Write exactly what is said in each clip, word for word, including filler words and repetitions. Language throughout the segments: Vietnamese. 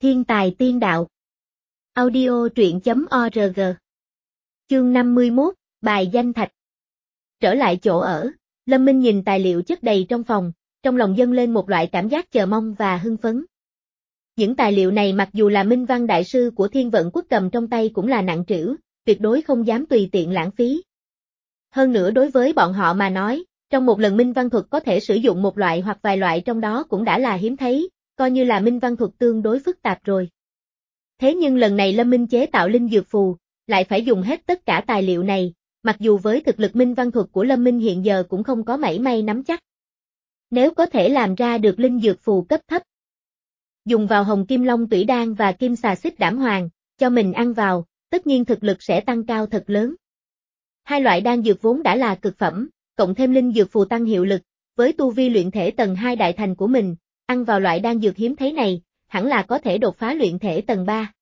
Thiên tài tiên đạo. Audio truyện chấm org. Chương năm mươi mốt, bài danh thạch. Trở lại chỗ ở, Lâm Minh nhìn tài liệu chất đầy trong phòng, trong lòng dâng lên một loại cảm giác chờ mong và hưng phấn. Những tài liệu này mặc dù là minh văn đại sư của Thiên Vận Quốc cầm trong tay cũng là nặng trĩu, tuyệt đối không dám tùy tiện lãng phí. Hơn nữa đối với bọn họ mà nói, trong một lần minh văn thuật có thể sử dụng một loại hoặc vài loại trong đó cũng đã là hiếm thấy, coi như là minh văn thuật tương đối phức tạp rồi. Thế nhưng lần này Lâm Minh chế tạo linh dược phù, lại phải dùng hết tất cả tài liệu này, mặc dù với thực lực minh văn thuật của Lâm Minh hiện giờ cũng không có mảy may nắm chắc. Nếu có thể làm ra được linh dược phù cấp thấp, dùng vào hồng kim long tủy đan và kim xà xích đảm hoàng, cho mình ăn vào, tất nhiên thực lực sẽ tăng cao thật lớn. Hai loại đan dược vốn đã là cực phẩm, cộng thêm linh dược phù tăng hiệu lực, với tu vi luyện thể tầng hai đại thành của mình, ăn vào loại đan dược hiếm thấy này, hẳn là có thể đột phá luyện thể tầng ba.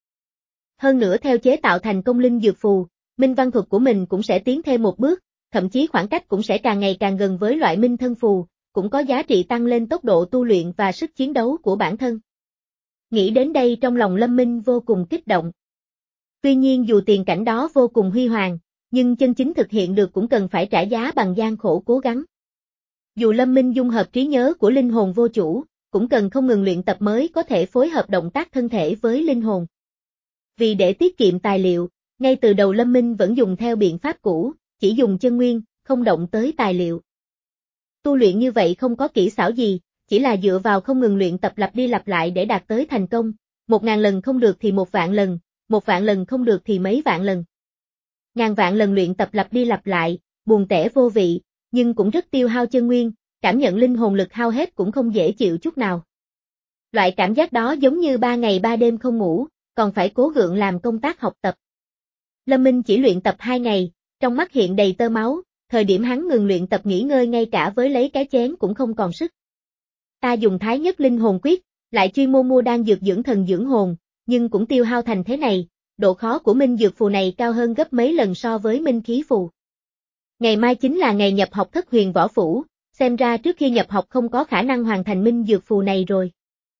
Hơn nữa theo chế tạo thành công linh dược phù, minh văn thuật của mình cũng sẽ tiến thêm một bước, thậm chí khoảng cách cũng sẽ càng ngày càng gần với loại minh thân phù, cũng có giá trị tăng lên tốc độ tu luyện và sức chiến đấu của bản thân. Nghĩ đến đây trong lòng Lâm Minh vô cùng kích động. Tuy nhiên dù tiền cảnh đó vô cùng huy hoàng, nhưng chân chính thực hiện được cũng cần phải trả giá bằng gian khổ cố gắng. Dù Lâm Minh dung hợp trí nhớ của linh hồn vô chủ, cũng cần không ngừng luyện tập mới có thể phối hợp động tác thân thể với linh hồn. Vì để tiết kiệm tài liệu, ngay từ đầu Lâm Minh vẫn dùng theo biện pháp cũ, chỉ dùng chân nguyên, không động tới tài liệu. Tu luyện như vậy không có kỹ xảo gì, chỉ là dựa vào không ngừng luyện tập lặp đi lặp lại để đạt tới thành công, một ngàn lần không được thì một vạn lần, một vạn lần không được thì mấy vạn lần. Ngàn vạn lần luyện tập lặp đi lặp lại, buồn tẻ vô vị, nhưng cũng rất tiêu hao chân nguyên, cảm nhận linh hồn lực hao hết cũng không dễ chịu chút nào. Loại cảm giác đó giống như ba ngày ba đêm không ngủ, còn phải cố gượng làm công tác học tập. Lâm Minh chỉ luyện tập hai ngày, trong mắt hiện đầy tơ máu, thời điểm hắn ngừng luyện tập nghỉ ngơi ngay cả với lấy cái chén cũng không còn sức. Ta dùng thái nhất linh hồn quyết, lại chuyên môn mua đan dược dưỡng thần dưỡng hồn, nhưng cũng tiêu hao thành thế này, độ khó của minh dược phù này cao hơn gấp mấy lần so với minh khí phù. Ngày mai chính là ngày nhập học Thất Huyền Võ Phủ, xem ra trước khi nhập học không có khả năng hoàn thành minh dược phù này rồi.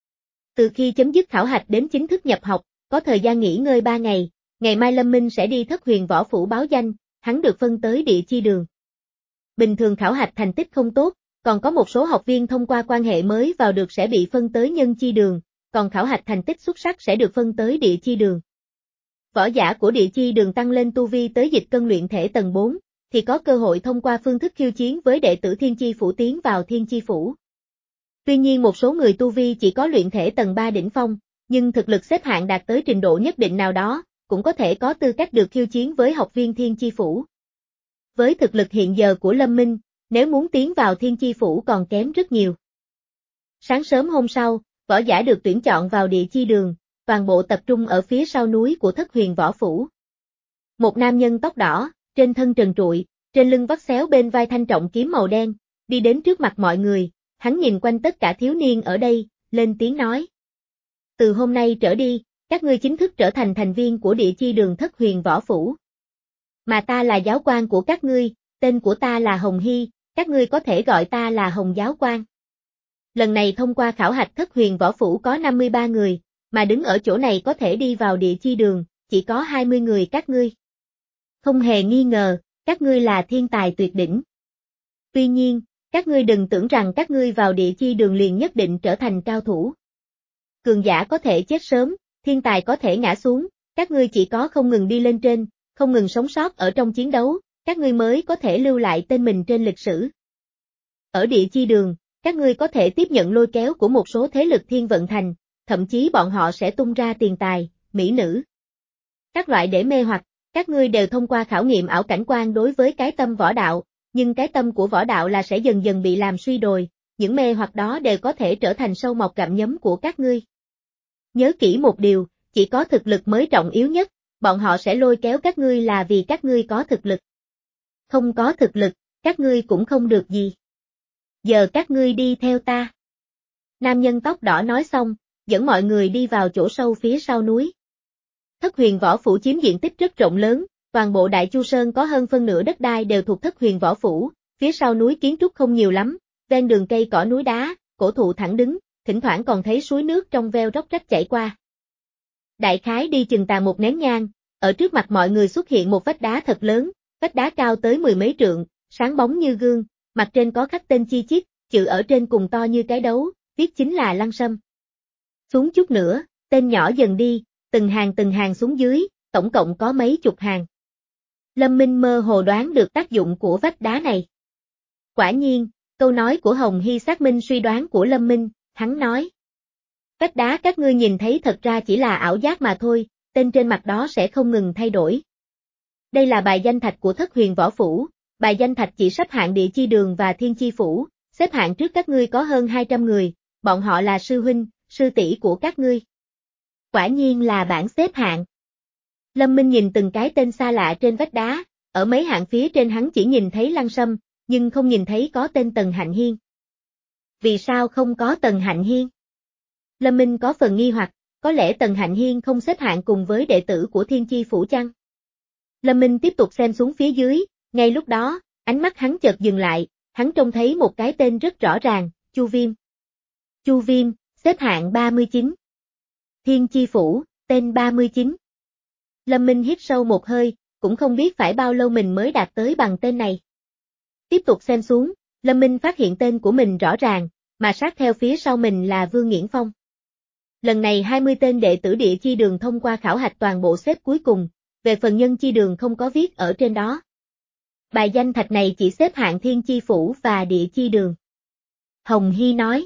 Từ khi chấm dứt khảo hạch đến chính thức nhập học, có thời gian nghỉ ngơi ba ngày, ngày mai Lâm Minh sẽ đi Thất Huyền Võ Phủ báo danh, hắn được phân tới địa chi đường. Bình thường khảo hạch thành tích không tốt, còn có một số học viên thông qua quan hệ mới vào được sẽ bị phân tới nhân chi đường, còn khảo hạch thành tích xuất sắc sẽ được phân tới địa chi đường. Võ giả của địa chi đường tăng lên tu vi tới dịch cân luyện thể tầng bốn, thì có cơ hội thông qua phương thức khiêu chiến với đệ tử Thiên Chi Phủ tiến vào Thiên Chi Phủ. Tuy nhiên một số người tu vi chỉ có luyện thể tầng ba đỉnh phong, nhưng thực lực xếp hạng đạt tới trình độ nhất định nào đó, cũng có thể có tư cách được khiêu chiến với học viên Thiên Chi Phủ. Với thực lực hiện giờ của Lâm Minh, nếu muốn tiến vào Thiên Chi Phủ còn kém rất nhiều. Sáng sớm hôm sau, võ giả được tuyển chọn vào địa chi đường, toàn bộ tập trung ở phía sau núi của Thất Huyền Võ Phủ. Một nam nhân tóc đỏ, trên thân trần trụi, trên lưng vắt xéo bên vai thanh trọng kiếm màu đen, đi đến trước mặt mọi người, hắn nhìn quanh tất cả thiếu niên ở đây, lên tiếng nói. Từ hôm nay trở đi, các ngươi chính thức trở thành thành viên của địa chi đường Thất Huyền Võ Phủ. Mà ta là giáo quan của các ngươi, tên của ta là Hồng Hy, các ngươi có thể gọi ta là Hồng Giáo quan. Lần này thông qua khảo hạch Thất Huyền Võ Phủ có năm mươi ba người, mà đứng ở chỗ này có thể đi vào địa chi đường, chỉ có hai mươi người các ngươi. Không hề nghi ngờ, các ngươi là thiên tài tuyệt đỉnh. Tuy nhiên, các ngươi đừng tưởng rằng các ngươi vào địa chi đường liền nhất định trở thành cao thủ. Cường giả có thể chết sớm, thiên tài có thể ngã xuống, các ngươi chỉ có không ngừng đi lên trên, không ngừng sống sót ở trong chiến đấu, các ngươi mới có thể lưu lại tên mình trên lịch sử. Ở địa chi đường, các ngươi có thể tiếp nhận lôi kéo của một số thế lực thiên vận thành, thậm chí bọn họ sẽ tung ra tiền tài, mỹ nữ. Các loại để mê hoặc, các ngươi đều thông qua khảo nghiệm ảo cảnh quan đối với cái tâm võ đạo, nhưng cái tâm của võ đạo là sẽ dần dần bị làm suy đồi, những mê hoặc đó đều có thể trở thành sâu mọt gặm nhấm của các ngươi. Nhớ kỹ một điều, chỉ có thực lực mới trọng yếu nhất, bọn họ sẽ lôi kéo các ngươi là vì các ngươi có thực lực. Không có thực lực, các ngươi cũng không được gì. Giờ các ngươi đi theo ta. Nam nhân tóc đỏ nói xong, dẫn mọi người đi vào chỗ sâu phía sau núi. Thất Huyền Võ Phủ chiếm diện tích rất rộng lớn, toàn bộ Đại Chu Sơn có hơn phân nửa đất đai đều thuộc Thất Huyền Võ Phủ, phía sau núi kiến trúc không nhiều lắm, ven đường cây cỏ núi đá, cổ thụ thẳng đứng, thỉnh thoảng còn thấy suối nước trong veo róc rách chảy qua. Đại khái đi chừng tàn một nén nhang, ở trước mặt mọi người xuất hiện một vách đá thật lớn, vách đá cao tới mười mấy trượng, sáng bóng như gương, mặt trên có khắc tên chi chít, chữ ở trên cùng to như cái đấu, viết chính là Lăng Sâm. Xuống chút nữa, tên nhỏ dần đi, từng hàng từng hàng xuống dưới, tổng cộng có mấy chục hàng. Lâm Minh mơ hồ đoán được tác dụng của vách đá này. Quả nhiên, câu nói của Hồng Hy xác minh suy đoán của Lâm Minh, hắn nói. Vách đá các ngươi nhìn thấy thật ra chỉ là ảo giác mà thôi, tên trên mặt đó sẽ không ngừng thay đổi. Đây là bài danh thạch của Thất Huyền Võ Phủ, bài danh thạch chỉ sắp hạng Địa Chi Đường và Thiên Chi Phủ, xếp hạng trước các ngươi có hơn hai trăm người, bọn họ là sư huynh, sư tỷ của các ngươi. Quả nhiên là bảng xếp hạng. Lâm Minh nhìn từng cái tên xa lạ trên vách đá, ở mấy hạng phía trên hắn chỉ nhìn thấy Lăng Sâm, nhưng không nhìn thấy có tên Tần Hạnh Hiên. Vì sao không có Tần Hạnh Hiên? Lâm Minh có phần nghi hoặc, có lẽ Tần Hạnh Hiên không xếp hạng cùng với đệ tử của Thiên Chi Phủ chăng? Lâm Minh tiếp tục xem xuống phía dưới, ngay lúc đó, ánh mắt hắn chợt dừng lại, hắn trông thấy một cái tên rất rõ ràng, Chu Viêm. Chu Viêm, xếp hạng ba mươi chín. Thiên Chi Phủ, tên ba mươi chín. Lâm Minh hít sâu một hơi, cũng không biết phải bao lâu mình mới đạt tới bằng tên này. Tiếp tục xem xuống, Lâm Minh phát hiện tên của mình rõ ràng, mà sát theo phía sau mình là Vương Nghiễn Phong. Lần này hai mươi tên đệ tử Địa Chi Đường thông qua khảo hạch toàn bộ xếp cuối cùng, về phần Nhân Chi Đường không có viết ở trên đó. Bài danh thạch này chỉ xếp hạng Thiên Chi Phủ và Địa Chi Đường. Hồng Hy nói.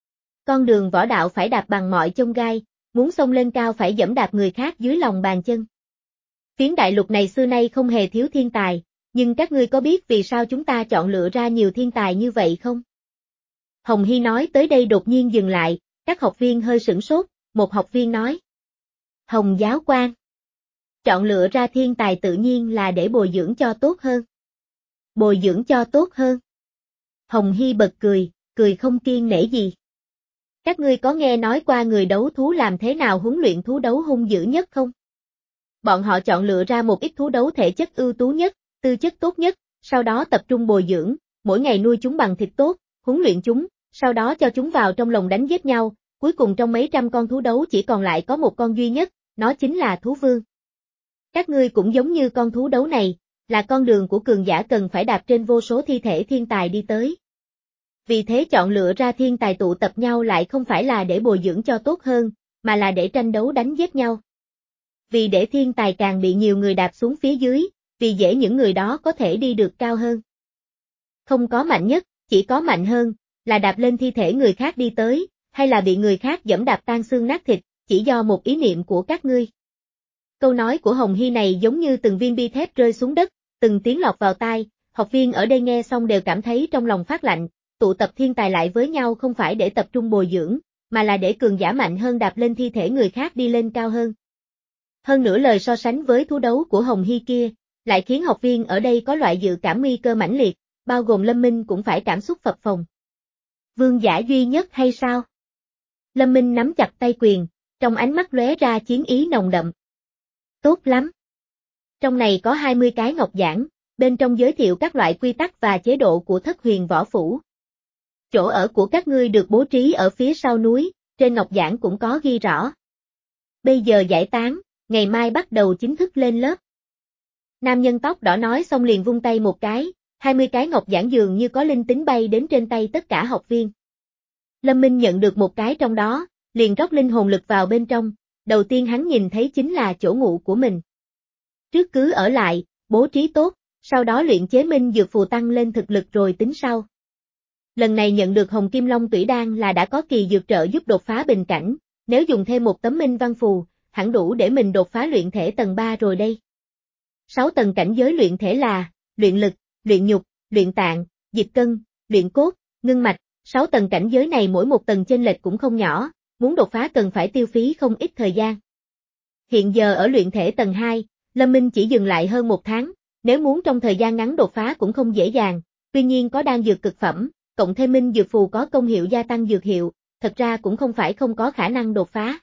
Con đường võ đạo phải đạp bằng mọi chông gai, muốn xông lên cao phải dẫm đạp người khác dưới lòng bàn chân. Phiến đại lục này xưa nay không hề thiếu thiên tài, nhưng các ngươi có biết vì sao chúng ta chọn lựa ra nhiều thiên tài như vậy không? Hồng Hy nói tới đây đột nhiên dừng lại, các học viên hơi sửng sốt, một học viên nói. Hồng giáo quan. Chọn lựa ra thiên tài tự nhiên là để bồi dưỡng cho tốt hơn. Bồi dưỡng cho tốt hơn. Hồng Hy bật cười, cười không kiêng nể gì. Các ngươi có nghe nói qua người đấu thú làm thế nào huấn luyện thú đấu hung dữ nhất không? Bọn họ chọn lựa ra một ít thú đấu thể chất ưu tú nhất, tư chất tốt nhất, sau đó tập trung bồi dưỡng, mỗi ngày nuôi chúng bằng thịt tốt, huấn luyện chúng, sau đó cho chúng vào trong lồng đánh giết nhau, cuối cùng trong mấy trăm con thú đấu chỉ còn lại có một con duy nhất, nó chính là thú vương. Các ngươi cũng giống như con thú đấu này, là con đường của cường giả cần phải đạp trên vô số thi thể thiên tài đi tới. Vì thế chọn lựa ra thiên tài tụ tập nhau lại không phải là để bồi dưỡng cho tốt hơn, mà là để tranh đấu đánh giết nhau. Vì để thiên tài càng bị nhiều người đạp xuống phía dưới, vì dễ những người đó có thể đi được cao hơn. Không có mạnh nhất, chỉ có mạnh hơn, là đạp lên thi thể người khác đi tới, hay là bị người khác dẫm đạp tan xương nát thịt, chỉ do một ý niệm của các ngươi. Câu nói của Hồng Hy này giống như từng viên bi thép rơi xuống đất, từng tiếng lọt vào tai, học viên ở đây nghe xong đều cảm thấy trong lòng phát lạnh, tụ tập thiên tài lại với nhau không phải để tập trung bồi dưỡng, mà là để cường giả mạnh hơn đạp lên thi thể người khác đi lên cao hơn. Hơn nữa lời so sánh với thú đấu của Hồng Hy kia, lại khiến học viên ở đây có loại dự cảm nguy cơ mãnh liệt, bao gồm Lâm Minh cũng phải cảm xúc phập phồng. Vương giả duy nhất hay sao? Lâm Minh nắm chặt tay quyền, trong ánh mắt lóe ra chiến ý nồng đậm. Tốt lắm. Trong này có hai mươi cái ngọc giản, bên trong giới thiệu các loại quy tắc và chế độ của Thất Huyền Võ Phủ. Chỗ ở của các ngươi được bố trí ở phía sau núi, trên ngọc giản cũng có ghi rõ. Bây giờ giải tán, ngày mai bắt đầu chính thức lên lớp. Nam nhân tóc đỏ nói xong liền vung tay một cái, hai mươi cái ngọc giản dường như có linh tính bay đến trên tay tất cả học viên. Lâm Minh nhận được một cái trong đó, liền rót linh hồn lực vào bên trong, đầu tiên hắn nhìn thấy chính là chỗ ngủ của mình. Trước cứ ở lại, bố trí tốt, sau đó luyện chế minh dược phù tăng lên thực lực rồi tính sau. Lần này nhận được Hồng Kim Long Tủy Đan là đã có kỳ dược trợ giúp đột phá bình cảnh, nếu dùng thêm một tấm minh văn phù, hẳn đủ để mình đột phá luyện thể tầng ba rồi đây. Sáu tầng cảnh giới luyện thể là, luyện lực, luyện nhục, luyện tạng, dịch cân, luyện cốt, ngưng mạch, sáu tầng cảnh giới này mỗi một tầng chênh lệch cũng không nhỏ, muốn đột phá cần phải tiêu phí không ít thời gian. Hiện giờ ở luyện thể tầng hai, Lâm Minh chỉ dừng lại hơn một tháng, nếu muốn trong thời gian ngắn đột phá cũng không dễ dàng, tuy nhiên có đan dược cực phẩm, cộng thêm minh dược phù có công hiệu gia tăng dược hiệu, thật ra cũng không phải không có khả năng đột phá.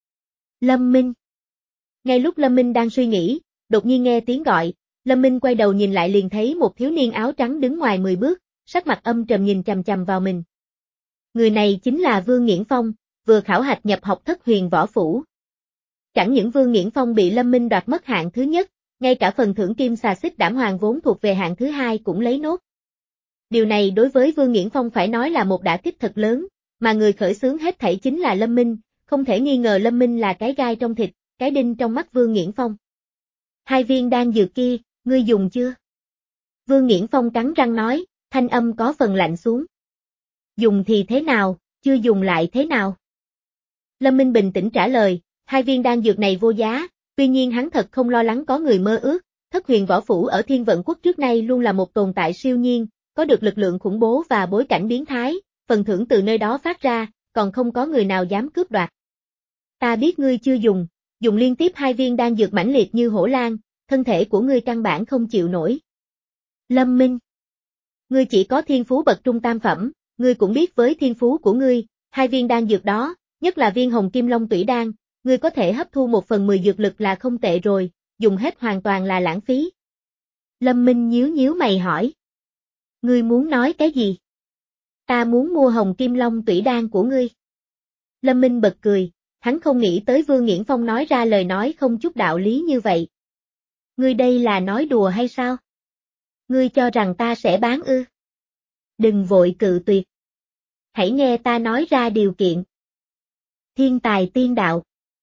Lâm Minh. Ngay lúc Lâm Minh đang suy nghĩ, đột nhiên nghe tiếng gọi, Lâm Minh quay đầu nhìn lại liền thấy một thiếu niên áo trắng đứng ngoài mười bước, sắc mặt âm trầm nhìn chằm chằm vào mình. Người này chính là Vương Nghiễn Phong, vừa khảo hạch nhập học Thất Huyền Võ Phủ. Chẳng những Vương Nghiễn Phong bị Lâm Minh đoạt mất hạng thứ nhất, ngay cả phần thưởng kim xà xích đảm hoàng vốn thuộc về hạng thứ hai cũng lấy nốt. Điều này đối với Vương Nghiễn Phong phải nói là một đả kích thật lớn, mà người khởi xướng hết thảy chính là Lâm Minh, không thể nghi ngờ Lâm Minh là cái gai trong thịt, cái đinh trong mắt Vương Nghiễn Phong. Hai viên đan dược kia, ngươi dùng chưa? Vương Nghiễn Phong cắn răng nói, thanh âm có phần lạnh xuống. Dùng thì thế nào, chưa dùng lại thế nào? Lâm Minh bình tĩnh trả lời, hai viên đan dược này vô giá, tuy nhiên hắn thật không lo lắng có người mơ ước, Thất Huyền Võ Phủ ở Thiên Vận Quốc trước nay luôn là một tồn tại siêu nhiên, có được lực lượng khủng bố và bối cảnh biến thái, phần thưởng từ nơi đó phát ra, còn không có người nào dám cướp đoạt. Ta biết ngươi chưa dùng, dùng liên tiếp hai viên đan dược mãnh liệt như hổ lang, thân thể của ngươi căn bản không chịu nổi. Lâm Minh, ngươi chỉ có thiên phú bậc trung tam phẩm, ngươi cũng biết với thiên phú của ngươi, hai viên đan dược đó, nhất là viên Hồng Kim Long Tủy đan, ngươi có thể hấp thu một phần mười dược lực là không tệ rồi, dùng hết hoàn toàn là lãng phí. Lâm Minh nhíu nhíu mày hỏi. Ngươi muốn nói cái gì? Ta muốn mua Hồng Kim Long Tủy đan của ngươi. Lâm Minh bật cười, hắn không nghĩ tới Vương Nghiễn Phong nói ra lời nói không chút đạo lý như vậy. Ngươi đây là nói đùa hay sao? Ngươi cho rằng ta sẽ bán ư? Đừng vội cự tuyệt. Hãy nghe ta nói ra điều kiện. Thiên tài tiên đạo.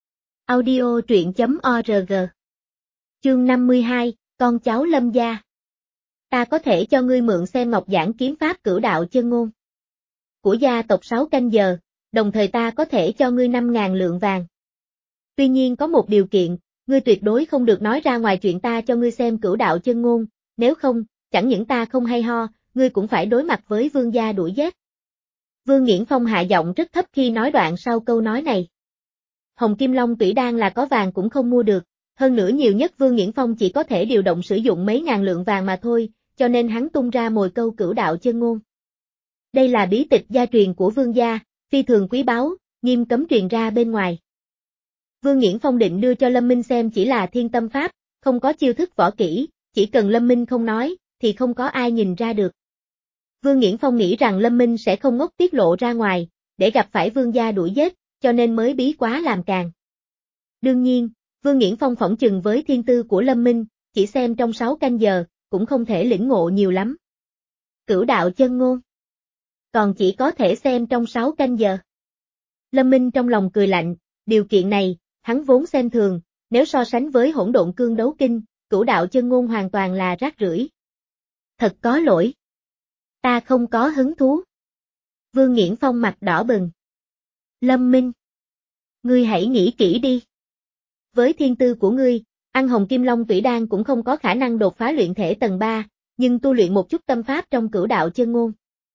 Audio truyện chấm org. Chương năm mươi hai, con cháu Lâm gia. Ta có thể cho ngươi mượn xem Ngọc Giảng kiếm pháp cửu đạo chân ngôn của gia tộc sáu canh giờ, đồng thời ta có thể cho ngươi năm ngàn lượng vàng. Tuy nhiên có một điều kiện, ngươi tuyệt đối không được nói ra ngoài chuyện ta cho ngươi xem cửu đạo chân ngôn, nếu không, chẳng những ta không hay ho, ngươi cũng phải đối mặt với vương gia đuổi giết. Vương Nghiễn Phong hạ giọng rất thấp khi nói đoạn sau câu nói này. Hồng Kim Long Tủy đan là có vàng cũng không mua được, hơn nữa nhiều nhất Vương Nghiễn Phong chỉ có thể điều động sử dụng mấy ngàn lượng vàng mà thôi, cho nên hắn tung ra mồi câu cửu đạo chân ngôn. Đây là bí tịch gia truyền của vương gia, phi thường quý báu, nghiêm cấm truyền ra bên ngoài. Vương Nghiễn Phong định đưa cho Lâm Minh xem chỉ là thiên tâm pháp, không có chiêu thức võ kỹ, chỉ cần Lâm Minh không nói, thì không có ai nhìn ra được. Vương Nghiễn Phong nghĩ rằng Lâm Minh sẽ không ngốc tiết lộ ra ngoài, để gặp phải vương gia đuổi giết, cho nên mới bí quá làm càng. Đương nhiên, Vương Nghiễn Phong phỏng chừng với thiên tư của Lâm Minh, chỉ xem trong sáu canh giờ, cũng không thể lĩnh ngộ nhiều lắm. Cửu đạo chân ngôn. Còn chỉ có thể xem trong sáu canh giờ. Lâm Minh trong lòng cười lạnh, điều kiện này, hắn vốn xem thường, nếu so sánh với hỗn độn cương đấu kinh, cửu đạo chân ngôn hoàn toàn là rác rưởi. Thật có lỗi. Ta không có hứng thú. Vương Nghiễn Phong mặt đỏ bừng. Lâm Minh. Ngươi hãy nghĩ kỹ đi. Với thiên tư của ngươi, ăn Hồng Kim Long Tủy đan cũng không có khả năng đột phá luyện thể tầng ba, nhưng tu luyện một chút tâm pháp trong cửu đạo chân ngôn.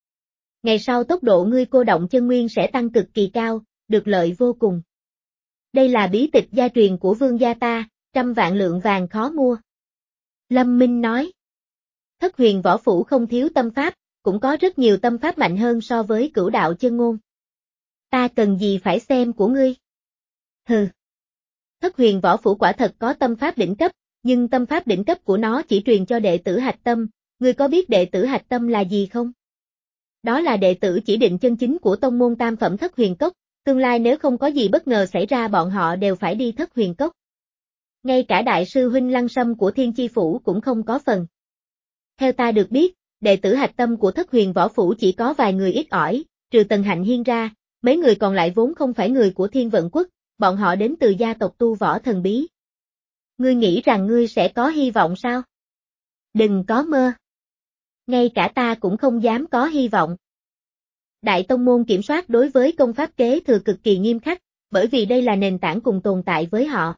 Ngày sau tốc độ ngươi cô động chân nguyên sẽ tăng cực kỳ cao, được lợi vô cùng. Đây là bí tịch gia truyền của vương gia ta, trăm vạn lượng vàng khó mua. Lâm Minh nói. Thất Huyền Võ Phủ không thiếu tâm pháp, cũng có rất nhiều tâm pháp mạnh hơn so với cửu đạo chân ngôn. Ta cần gì phải xem của ngươi? Hừ. Thất Huyền Võ Phủ quả thật có tâm pháp đỉnh cấp, nhưng tâm pháp đỉnh cấp của nó chỉ truyền cho đệ tử hạch tâm, ngươi có biết đệ tử hạch tâm là gì không? Đó là đệ tử chỉ định chân chính của tông môn tam phẩm Thất Huyền Cốc, tương lai nếu không có gì bất ngờ xảy ra bọn họ đều phải đi Thất Huyền Cốc. Ngay cả đại sư huynh Lăng Sâm của Thiên Chi Phủ cũng không có phần. Theo ta được biết, đệ tử hạch tâm của Thất Huyền Võ Phủ chỉ có vài người ít ỏi, trừ Tần Hạnh Hiên ra, mấy người còn lại vốn không phải người của Thiên Vận Quốc, bọn họ đến từ gia tộc tu võ thần bí. Ngươi nghĩ rằng ngươi sẽ có hy vọng sao? Đừng có mơ. Ngay cả ta cũng không dám có hy vọng. Đại tông môn kiểm soát đối với công pháp kế thừa cực kỳ nghiêm khắc, bởi vì đây là nền tảng cùng tồn tại với họ.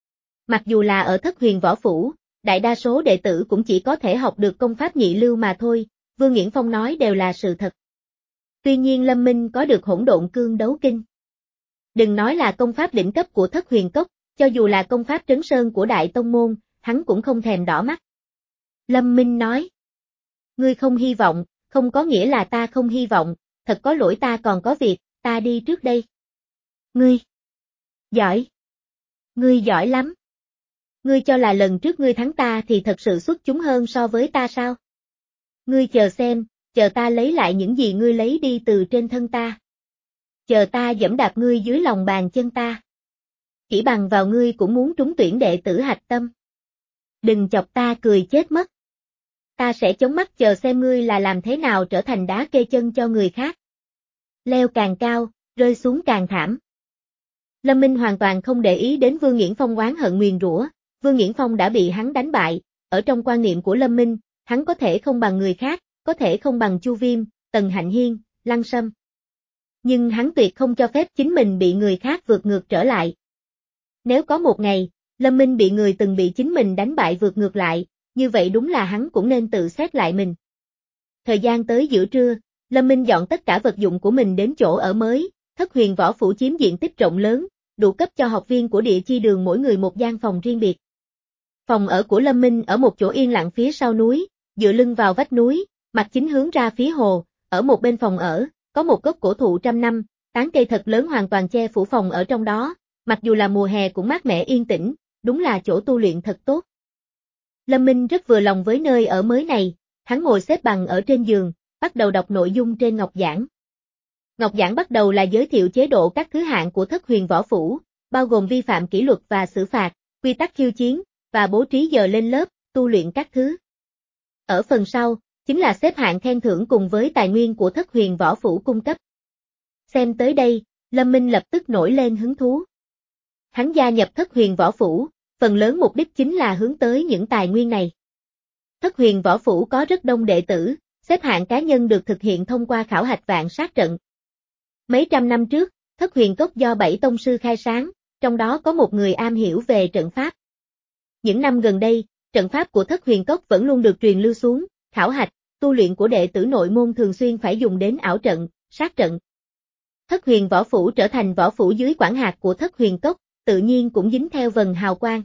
Mặc dù là ở Thất Huyền Võ Phủ, đại đa số đệ tử cũng chỉ có thể học được công pháp nhị lưu mà thôi, Vương Nghiễn Phong nói đều là sự thật. Tuy nhiên Lâm Minh có được hỗn độn cương đấu kinh. Đừng nói là công pháp đỉnh cấp của Thất Huyền Cốc, cho dù là công pháp trấn sơn của đại tông môn, hắn cũng không thèm đỏ mắt. Lâm Minh nói. Ngươi không hy vọng, không có nghĩa là ta không hy vọng, thật có lỗi ta còn có việc, ta đi trước đây. Ngươi. Giỏi. Ngươi giỏi lắm. Ngươi cho là lần trước ngươi thắng ta thì thật sự xuất chúng hơn so với ta sao? Ngươi chờ xem, chờ ta lấy lại những gì ngươi lấy đi từ trên thân ta. Chờ ta giẫm đạp ngươi dưới lòng bàn chân ta. Chỉ bằng vào ngươi cũng muốn trúng tuyển đệ tử hạch tâm. Đừng chọc ta cười chết mất. Ta sẽ chống mắt chờ xem ngươi là làm thế nào trở thành đá kê chân cho người khác. Leo càng cao, rơi xuống càng thảm. Lâm Minh hoàn toàn không để ý đến Vương Nghiễn Phong oán hận nguyền rủa, Vương Nghiễn Phong đã bị hắn đánh bại, ở trong quan niệm của Lâm Minh, hắn có thể không bằng người khác, có thể không bằng Chu Viêm, Tần Hạnh Hiên, Lăng Sâm. Nhưng hắn tuyệt không cho phép chính mình bị người khác vượt ngược trở lại. Nếu có một ngày, Lâm Minh bị người từng bị chính mình đánh bại vượt ngược lại, như vậy đúng là hắn cũng nên tự xét lại mình. Thời gian tới giữa trưa, Lâm Minh dọn tất cả vật dụng của mình đến chỗ ở mới, Thất Huyền Võ Phủ chiếm diện tích rộng lớn, đủ cấp cho học viên của địa chi đường mỗi người một gian phòng riêng biệt. Phòng ở của Lâm Minh ở một chỗ yên lặng phía sau núi, dựa lưng vào vách núi, mặt chính hướng ra phía hồ, ở một bên phòng ở, có một gốc cổ thụ trăm năm, tán cây thật lớn hoàn toàn che phủ phòng ở trong đó, mặc dù là mùa hè cũng mát mẻ yên tĩnh, đúng là chỗ tu luyện thật tốt. Lâm Minh rất vừa lòng với nơi ở mới này, hắn ngồi xếp bằng ở trên giường, bắt đầu đọc nội dung trên ngọc giảng. Ngọc giảng bắt đầu là giới thiệu chế độ các thứ hạng của Thất Huyền Võ Phủ, bao gồm vi phạm kỷ luật và xử phạt, quy tắc khiêu chiến, và bố trí giờ lên lớp, tu luyện các thứ. Ở phần sau, chính là xếp hạng khen thưởng cùng với tài nguyên của Thất Huyền Võ Phủ cung cấp. Xem tới đây, Lâm Minh lập tức nổi lên hứng thú. Hắn gia nhập Thất Huyền Võ Phủ, phần lớn mục đích chính là hướng tới những tài nguyên này. Thất Huyền Võ Phủ có rất đông đệ tử, xếp hạng cá nhân được thực hiện thông qua khảo hạch vạn sát trận. Mấy trăm năm trước, Thất Huyền Cốc do bảy tông sư khai sáng, trong đó có một người am hiểu về trận pháp. Những năm gần đây, trận pháp của Thất Huyền Cốc vẫn luôn được truyền lưu xuống, khảo hạch, tu luyện của đệ tử nội môn thường xuyên phải dùng đến ảo trận, sát trận. Thất Huyền Võ Phủ trở thành võ phủ dưới quản hạt của Thất Huyền Cốc, tự nhiên cũng dính theo vần hào quang.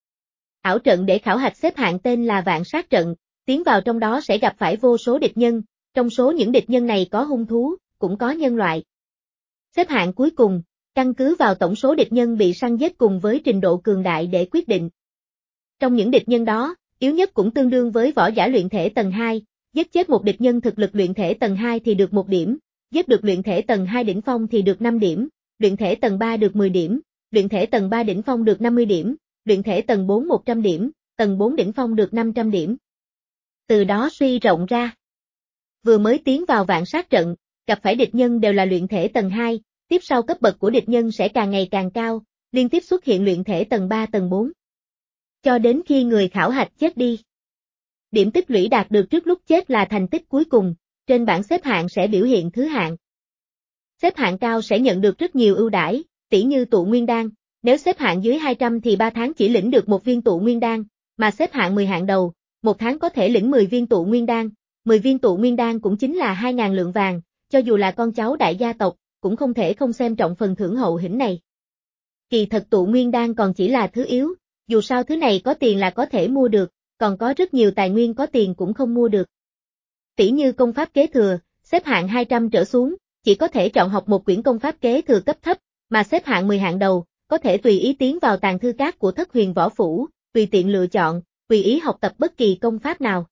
Ảo trận để khảo hạch xếp hạng tên là vạn sát trận, tiến vào trong đó sẽ gặp phải vô số địch nhân, trong số những địch nhân này có hung thú, cũng có nhân loại. Xếp hạng cuối cùng, căn cứ vào tổng số địch nhân bị săn giết cùng với trình độ cường đại để quyết định. Trong những địch nhân đó, yếu nhất cũng tương đương với võ giả luyện thể tầng hai, giết chết một địch nhân thực lực luyện thể tầng hai thì được một điểm, giết được luyện thể tầng hai đỉnh phong thì được năm điểm, luyện thể tầng ba được mười điểm, luyện thể tầng ba đỉnh phong được năm mươi điểm, luyện thể tầng bốn một trăm điểm, tầng bốn đỉnh phong được năm trăm điểm. Từ đó suy rộng ra. Vừa mới tiến vào vạn sát trận, gặp phải địch nhân đều là luyện thể tầng hai, tiếp sau cấp bậc của địch nhân sẽ càng ngày càng cao, liên tiếp xuất hiện luyện thể tầng ba tầng bốn. Cho đến khi người khảo hạch chết đi. Điểm tích lũy đạt được trước lúc chết là thành tích cuối cùng, trên bảng xếp hạng sẽ biểu hiện thứ hạng. Xếp hạng cao sẽ nhận được rất nhiều ưu đãi, tỉ như tụ nguyên đan, nếu xếp hạng dưới hai trăm thì ba tháng chỉ lĩnh được một viên tụ nguyên đan, mà xếp hạng mười hạng đầu, một tháng có thể lĩnh mười viên tụ nguyên đan, mười viên tụ nguyên đan cũng chính là hai nghìn lượng vàng, cho dù là con cháu đại gia tộc, cũng không thể không xem trọng phần thưởng hậu hĩnh này. Kỳ thật tụ nguyên đan còn chỉ là thứ yếu, dù sao thứ này có tiền là có thể mua được, còn có rất nhiều tài nguyên có tiền cũng không mua được. Tỉ như công pháp kế thừa, xếp hạng hai trăm trở xuống, chỉ có thể chọn học một quyển công pháp kế thừa cấp thấp, mà xếp hạng mười hạng đầu, có thể tùy ý tiến vào tàng thư các của Thất Huyền Võ Phủ, tùy tiện lựa chọn, tùy ý học tập bất kỳ công pháp nào.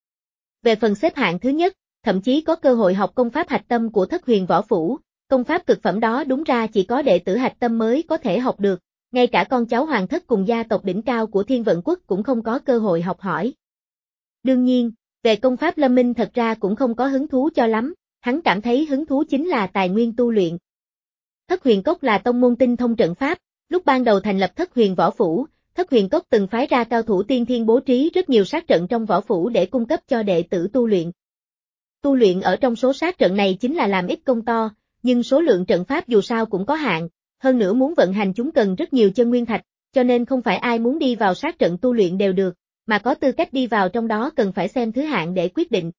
Về phần xếp hạng thứ nhất, thậm chí có cơ hội học công pháp hạch tâm của Thất Huyền Võ Phủ, công pháp cực phẩm đó đúng ra chỉ có đệ tử hạch tâm mới có thể học được, ngay cả con cháu hoàng thất cùng gia tộc đỉnh cao của Thiên Vận Quốc cũng không có cơ hội học hỏi. Đương nhiên, về công pháp Lâm Minh thật ra cũng không có hứng thú cho lắm, hắn cảm thấy hứng thú chính là tài nguyên tu luyện. Thất Huyền Cốc là tông môn tinh thông trận pháp, lúc ban đầu thành lập Thất Huyền Võ Phủ, Thất Huyền Cốc từng phái ra cao thủ tiên thiên bố trí rất nhiều sát trận trong võ phủ để cung cấp cho đệ tử tu luyện. Tu luyện ở trong số sát trận này chính là làm ít công to, nhưng số lượng trận pháp dù sao cũng có hạn, hơn nữa muốn vận hành chúng cần rất nhiều chân nguyên thạch, cho nên không phải ai muốn đi vào sát trận tu luyện đều được, mà có tư cách đi vào trong đó cần phải xem thứ hạng để quyết định.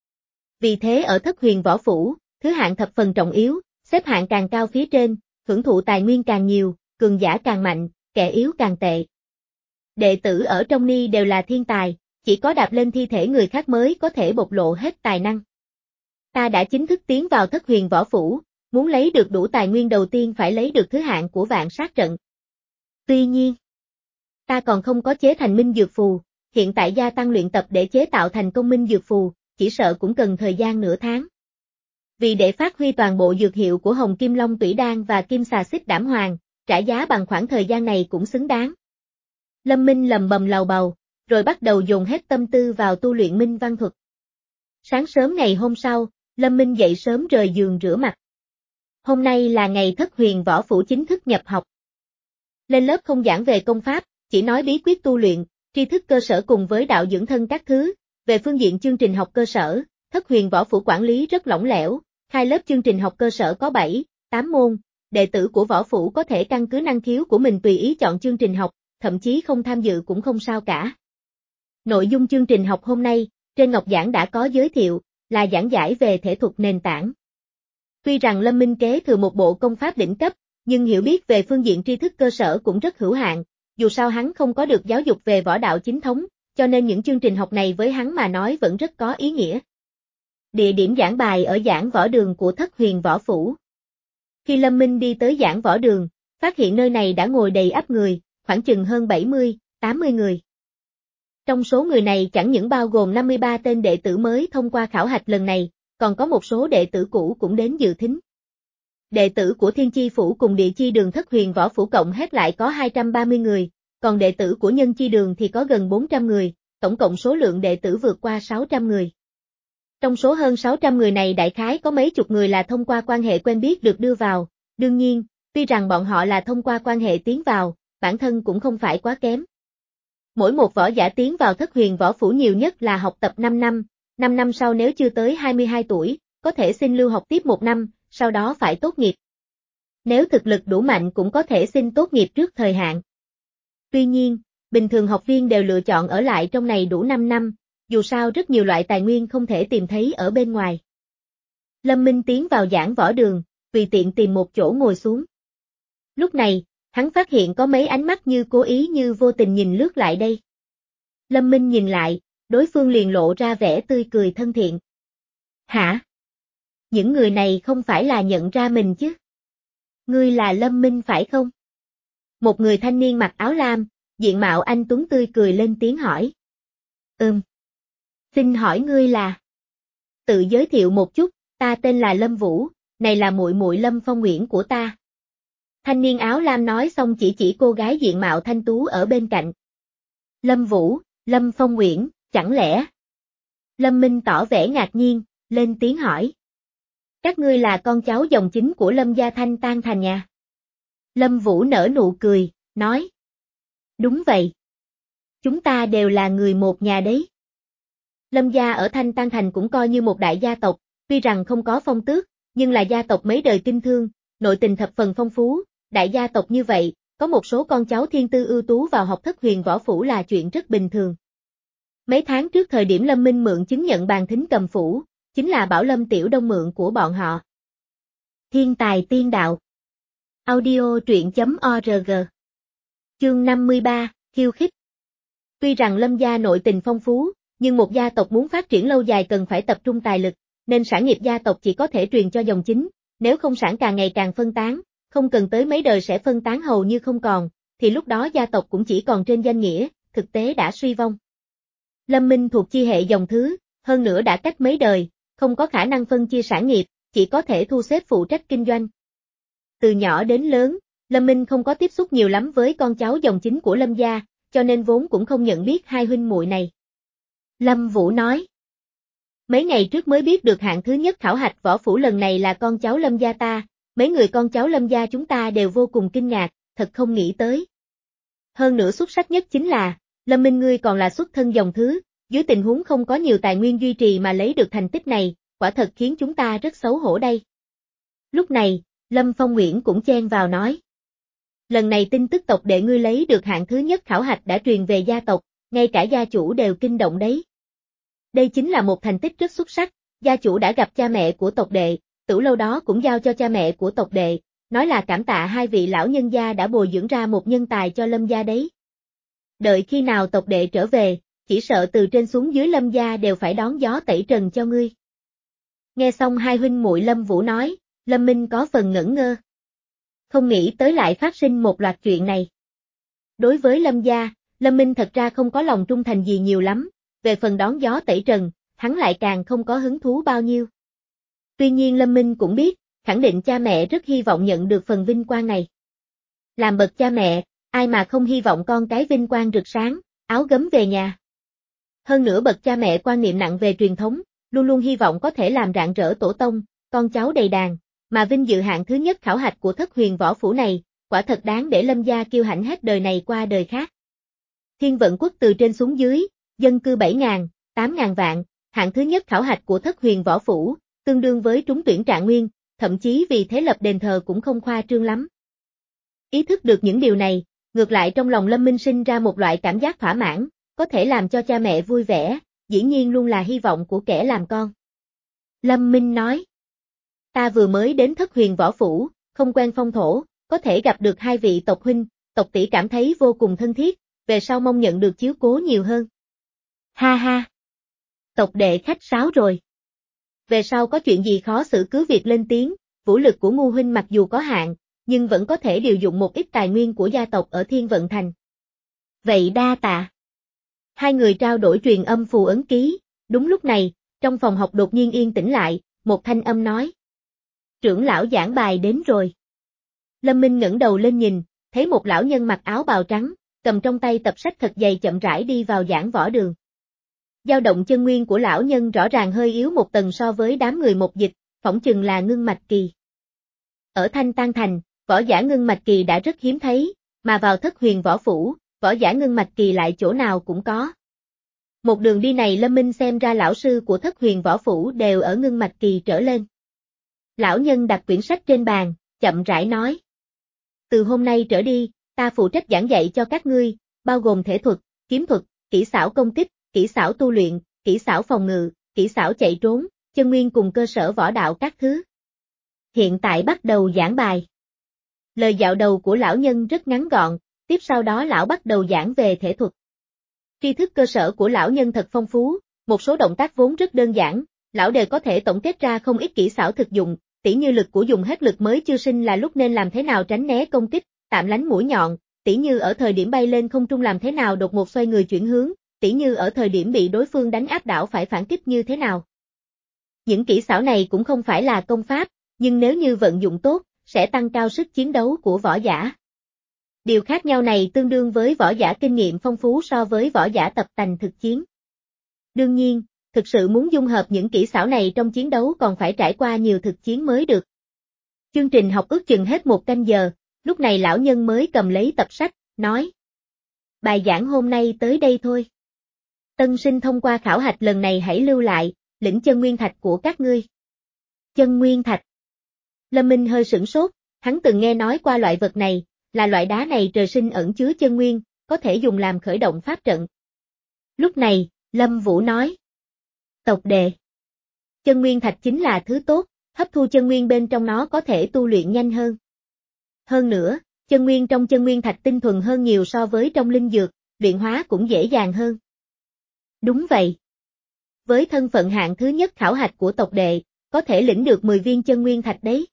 Vì thế ở Thất Huyền Võ Phủ, thứ hạng thập phần trọng yếu, xếp hạng càng cao phía trên, hưởng thụ tài nguyên càng nhiều, cường giả càng mạnh, kẻ yếu càng tệ. Đệ tử ở trong ni đều là thiên tài, chỉ có đạp lên thi thể người khác mới có thể bộc lộ hết tài năng. Ta đã chính thức tiến vào Thất Huyền Võ Phủ, muốn lấy được đủ tài nguyên đầu tiên phải lấy được thứ hạng của vạn sát trận. Tuy nhiên, ta còn không có chế thành minh dược phù, hiện tại gia tăng luyện tập để chế tạo thành công minh dược phù, chỉ sợ cũng cần thời gian nửa tháng. Vì để phát huy toàn bộ dược hiệu của Hồng Kim Long Tủy Đan và Kim Xà Xích Đảm Hoàng, trả giá bằng khoảng thời gian này cũng xứng đáng. Lâm Minh lầm bầm lầu bầu, rồi bắt đầu dồn hết tâm tư vào tu luyện minh văn thuật. Sáng sớm ngày hôm sau, Lâm Minh dậy sớm rời giường rửa mặt. Hôm nay là ngày Thất Huyền Võ Phủ chính thức nhập học. Lên lớp không giảng về công pháp, chỉ nói bí quyết tu luyện, tri thức cơ sở cùng với đạo dưỡng thân các thứ. Về phương diện chương trình học cơ sở, Thất Huyền Võ Phủ quản lý rất lỏng lẻo, khai lớp chương trình học cơ sở có bảy, tám môn, đệ tử của Võ Phủ có thể căn cứ năng khiếu của mình tùy ý chọn chương trình học, thậm chí không tham dự cũng không sao cả. Nội dung chương trình học hôm nay, trên ngọc giảng đã có giới thiệu, là giảng giải về thể thuật nền tảng. Tuy rằng Lâm Minh kế thừa một bộ công pháp đỉnh cấp, nhưng hiểu biết về phương diện tri thức cơ sở cũng rất hữu hạn, dù sao hắn không có được giáo dục về võ đạo chính thống, cho nên những chương trình học này với hắn mà nói vẫn rất có ý nghĩa. Địa điểm giảng bài ở giảng võ đường của Thất Huyền Võ Phủ. Khi Lâm Minh đi tới giảng võ đường, phát hiện nơi này đã ngồi đầy ắp người, khoảng chừng hơn bảy mươi, tám mươi người. Trong số người này chẳng những bao gồm năm mươi ba tên đệ tử mới thông qua khảo hạch lần này, còn có một số đệ tử cũ cũng đến dự thính. Đệ tử của Thiên Chi Phủ cùng Địa Chi Đường Thất Huyền Võ Phủ cộng hết lại có hai trăm ba mươi người, còn đệ tử của Nhân Chi Đường thì có gần bốn trăm người, tổng cộng số lượng đệ tử vượt qua sáu trăm người. Trong số hơn sáu trăm người này đại khái có mấy chục người là thông qua quan hệ quen biết được đưa vào, đương nhiên, tuy rằng bọn họ là thông qua quan hệ tiến vào, bản thân cũng không phải quá kém. Mỗi một võ giả tiến vào Thất Huyền Võ Phủ nhiều nhất là học tập năm năm, năm năm sau nếu chưa tới hai mươi hai tuổi, có thể xin lưu học tiếp một năm, sau đó phải tốt nghiệp. Nếu thực lực đủ mạnh cũng có thể xin tốt nghiệp trước thời hạn. Tuy nhiên, bình thường học viên đều lựa chọn ở lại trong này đủ năm năm, dù sao rất nhiều loại tài nguyên không thể tìm thấy ở bên ngoài. Lâm Minh tiến vào giảng võ đường, tùy tiện tìm một chỗ ngồi xuống. Lúc này, hắn phát hiện có mấy ánh mắt như cố ý như vô tình nhìn lướt lại đây. Lâm Minh nhìn lại, đối phương liền lộ ra vẻ tươi cười thân thiện. Hả? Những người này không phải là nhận ra mình chứ? Ngươi là Lâm Minh phải không? Một người thanh niên mặc áo lam, diện mạo anh tuấn tươi cười lên tiếng hỏi. Ừm. Xin hỏi ngươi là? Tự giới thiệu một chút, ta tên là Lâm Vũ, này là muội muội Lâm Phong Uyển của ta. Thanh niên áo lam nói xong chỉ chỉ cô gái diện mạo thanh tú ở bên cạnh. Lâm Vũ, Lâm Phong Uyển, chẳng lẽ? Lâm Minh tỏ vẻ ngạc nhiên, lên tiếng hỏi. Các ngươi là con cháu dòng chính của Lâm gia Thanh Tan Thành nhà? Lâm Vũ nở nụ cười, nói. Đúng vậy. Chúng ta đều là người một nhà đấy. Lâm gia ở Thanh Tan Thành cũng coi như một đại gia tộc, tuy rằng không có phong tước, nhưng là gia tộc mấy đời kinh thương, nội tình thập phần phong phú, đại gia tộc như vậy, có một số con cháu thiên tư ưu tú vào học Thất Huyền Võ Phủ là chuyện rất bình thường. Mấy tháng trước thời điểm Lâm Minh mượn chứng nhận bàn thính cầm phủ, chính là Bảo Lâm Tiểu Đông mượn của bọn họ. Thiên tài tiên đạo. Audio truyện chấm org. Chương năm mươi ba, khiêu khích. Tuy rằng Lâm gia nội tình phong phú, nhưng một gia tộc muốn phát triển lâu dài cần phải tập trung tài lực, nên sản nghiệp gia tộc chỉ có thể truyền cho dòng chính, nếu không sản càng ngày càng phân tán, không cần tới mấy đời sẽ phân tán hầu như không còn, thì lúc đó gia tộc cũng chỉ còn trên danh nghĩa, thực tế đã suy vong. Lâm Minh thuộc chi hệ dòng thứ, hơn nữa đã cách mấy đời, không có khả năng phân chia sản nghiệp, chỉ có thể thu xếp phụ trách kinh doanh. Từ nhỏ đến lớn, Lâm Minh không có tiếp xúc nhiều lắm với con cháu dòng chính của Lâm gia, cho nên vốn cũng không nhận biết hai huynh muội này. Lâm Vũ nói. Mấy ngày trước mới biết được hạng thứ nhất khảo hạch võ phủ lần này là con cháu Lâm gia ta, mấy người con cháu Lâm gia chúng ta đều vô cùng kinh ngạc, thật không nghĩ tới. Hơn nữa xuất sắc nhất chính là, Lâm Minh ngươi còn là xuất thân dòng thứ, dưới tình huống không có nhiều tài nguyên duy trì mà lấy được thành tích này, quả thật khiến chúng ta rất xấu hổ đây. Lúc này, Lâm Phong Uyển cũng chen vào nói. Lần này tin tức tộc đệ ngươi lấy được hạng thứ nhất khảo hạch đã truyền về gia tộc, ngay cả gia chủ đều kinh động đấy. Đây chính là một thành tích rất xuất sắc, gia chủ đã gặp cha mẹ của tộc đệ, tửu lâu đó cũng giao cho cha mẹ của tộc đệ, nói là cảm tạ hai vị lão nhân gia đã bồi dưỡng ra một nhân tài cho Lâm gia đấy. Đợi khi nào tộc đệ trở về, chỉ sợ từ trên xuống dưới Lâm gia đều phải đón gió tẩy trần cho ngươi. Nghe xong hai huynh muội Lâm Vũ nói, Lâm Minh có phần ngẩn ngơ. Không nghĩ tới lại phát sinh một loạt chuyện này. Đối với Lâm gia, Lâm Minh thật ra không có lòng trung thành gì nhiều lắm, về phần đón gió tẩy trần, hắn lại càng không có hứng thú bao nhiêu. Tuy nhiên Lâm Minh cũng biết, khẳng định cha mẹ rất hy vọng nhận được phần vinh quang này. Làm bậc cha mẹ, ai mà không hy vọng con cái vinh quang rực sáng, áo gấm về nhà. Hơn nữa bậc cha mẹ quan niệm nặng về truyền thống, luôn luôn hy vọng có thể làm rạng rỡ tổ tông, con cháu đầy đàn, mà vinh dự hạng thứ nhất khảo hạch của Thất Huyền Võ Phủ này, quả thật đáng để Lâm gia kiêu hãnh hết đời này qua đời khác. Thiên Vận Quốc từ trên xuống dưới, dân cư bảy ngàn, tám ngàn vạn, hạng thứ nhất khảo hạch của Thất Huyền Võ Phủ, tương đương với trúng tuyển Trạng Nguyên, thậm chí vì thế lập đền thờ cũng không khoa trương lắm. Ý thức được những điều này, ngược lại trong lòng Lâm Minh sinh ra một loại cảm giác thỏa mãn, có thể làm cho cha mẹ vui vẻ, dĩ nhiên luôn là hy vọng của kẻ làm con. Lâm Minh nói, ta vừa mới đến Thất Huyền Võ Phủ, không quen phong thổ, có thể gặp được hai vị tộc huynh, tộc tỷ cảm thấy vô cùng thân thiết, về sau mong nhận được chiếu cố nhiều hơn. Ha ha! Tộc đệ khách sáo rồi. Về sau có chuyện gì khó xử cứ việc lên tiếng, vũ lực của Ngu huynh mặc dù có hạn, nhưng vẫn có thể điều dụng một ít tài nguyên của gia tộc ở Thiên Vận Thành. Vậy đa tạ. Hai người trao đổi truyền âm phù ấn ký, đúng lúc này, trong phòng học đột nhiên yên tĩnh lại, một thanh âm nói. Trưởng lão giảng bài đến rồi. Lâm Minh ngẩng đầu lên nhìn, thấy một lão nhân mặc áo bào trắng, cầm trong tay tập sách thật dày chậm rãi đi vào giảng võ đường. Dao động chân nguyên của lão nhân rõ ràng hơi yếu một tầng so với đám người một dịch, phỏng chừng là ngưng mạch kỳ. Ở Thanh Tan Thành, võ giả ngưng mạch kỳ đã rất hiếm thấy, mà vào Thất Huyền Võ Phủ, võ giả ngưng mạch kỳ lại chỗ nào cũng có. Một đường đi này Lâm Minh xem ra lão sư của Thất Huyền Võ Phủ đều ở ngưng mạch kỳ trở lên. Lão nhân đặt quyển sách trên bàn, chậm rãi nói. Từ hôm nay trở đi, ta phụ trách giảng dạy cho các ngươi, bao gồm thể thuật, kiếm thuật, kỹ xảo công kích, kỹ xảo tu luyện, kỹ xảo phòng ngự, kỹ xảo chạy trốn, chân nguyên cùng cơ sở võ đạo các thứ. Hiện tại bắt đầu giảng bài. Lời dạo đầu của lão nhân rất ngắn gọn, tiếp sau đó lão bắt đầu giảng về thể thuật. Tri thức cơ sở của lão nhân thật phong phú, một số động tác vốn rất đơn giản, lão đều có thể tổng kết ra không ít kỹ xảo thực dụng, tỉ như lực của dùng hết lực mới chưa sinh là lúc nên làm thế nào tránh né công kích, tạm lánh mũi nhọn, tỉ như ở thời điểm bay lên không trung làm thế nào đột ngột xoay người chuyển hướng, tỉ như ở thời điểm bị đối phương đánh áp đảo phải phản kích như thế nào. Những kỹ xảo này cũng không phải là công pháp, nhưng nếu như vận dụng tốt, sẽ tăng cao sức chiến đấu của võ giả. Điều khác nhau này tương đương với võ giả kinh nghiệm phong phú so với võ giả tập tành thực chiến. Đương nhiên, thực sự muốn dung hợp những kỹ xảo này trong chiến đấu còn phải trải qua nhiều thực chiến mới được. Chương trình học ước chừng hết một canh giờ, lúc này lão nhân mới cầm lấy tập sách, nói. Bài giảng hôm nay tới đây thôi. Tân sinh thông qua khảo hạch lần này hãy lưu lại, lĩnh chân nguyên thạch của các ngươi. Chân nguyên thạch. Lâm Minh hơi sửng sốt, hắn từng nghe nói qua loại vật này, là loại đá này trời sinh ẩn chứa chân nguyên, có thể dùng làm khởi động pháp trận. Lúc này, Lâm Vũ nói. Tộc đệ. Chân nguyên thạch chính là thứ tốt, hấp thu chân nguyên bên trong nó có thể tu luyện nhanh hơn. Hơn nữa, chân nguyên trong chân nguyên thạch tinh thuần hơn nhiều so với trong linh dược, luyện hóa cũng dễ dàng hơn. Đúng vậy. Với thân phận hạng thứ nhất khảo hạch của tộc đệ, có thể lĩnh được mười viên chân nguyên thạch đấy.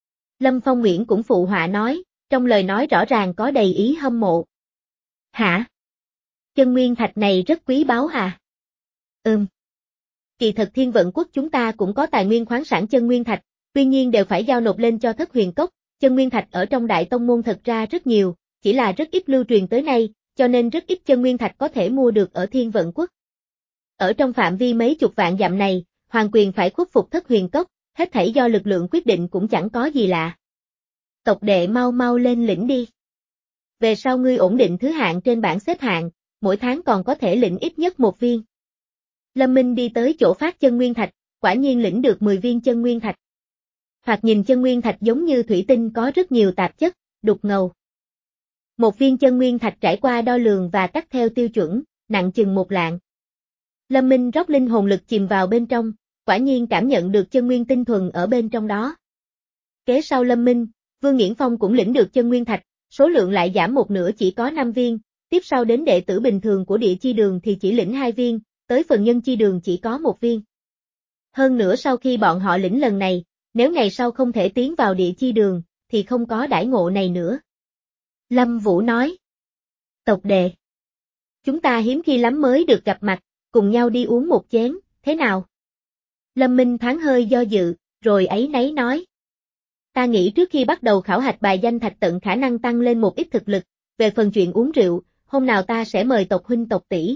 Lâm Phong Nguyễn cũng phụ họa nói, trong lời nói rõ ràng có đầy ý hâm mộ. Hả? Chân nguyên thạch này rất quý báu à? Ừm. Kỳ thật Thiên Vận Quốc chúng ta cũng có tài nguyên khoáng sản chân nguyên thạch, tuy nhiên đều phải giao nộp lên cho Thất Huyền Cốc, chân nguyên thạch ở trong đại tông môn thật ra rất nhiều, chỉ là rất ít lưu truyền tới nay, cho nên rất ít chân nguyên thạch có thể mua được ở Thiên Vận Quốc. Ở trong phạm vi mấy chục vạn dặm này, hoàng quyền phải khuất phục Thất Huyền Cốc, hết thảy do lực lượng quyết định cũng chẳng có gì lạ. Tộc đệ mau mau lên lĩnh đi. Về sau ngươi ổn định thứ hạng trên bảng xếp hạng, mỗi tháng còn có thể lĩnh ít nhất một viên. Lâm Minh đi tới chỗ phát chân nguyên thạch, quả nhiên lĩnh được mười viên chân nguyên thạch. Thoạt nhìn chân nguyên thạch giống như thủy tinh có rất nhiều tạp chất, đục ngầu. Một viên chân nguyên thạch trải qua đo lường và cắt theo tiêu chuẩn, nặng chừng một lạng. Lâm Minh rót linh hồn lực chìm vào bên trong, quả nhiên cảm nhận được chân nguyên tinh thuần ở bên trong đó. Kế sau Lâm Minh, Vương Nghiễn Phong cũng lĩnh được chân nguyên thạch, số lượng lại giảm một nửa chỉ có năm viên, tiếp sau đến đệ tử bình thường của địa chi đường thì chỉ lĩnh hai viên, tới phần nhân chi đường chỉ có một viên. Hơn nữa sau khi bọn họ lĩnh lần này, nếu ngày sau không thể tiến vào địa chi đường, thì không có đãi ngộ này nữa. Lâm Vũ nói. Tộc đệ. Chúng ta hiếm khi lắm mới được gặp mặt, cùng nhau đi uống một chén, thế nào? Lâm Minh thoáng hơi do dự, rồi áy náy nói. Ta nghĩ trước khi bắt đầu khảo hạch bài danh thạch tận khả năng tăng lên một ít thực lực, về phần chuyện uống rượu, hôm nào ta sẽ mời tộc huynh tộc tỷ.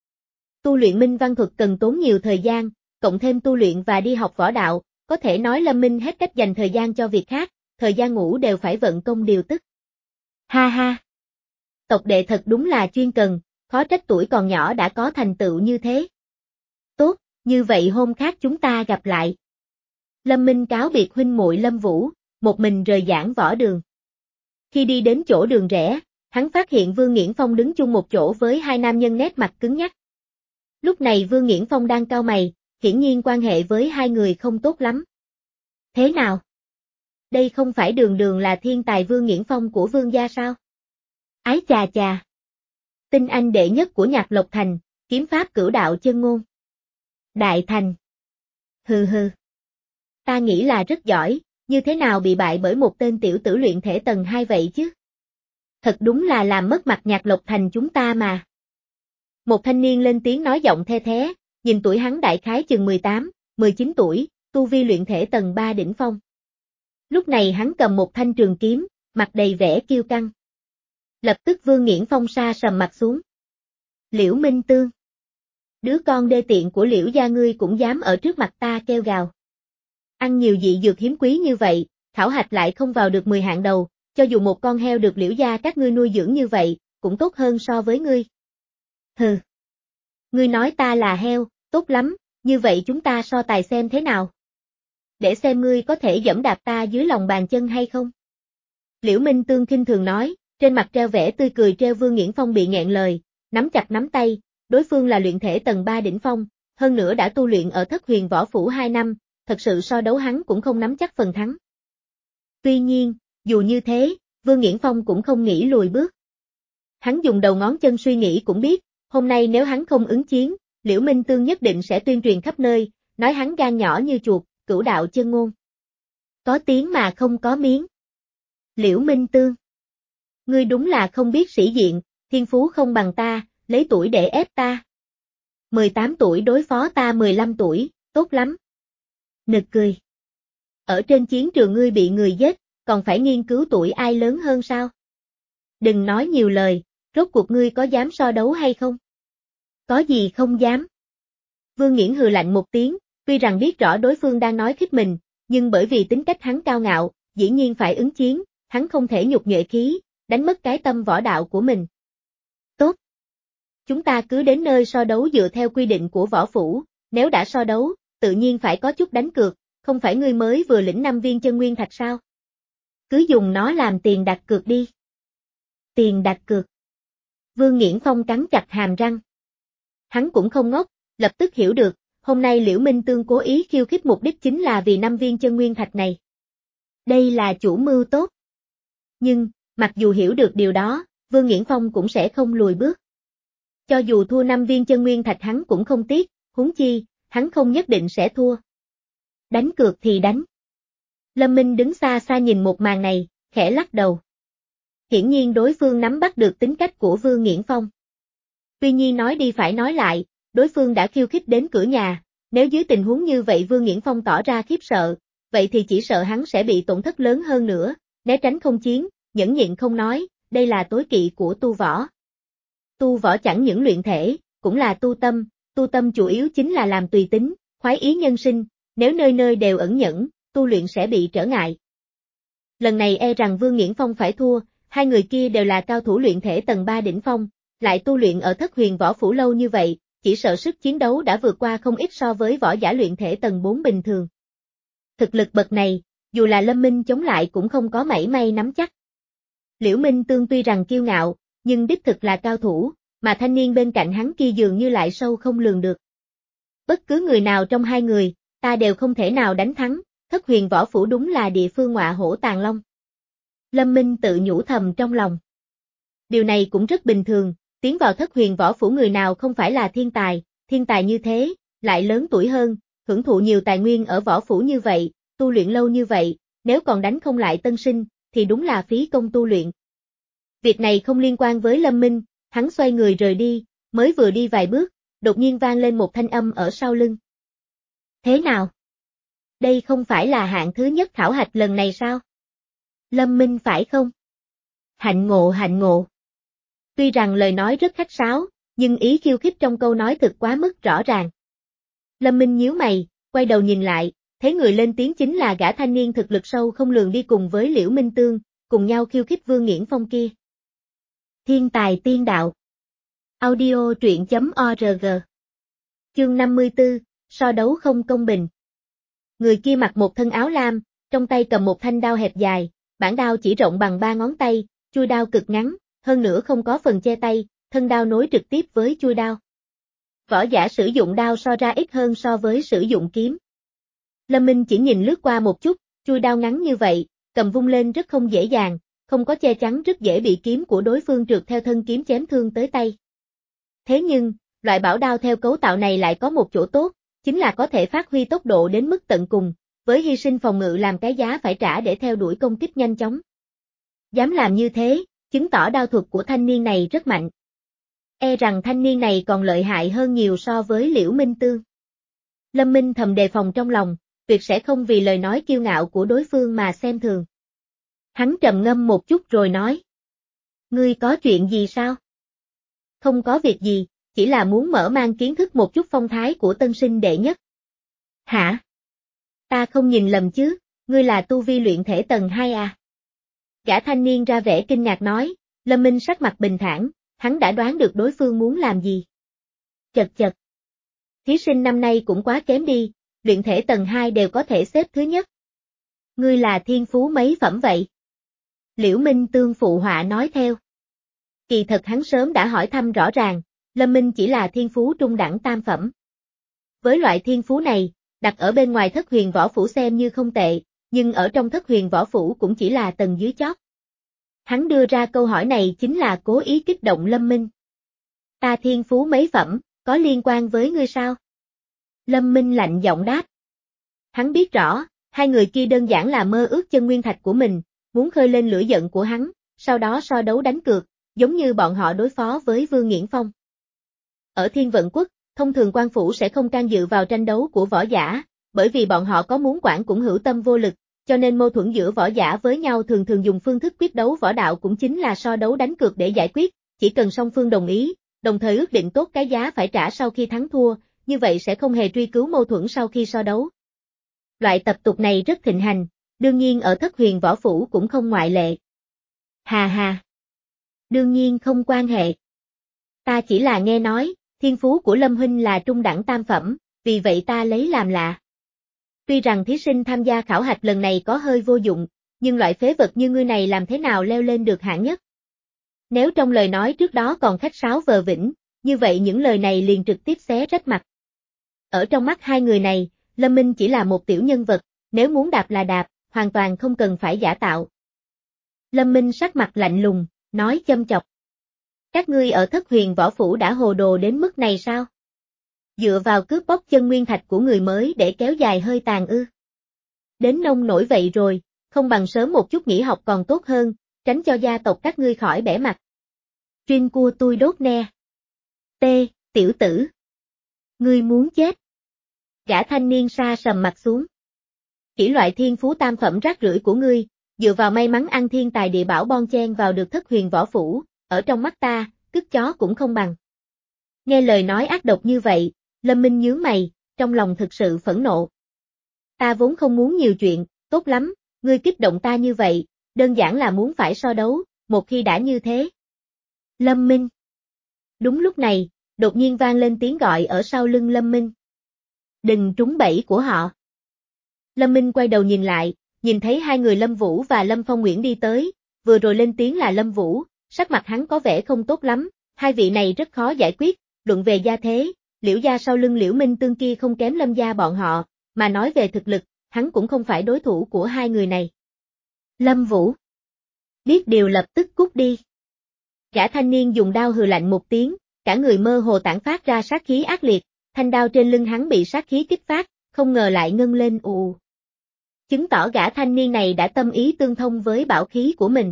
Tu luyện minh văn thuật cần tốn nhiều thời gian, cộng thêm tu luyện và đi học võ đạo, có thể nói Lâm Minh hết cách dành thời gian cho việc khác, thời gian ngủ đều phải vận công điều tức. Ha ha! Tộc đệ thật đúng là chuyên cần, khó trách tuổi còn nhỏ đã có thành tựu như thế. Tốt, như vậy hôm khác chúng ta gặp lại. Lâm Minh cáo biệt huynh muội Lâm Vũ, một mình rời giảng võ đường. Khi đi đến chỗ đường rẽ, hắn phát hiện Vương Nghiễn Phong đứng chung một chỗ với hai nam nhân nét mặt cứng nhắc. Lúc này Vương Nghiễn Phong đang cau mày, hiển nhiên quan hệ với hai người không tốt lắm. Thế nào? Đây không phải đường đường là thiên tài Vương Nghiễn Phong của Vương gia sao? Ái chà chà! Tinh anh đệ nhất của Nhạc Lộc Thành, kiếm pháp cửu đạo chân ngôn. Đại thành! Hừ hừ! Ta nghĩ là rất giỏi, như thế nào bị bại bởi một tên tiểu tử luyện thể tầng hai vậy chứ? Thật đúng là làm mất mặt Nhạc Lộc Thành chúng ta mà. Một thanh niên lên tiếng nói giọng the thé, nhìn tuổi hắn đại khái chừng mười tám, mười chín tuổi, tu vi luyện thể tầng ba đỉnh phong. Lúc này hắn cầm một thanh trường kiếm, mặt đầy vẻ kiêu căng. Lập tức Vương Nghiễn Phong sa sầm mặt xuống. Liễu Minh Tương. Đứa con đê tiện của Liễu gia ngươi cũng dám ở trước mặt ta kêu gào. Ăn nhiều dị dược hiếm quý như vậy, khảo hạch lại không vào được mười hạng đầu, cho dù một con heo được Liễu gia các ngươi nuôi dưỡng như vậy, cũng tốt hơn so với ngươi. Hừ. Ngươi nói ta là heo, tốt lắm, như vậy chúng ta so tài xem thế nào. Để xem ngươi có thể dẫm đạp ta dưới lòng bàn chân hay không. Liễu Minh Tương khinh thường nói, trên mặt treo vẻ tươi cười treo Vương Nghiễn Phong bị nghẹn lời, nắm chặt nắm tay, đối phương là luyện thể tầng ba đỉnh phong, hơn nữa đã tu luyện ở Thất Huyền Võ Phủ hai năm, thật sự so đấu hắn cũng không nắm chắc phần thắng. Tuy nhiên, dù như thế, Vương Nghiễn Phong cũng không nghĩ lùi bước. Hắn dùng đầu ngón chân suy nghĩ cũng biết, hôm nay nếu hắn không ứng chiến, Liễu Minh Tương nhất định sẽ tuyên truyền khắp nơi, nói hắn gan nhỏ như chuột, cửu đạo chân ngôn. Có tiếng mà không có miếng. Liễu Minh Tương. Ngươi đúng là không biết sĩ diện, thiên phú không bằng ta, lấy tuổi để ép ta. mười tám tuổi đối phó ta mười lăm tuổi, tốt lắm. Nực cười. Ở trên chiến trường ngươi bị người giết, còn phải nghiên cứu tuổi ai lớn hơn sao? Đừng nói nhiều lời, rốt cuộc ngươi có dám so đấu hay không? Có gì không dám? Vương Nghiễn hừ lạnh một tiếng, tuy rằng biết rõ đối phương đang nói khích mình, nhưng bởi vì tính cách hắn cao ngạo, dĩ nhiên phải ứng chiến, hắn không thể nhục nhuệ khí, đánh mất cái tâm võ đạo của mình. Tốt. Chúng ta cứ đến nơi so đấu dựa theo quy định của võ phủ, nếu đã so đấu, tự nhiên phải có chút đánh cược, không phải ngươi mới vừa lĩnh năm viên chân nguyên thạch sao? Cứ dùng nó làm tiền đặt cược đi. Tiền đặt cược. Vương Nghiễn Phong cắn chặt hàm răng. Hắn cũng không ngốc, lập tức hiểu được, hôm nay Liễu Minh Tương cố ý khiêu khích mục đích chính là vì năm viên chân nguyên thạch này. Đây là chủ mưu tốt. Nhưng, mặc dù hiểu được điều đó, Vương Nghiễn Phong cũng sẽ không lùi bước. Cho dù thua năm viên chân nguyên thạch hắn cũng không tiếc, huống chi, hắn không nhất định sẽ thua. Đánh cược thì đánh. Lâm Minh đứng xa xa nhìn một màn này, khẽ lắc đầu. Hiển nhiên đối phương nắm bắt được tính cách của Vương Nghiễn Phong. Tuy nhiên nói đi phải nói lại, đối phương đã khiêu khích đến cửa nhà, nếu dưới tình huống như vậy Vương Nghiễn Phong tỏ ra khiếp sợ, vậy thì chỉ sợ hắn sẽ bị tổn thất lớn hơn nữa, né tránh không chiến, nhẫn nhịn không nói, đây là tối kỵ của tu võ. Tu võ chẳng những luyện thể, cũng là tu tâm, tu tâm chủ yếu chính là làm tùy tính, khoái ý nhân sinh, nếu nơi nơi đều ẩn nhẫn, tu luyện sẽ bị trở ngại. Lần này e rằng Vương Nghiễn Phong phải thua, hai người kia đều là cao thủ luyện thể tầng ba đỉnh phong, lại tu luyện ở Thất Huyền Võ Phủ lâu như vậy, chỉ sợ sức chiến đấu đã vượt qua không ít so với võ giả luyện thể tầng bốn bình thường. Thực lực bậc này, dù là Lâm Minh chống lại cũng không có mảy may nắm chắc. Liễu Minh Tương tuy rằng kiêu ngạo, nhưng đích thực là cao thủ, mà thanh niên bên cạnh hắn kia dường như lại sâu không lường được. Bất cứ người nào trong hai người, ta đều không thể nào đánh thắng, Thất Huyền Võ Phủ đúng là địa phương ngọa hổ tàng long. Lâm Minh tự nhủ thầm trong lòng. Điều này cũng rất bình thường, tiến vào Thất Huyền Võ Phủ người nào không phải là thiên tài, thiên tài như thế, lại lớn tuổi hơn, hưởng thụ nhiều tài nguyên ở võ phủ như vậy, tu luyện lâu như vậy, nếu còn đánh không lại tân sinh, thì đúng là phí công tu luyện. Việc này không liên quan với Lâm Minh, hắn xoay người rời đi, mới vừa đi vài bước, đột nhiên vang lên một thanh âm ở sau lưng. Thế nào? Đây không phải là hạng thứ nhất khảo hạch lần này sao? Lâm Minh phải không? Hạnh ngộ hạnh ngộ. Tuy rằng lời nói rất khách sáo, nhưng ý khiêu khích trong câu nói thực quá mức rõ ràng. Lâm Minh nhíu mày, quay đầu nhìn lại, thấy người lên tiếng chính là gã thanh niên thực lực sâu không lường đi cùng với Liễu Minh Tương, cùng nhau khiêu khích Vương Nghiễn Phong kia. Thiên tài tiên đạo. Audio truyện chấm org. Chương năm mươi tư, so đấu không công bình. Người kia mặc một thân áo lam, trong tay cầm một thanh đao hẹp dài, bản đao chỉ rộng bằng ba ngón tay, chuôi đao cực ngắn, hơn nữa không có phần che tay, thân đao nối trực tiếp với chuôi đao. Võ giả sử dụng đao so ra ít hơn so với sử dụng kiếm. Lâm Minh chỉ nhìn lướt qua một chút, chuôi đao ngắn như vậy, cầm vung lên rất không dễ dàng, không có che chắn rất dễ bị kiếm của đối phương trượt theo thân kiếm chém thương tới tay. Thế nhưng, loại bảo đao theo cấu tạo này lại có một chỗ tốt, chính là có thể phát huy tốc độ đến mức tận cùng, với hy sinh phòng ngự làm cái giá phải trả để theo đuổi công kích nhanh chóng. Dám làm như thế, chứng tỏ đao thuật của thanh niên này rất mạnh. E rằng thanh niên này còn lợi hại hơn nhiều so với Liễu Minh Tương. Lâm Minh thầm đề phòng trong lòng, tuyệt sẽ không vì lời nói kiêu ngạo của đối phương mà xem thường. Hắn trầm ngâm một chút rồi nói. Ngươi có chuyện gì sao? Không có việc gì, chỉ là muốn mở mang kiến thức một chút phong thái của tân sinh đệ nhất. Hả? Ta không nhìn lầm chứ, ngươi là tu vi luyện thể tầng hai à? Gã thanh niên ra vẻ kinh ngạc nói, Lâm Minh sắc mặt bình thản, hắn đã đoán được đối phương muốn làm gì. Chật chật. Thí sinh năm nay cũng quá kém đi, luyện thể tầng hai đều có thể xếp thứ nhất. Ngươi là thiên phú mấy phẩm vậy? Liễu Minh Tương phụ họa nói theo. Kỳ thật hắn sớm đã hỏi thăm rõ ràng, Lâm Minh chỉ là thiên phú trung đẳng tam phẩm. Với loại thiên phú này, đặt ở bên ngoài thất huyền võ phủ xem như không tệ, nhưng ở trong thất huyền võ phủ cũng chỉ là tầng dưới chót. Hắn đưa ra câu hỏi này chính là cố ý kích động Lâm Minh. Ta thiên phú mấy phẩm, có liên quan với ngươi sao? Lâm Minh lạnh giọng đáp. Hắn biết rõ, hai người kia đơn giản là mơ ước chân nguyên thạch của mình, muốn khơi lên lửa giận của hắn, sau đó so đấu đánh cược, giống như bọn họ đối phó với Vương Nghiễn Phong. Ở Thiên Vận Quốc, thông thường quan phủ sẽ không can dự vào tranh đấu của võ giả, bởi vì bọn họ có muốn quản cũng hữu tâm vô lực, cho nên mâu thuẫn giữa võ giả với nhau thường thường dùng phương thức quyết đấu võ đạo cũng chính là so đấu đánh cược để giải quyết, chỉ cần song phương đồng ý, đồng thời ước định tốt cái giá phải trả sau khi thắng thua, như vậy sẽ không hề truy cứu mâu thuẫn sau khi so đấu. Loại tập tục này rất thịnh hành, đương nhiên ở thất huyền võ phủ cũng không ngoại lệ. Hà hà. Đương nhiên không quan hệ. Ta chỉ là nghe nói, thiên phú của Lâm Huynh là trung đẳng tam phẩm, vì vậy ta lấy làm lạ. Tuy rằng thí sinh tham gia khảo hạch lần này có hơi vô dụng, nhưng loại phế vật như ngươi này làm thế nào leo lên được hạng nhất? Nếu trong lời nói trước đó còn khách sáo vờ vĩnh, như vậy những lời này liền trực tiếp xé rách mặt. Ở trong mắt hai người này, Lâm Minh chỉ là một tiểu nhân vật, nếu muốn đạp là đạp, hoàn toàn không cần phải giả tạo. Lâm Minh sắc mặt lạnh lùng, nói châm chọc. Các ngươi ở thất huyền võ phủ đã hồ đồ đến mức này sao? Dựa vào cướp bóc chân nguyên thạch của người mới để kéo dài hơi tàn ư? Đến nông nổi vậy rồi, không bằng sớm một chút nghỉ học còn tốt hơn, tránh cho gia tộc các ngươi khỏi bẻ mặt. Chuyên cua tôi đốt nè. T, tiểu tử. Ngươi muốn chết. Gã thanh niên sa sầm mặt xuống. Chỉ loại thiên phú tam phẩm rác rưởi của ngươi, dựa vào may mắn ăn thiên tài địa bảo bon chen vào được thất huyền võ phủ, ở trong mắt ta, cứt chó cũng không bằng. Nghe lời nói ác độc như vậy, Lâm Minh nhướng mày, trong lòng thực sự phẫn nộ. Ta vốn không muốn nhiều chuyện, tốt lắm, ngươi kích động ta như vậy, đơn giản là muốn phải so đấu, một khi đã như thế. Lâm Minh. Đúng lúc này, đột nhiên vang lên tiếng gọi ở sau lưng Lâm Minh. Đừng trúng bẫy của họ. Lâm Minh quay đầu nhìn lại, nhìn thấy hai người Lâm Vũ và Lâm Phong Nguyễn đi tới, vừa rồi lên tiếng là Lâm Vũ, sắc mặt hắn có vẻ không tốt lắm, hai vị này rất khó giải quyết, luận về gia thế, Liễu gia sau lưng Liễu Minh Tương kia không kém Lâm gia bọn họ, mà nói về thực lực, hắn cũng không phải đối thủ của hai người này. Lâm Vũ. Biết điều lập tức cút đi. Gã thanh niên dùng đao hừ lạnh một tiếng, cả người mơ hồ tản phát ra sát khí ác liệt, thanh đao trên lưng hắn bị sát khí kích phát, không ngờ lại ngân lên ù. Chứng tỏ gã thanh niên này đã tâm ý tương thông với bảo khí của mình.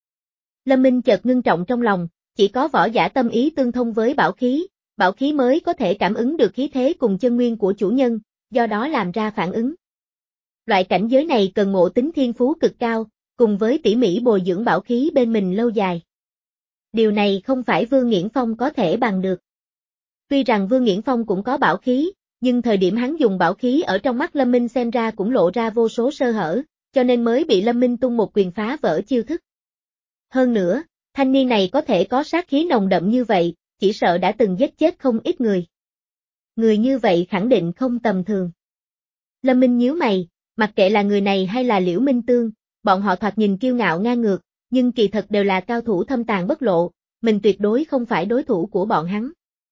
Lâm Minh chợt ngưng trọng trong lòng, chỉ có võ giả tâm ý tương thông với bảo khí, bảo khí mới có thể cảm ứng được khí thế cùng chân nguyên của chủ nhân, do đó làm ra phản ứng. Loại cảnh giới này cần ngộ tính thiên phú cực cao, cùng với tỉ mỉ bồi dưỡng bảo khí bên mình lâu dài. Điều này không phải Vương Nghiễn Phong có thể bằng được. Tuy rằng Vương Nghiễn Phong cũng có bảo khí, nhưng thời điểm hắn dùng bảo khí ở trong mắt Lâm Minh xem ra cũng lộ ra vô số sơ hở, cho nên mới bị Lâm Minh tung một quyền phá vỡ chiêu thức. Hơn nữa, thanh niên này có thể có sát khí nồng đậm như vậy, chỉ sợ đã từng giết chết không ít người. Người như vậy khẳng định không tầm thường. Lâm Minh nhíu mày, mặc kệ là người này hay là Liễu Minh Tương, bọn họ thoạt nhìn kiêu ngạo ngang ngược, nhưng kỳ thật đều là cao thủ thâm tàng bất lộ, mình tuyệt đối không phải đối thủ của bọn hắn.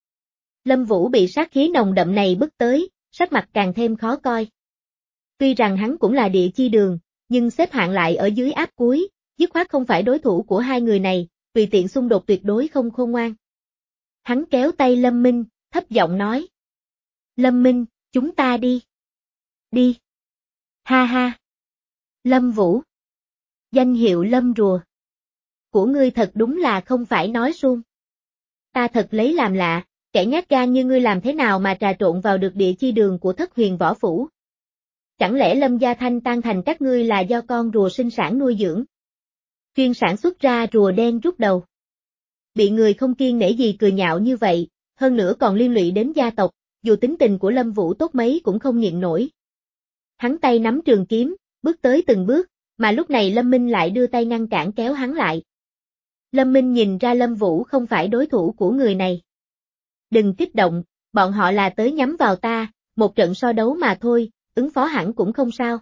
Lâm Vũ bị sát khí nồng đậm này bức tới, sắc mặt càng thêm khó coi. Tuy rằng hắn cũng là địa chi đường, nhưng xếp hạng lại ở dưới áp cuối, dứt khoát không phải đối thủ của hai người này, tùy tiện xung đột tuyệt đối không khôn ngoan. Hắn kéo tay Lâm Minh, thấp giọng nói. Lâm Minh, chúng ta đi. Đi. Ha ha. Lâm Vũ. Danh hiệu Lâm Rùa. Của ngươi thật đúng là không phải nói suông. Ta thật lấy làm lạ, kẻ nhát gan như ngươi làm thế nào mà trà trộn vào được địa chi đường của Thất Huyền Võ Phủ. Chẳng lẽ Lâm Gia Thanh tan thành các ngươi là do con rùa sinh sản nuôi dưỡng? Chuyên sản xuất ra rùa đen rút đầu. Bị người không kiêng nể gì cười nhạo như vậy, hơn nữa còn liên lụy đến gia tộc, dù tính tình của Lâm Vũ tốt mấy cũng không nhịn nổi. Hắn tay nắm trường kiếm, bước tới từng bước, mà lúc này Lâm Minh lại đưa tay ngăn cản kéo hắn lại. Lâm Minh nhìn ra Lâm Vũ không phải đối thủ của người này. Đừng kích động, bọn họ là tới nhắm vào ta, một trận so đấu mà thôi, ứng phó hẳn cũng không sao.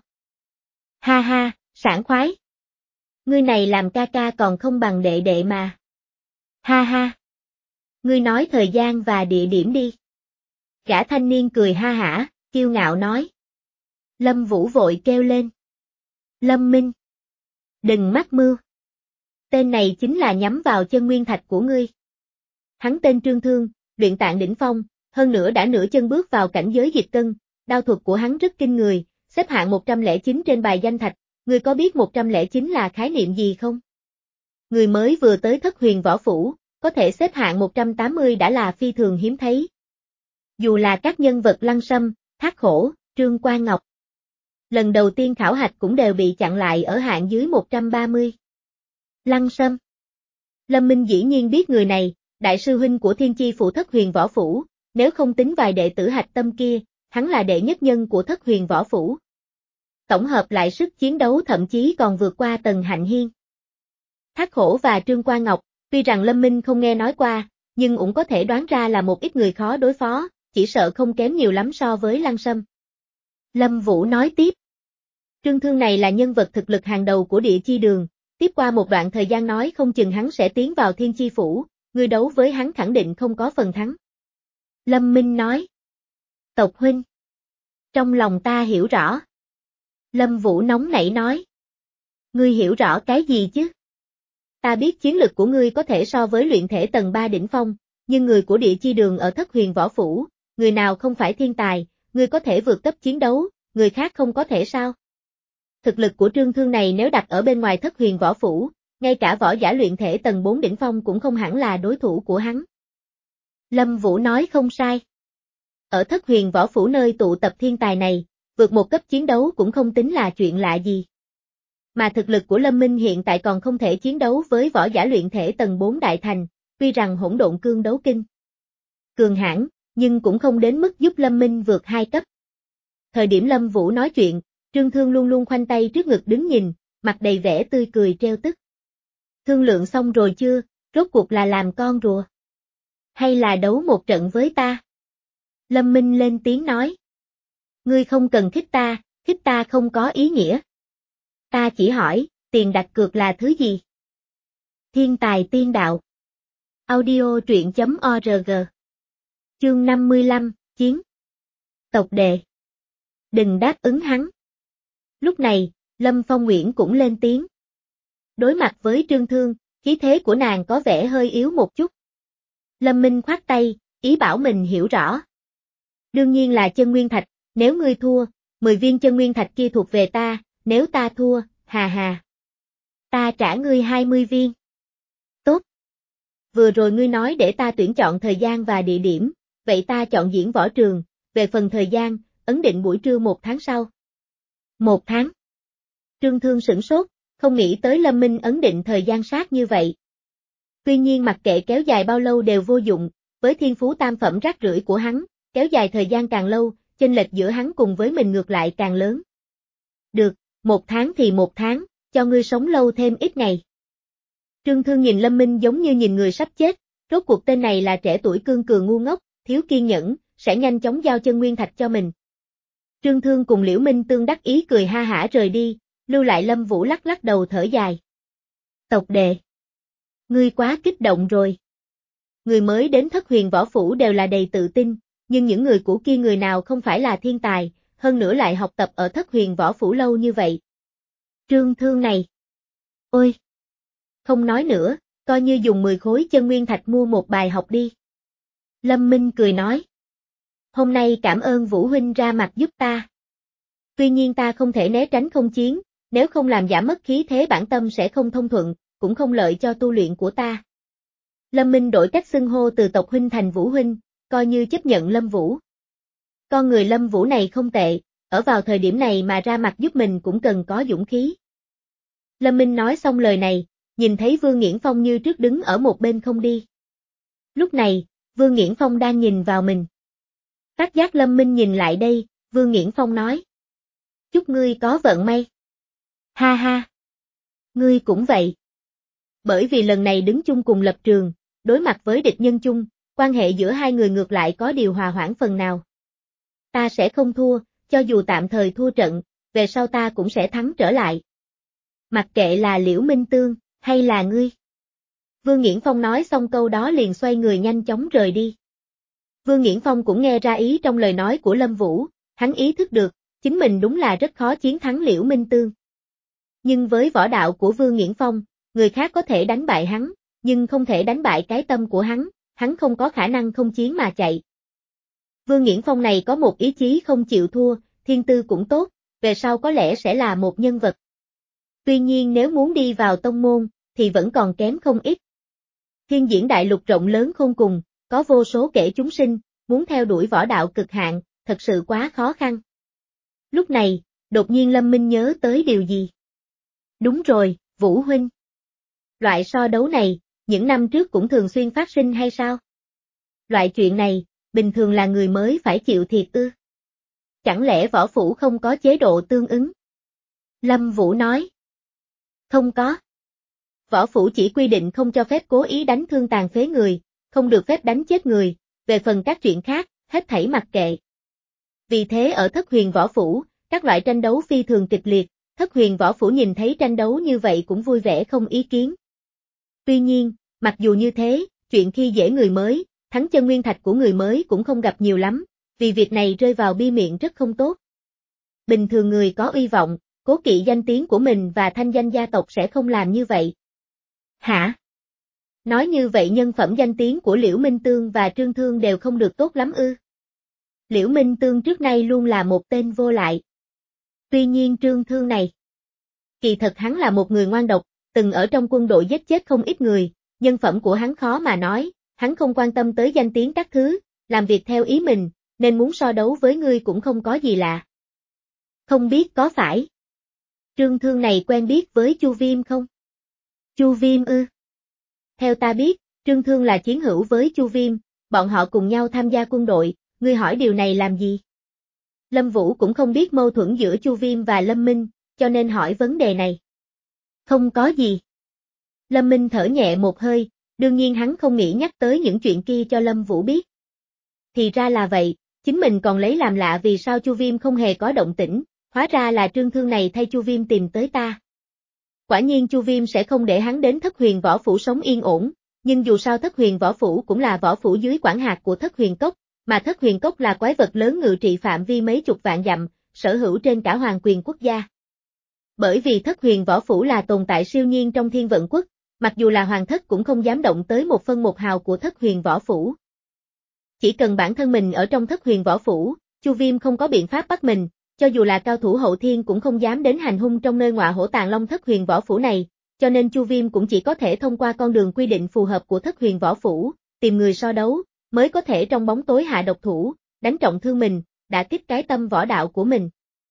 Ha ha, sảng khoái. Ngươi này làm ca ca còn không bằng đệ đệ mà. Ha ha. Ngươi nói thời gian và địa điểm đi. Gã thanh niên cười ha hả, kiêu ngạo nói. Lâm Vũ vội kêu lên. Lâm Minh. Đừng mắc mưu. Tên này chính là nhắm vào chân nguyên thạch của ngươi. Hắn tên Trương Thương, luyện tạng đỉnh phong, hơn nữa đã nửa chân bước vào cảnh giới dịch cân, đao thuật của hắn rất kinh người, xếp hạng một trăm lẻ chín trên bài danh thạch, ngươi có biết một trăm lẻ chín là khái niệm gì không? Người mới vừa tới Thất Huyền Võ Phủ, có thể xếp hạng một trăm tám mươi đã là phi thường hiếm thấy. Dù là các nhân vật Lăng Sâm, Thác Khổ, Trương Quan Ngọc. Lần đầu tiên khảo hạch cũng đều bị chặn lại ở hạng dưới một trăm ba mươi. Lăng Sâm. Lâm Minh dĩ nhiên biết người này, đại sư huynh của Thiên Chi Phủ Thất Huyền Võ Phủ, nếu không tính vài đệ tử hạch tâm kia, hắn là đệ nhất nhân của Thất Huyền Võ Phủ. Tổng hợp lại sức chiến đấu thậm chí còn vượt qua Tần Hạnh Hiên. Thác Khổ và Trương Quan Ngọc, tuy rằng Lâm Minh không nghe nói qua, nhưng cũng có thể đoán ra là một ít người khó đối phó, chỉ sợ không kém nhiều lắm so với Lăng Sâm. Lâm Vũ nói tiếp. Trương Thương này là nhân vật thực lực hàng đầu của địa chi đường, tiếp qua một đoạn thời gian nói không chừng hắn sẽ tiến vào Thiên Chi Phủ, ngươi đấu với hắn khẳng định không có phần thắng. Lâm Minh nói. Tộc huynh. Trong lòng ta hiểu rõ. Lâm Vũ nóng nảy nói. Ngươi hiểu rõ cái gì chứ? Ta biết chiến lực của ngươi có thể so với luyện thể tầng ba đỉnh phong, nhưng người của địa chi đường ở Thất Huyền Võ Phủ, người nào không phải thiên tài, ngươi có thể vượt cấp chiến đấu, người khác không có thể sao? Thực lực của Trương Thương này nếu đặt ở bên ngoài Thất Huyền Võ Phủ, ngay cả võ giả luyện thể tầng bốn đỉnh phong cũng không hẳn là đối thủ của hắn. Lâm Vũ nói không sai. Ở Thất Huyền Võ Phủ nơi tụ tập thiên tài này, vượt một cấp chiến đấu cũng không tính là chuyện lạ gì. Mà thực lực của Lâm Minh hiện tại còn không thể chiến đấu với võ giả luyện thể tầng bốn đại thành, tuy rằng hỗn độn cương đấu kinh cường hãn, nhưng cũng không đến mức giúp Lâm Minh vượt hai cấp. Thời điểm Lâm Vũ nói chuyện, Trương Thương luôn luôn khoanh tay trước ngực đứng nhìn, mặt đầy vẻ tươi cười treo tức. Thương lượng xong rồi chưa, rốt cuộc là làm con rùa? Hay là đấu một trận với ta? Lâm Minh lên tiếng nói. Ngươi không cần khích ta, khích ta không có ý nghĩa. Ta chỉ hỏi, tiền đặt cược là thứ gì? Thiên tài tiên đạo. Audio truyện chấm org. Chương năm mươi lăm, Chiến. Tộc đệ. Đừng đáp ứng hắn. Lúc này, Lâm Phong Nguyễn cũng lên tiếng. Đối mặt với Trương Thương, khí thế của nàng có vẻ hơi yếu một chút. Lâm Minh khoát tay, ý bảo mình hiểu rõ. Đương nhiên là chân nguyên thạch, nếu ngươi thua, mười viên chân nguyên thạch kia thuộc về ta, nếu ta thua, hà hà. Ta trả ngươi hai mươi viên. Tốt. Vừa rồi ngươi nói để ta tuyển chọn thời gian và địa điểm, vậy ta chọn diễn võ trường, về phần thời gian, ấn định buổi trưa một tháng sau. Một tháng. Trương Thương sửng sốt, không nghĩ tới Lâm Minh ấn định thời gian sát như vậy. Tuy nhiên mặc kệ kéo dài bao lâu đều vô dụng, với thiên phú tam phẩm rác rưởi của hắn, kéo dài thời gian càng lâu, chênh lệch giữa hắn cùng với mình ngược lại càng lớn. Được, một tháng thì một tháng, cho ngươi sống lâu thêm ít ngày. Trương Thương nhìn Lâm Minh giống như nhìn người sắp chết, rốt cuộc tên này là trẻ tuổi cương cường ngu ngốc, thiếu kiên nhẫn, sẽ nhanh chóng giao chân nguyên thạch cho mình. Trương Thương cùng Liễu Minh Tương đắc ý cười ha hả rời đi, lưu lại Lâm Vũ lắc lắc đầu thở dài. Tộc đệ. Ngươi quá kích động rồi. Người mới đến Thất Huyền Võ Phủ đều là đầy tự tin, nhưng những người cũ kia người nào không phải là thiên tài, hơn nữa lại học tập ở Thất Huyền Võ Phủ lâu như vậy. Trương Thương này. Ôi! Không nói nữa, coi như dùng mười khối chân nguyên thạch mua một bài học đi. Lâm Minh cười nói. Hôm nay cảm ơn Vũ huynh ra mặt giúp ta. Tuy nhiên ta không thể né tránh không chiến, nếu không làm giảm mất khí thế bản tâm sẽ không thông thuận, cũng không lợi cho tu luyện của ta. Lâm Minh đổi cách xưng hô từ tộc huynh thành Vũ huynh, coi như chấp nhận Lâm Vũ. Con người Lâm Vũ này không tệ, ở vào thời điểm này mà ra mặt giúp mình cũng cần có dũng khí. Lâm Minh nói xong lời này, nhìn thấy Vương Nghiễn Phong như trước đứng ở một bên không đi. Lúc này, Vương Nghiễn Phong đang nhìn vào mình. Phát giác Lâm Minh nhìn lại đây, Vương Nghiễn Phong nói. Chúc ngươi có vận may. Ha ha. Ngươi cũng vậy. Bởi vì lần này đứng chung cùng lập trường, đối mặt với địch nhân chung, quan hệ giữa hai người ngược lại có điều hòa hoãn phần nào. Ta sẽ không thua, cho dù tạm thời thua trận, về sau ta cũng sẽ thắng trở lại. Mặc kệ là Liễu Minh Tương, hay là ngươi. Vương Nghiễn Phong nói xong câu đó liền xoay người nhanh chóng rời đi. Vương Nghiễn Phong cũng nghe ra ý trong lời nói của Lâm Vũ, hắn ý thức được, chính mình đúng là rất khó chiến thắng Liễu Minh Tương. Nhưng với võ đạo của Vương Nghiễn Phong, người khác có thể đánh bại hắn, nhưng không thể đánh bại cái tâm của hắn, hắn không có khả năng không chiến mà chạy. Vương Nghiễn Phong này có một ý chí không chịu thua, thiên tư cũng tốt, về sau có lẽ sẽ là một nhân vật. Tuy nhiên nếu muốn đi vào tông môn, thì vẫn còn kém không ít. Thiên diễn đại lục rộng lớn khôn cùng, có vô số kẻ chúng sinh, muốn theo đuổi võ đạo cực hạn, thật sự quá khó khăn. Lúc này, đột nhiên Lâm Minh nhớ tới điều gì. Đúng rồi, Vũ huynh. Loại so đấu này, những năm trước cũng thường xuyên phát sinh hay sao? Loại chuyện này, bình thường là người mới phải chịu thiệt ư? Chẳng lẽ võ phủ không có chế độ tương ứng? Lâm Vũ nói. Không có. Võ phủ chỉ quy định không cho phép cố ý đánh thương tàn phế người, không được phép đánh chết người, về phần các chuyện khác, hết thảy mặc kệ. Vì thế ở Thất Huyền Võ Phủ, các loại tranh đấu phi thường kịch liệt, Thất Huyền Võ Phủ nhìn thấy tranh đấu như vậy cũng vui vẻ không ý kiến. Tuy nhiên, mặc dù như thế, chuyện khi dễ người mới, thắng chân nguyên thạch của người mới cũng không gặp nhiều lắm, vì việc này rơi vào bi miệng rất không tốt. Bình thường người có uy vọng, cố kỵ danh tiếng của mình và thanh danh gia tộc sẽ không làm như vậy. Hả? Nói như vậy nhân phẩm danh tiếng của Liễu Minh Tương và Trương Thương đều không được tốt lắm ư? Liễu Minh Tương trước nay luôn là một tên vô lại. Tuy nhiên Trương Thương này, kỳ thật hắn là một người ngoan độc, từng ở trong quân đội giết chết không ít người, nhân phẩm của hắn khó mà nói, hắn không quan tâm tới danh tiếng các thứ, làm việc theo ý mình, nên muốn so đấu với ngươi cũng không có gì lạ. Không biết có phải Trương Thương này quen biết với Chu Viêm không? Chu Viêm ư? Theo ta biết, Trương Thương là chiến hữu với Chu Viêm, bọn họ cùng nhau tham gia quân đội, ngươi hỏi điều này làm gì? Lâm Vũ cũng không biết mâu thuẫn giữa Chu Viêm và Lâm Minh, cho nên hỏi vấn đề này. Không có gì. Lâm Minh thở nhẹ một hơi, đương nhiên hắn không nghĩ nhắc tới những chuyện kia cho Lâm Vũ biết. Thì ra là vậy, chính mình còn lấy làm lạ vì sao Chu Viêm không hề có động tĩnh, hóa ra là Trương Thương này thay Chu Viêm tìm tới ta. Quả nhiên Chu Viêm sẽ không để hắn đến Thất Huyền Võ Phủ sống yên ổn, nhưng dù sao Thất Huyền Võ Phủ cũng là võ phủ dưới quản hạt của Thất Huyền Cốc, mà Thất Huyền Cốc là quái vật lớn ngự trị phạm vi mấy chục vạn dặm, sở hữu trên cả hoàng quyền quốc gia. Bởi vì Thất Huyền Võ Phủ là tồn tại siêu nhiên trong thiên vận quốc, mặc dù là hoàng thất cũng không dám động tới một phân một hào của Thất Huyền Võ Phủ. Chỉ cần bản thân mình ở trong Thất Huyền Võ Phủ, Chu Viêm không có biện pháp bắt mình, cho dù là cao thủ hậu thiên cũng không dám đến hành hung trong nơi ngọa hổ Tàng Long Thất Huyền Võ Phủ này, cho nên Chu Viêm cũng chỉ có thể thông qua con đường quy định phù hợp của Thất Huyền Võ Phủ, tìm người so đấu, mới có thể trong bóng tối hạ độc thủ, đánh trọng thương mình, đả kích cái tâm võ đạo của mình.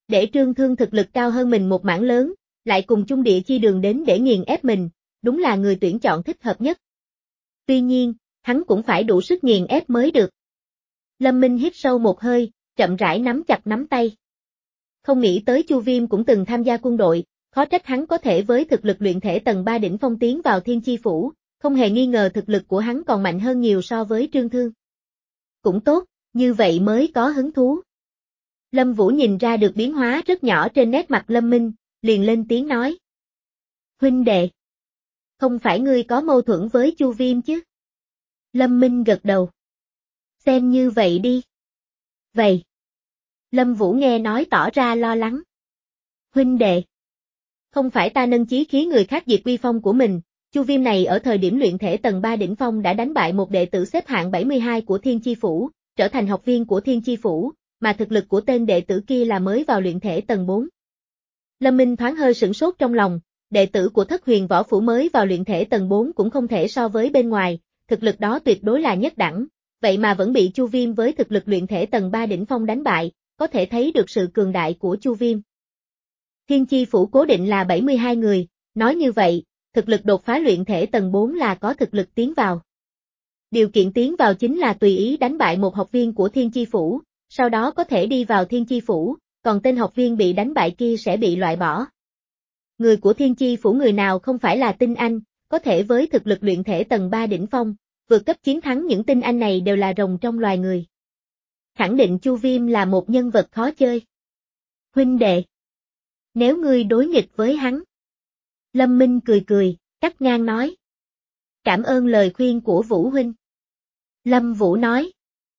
Để Trương Thương thực lực cao hơn mình một mảng lớn, lại cùng chung địa chi đường đến để nghiền ép mình, đúng là người tuyển chọn thích hợp nhất. Tuy nhiên, hắn cũng phải đủ sức nghiền ép mới được. Lâm Minh hít sâu một hơi, chậm rãi nắm chặt nắm tay. Không nghĩ tới Chu Viêm cũng từng tham gia quân đội, khó trách hắn có thể với thực lực luyện thể tầng ba đỉnh phong tiến vào Thiên Chi Phủ, không hề nghi ngờ thực lực của hắn còn mạnh hơn nhiều so với Trương Thương. Cũng tốt, như vậy mới có hứng thú. Lâm Vũ nhìn ra được biến hóa rất nhỏ trên nét mặt Lâm Minh, liền lên tiếng nói. Huynh đệ, không phải ngươi có mâu thuẫn với Chu Viêm chứ? Lâm Minh gật đầu. Xem như vậy đi. Vậy. Lâm Vũ nghe nói tỏ ra lo lắng. Huynh đệ, không phải ta nâng chí khí người khác diệt uy phong của mình, Chu Viêm này ở thời điểm luyện thể tầng ba đỉnh phong đã đánh bại một đệ tử xếp hạng bảy mươi hai của Thiên Chi Phủ, trở thành học viên của Thiên Chi Phủ, mà thực lực của tên đệ tử kia là mới vào luyện thể tầng bốn. Lâm Minh thoáng hơi sửng sốt trong lòng, đệ tử của Thất Huyền Võ Phủ mới vào luyện thể tầng bốn cũng không thể so với bên ngoài, thực lực đó tuyệt đối là nhất đẳng, vậy mà vẫn bị Chu Viêm với thực lực luyện thể tầng ba đỉnh phong đánh bại, có thể thấy được sự cường đại của Chu Viêm. Thiên Chi Phủ cố định là bảy mươi hai người, nói như vậy, thực lực đột phá luyện thể tầng bốn là có thực lực tiến vào. Điều kiện tiến vào chính là tùy ý đánh bại một học viên của Thiên Chi Phủ, sau đó có thể đi vào Thiên Chi Phủ, còn tên học viên bị đánh bại kia sẽ bị loại bỏ. Người của Thiên Chi Phủ người nào không phải là tinh anh, có thể với thực lực luyện thể tầng ba đỉnh phong, vượt cấp chiến thắng những tinh anh này đều là rồng trong loài người. Khẳng định Chu Viêm là một nhân vật khó chơi. Huynh đệ, nếu ngươi đối nghịch với hắn. Lâm Minh cười cười, cắt ngang nói. Cảm ơn lời khuyên của Vũ huynh. Lâm Vũ nói.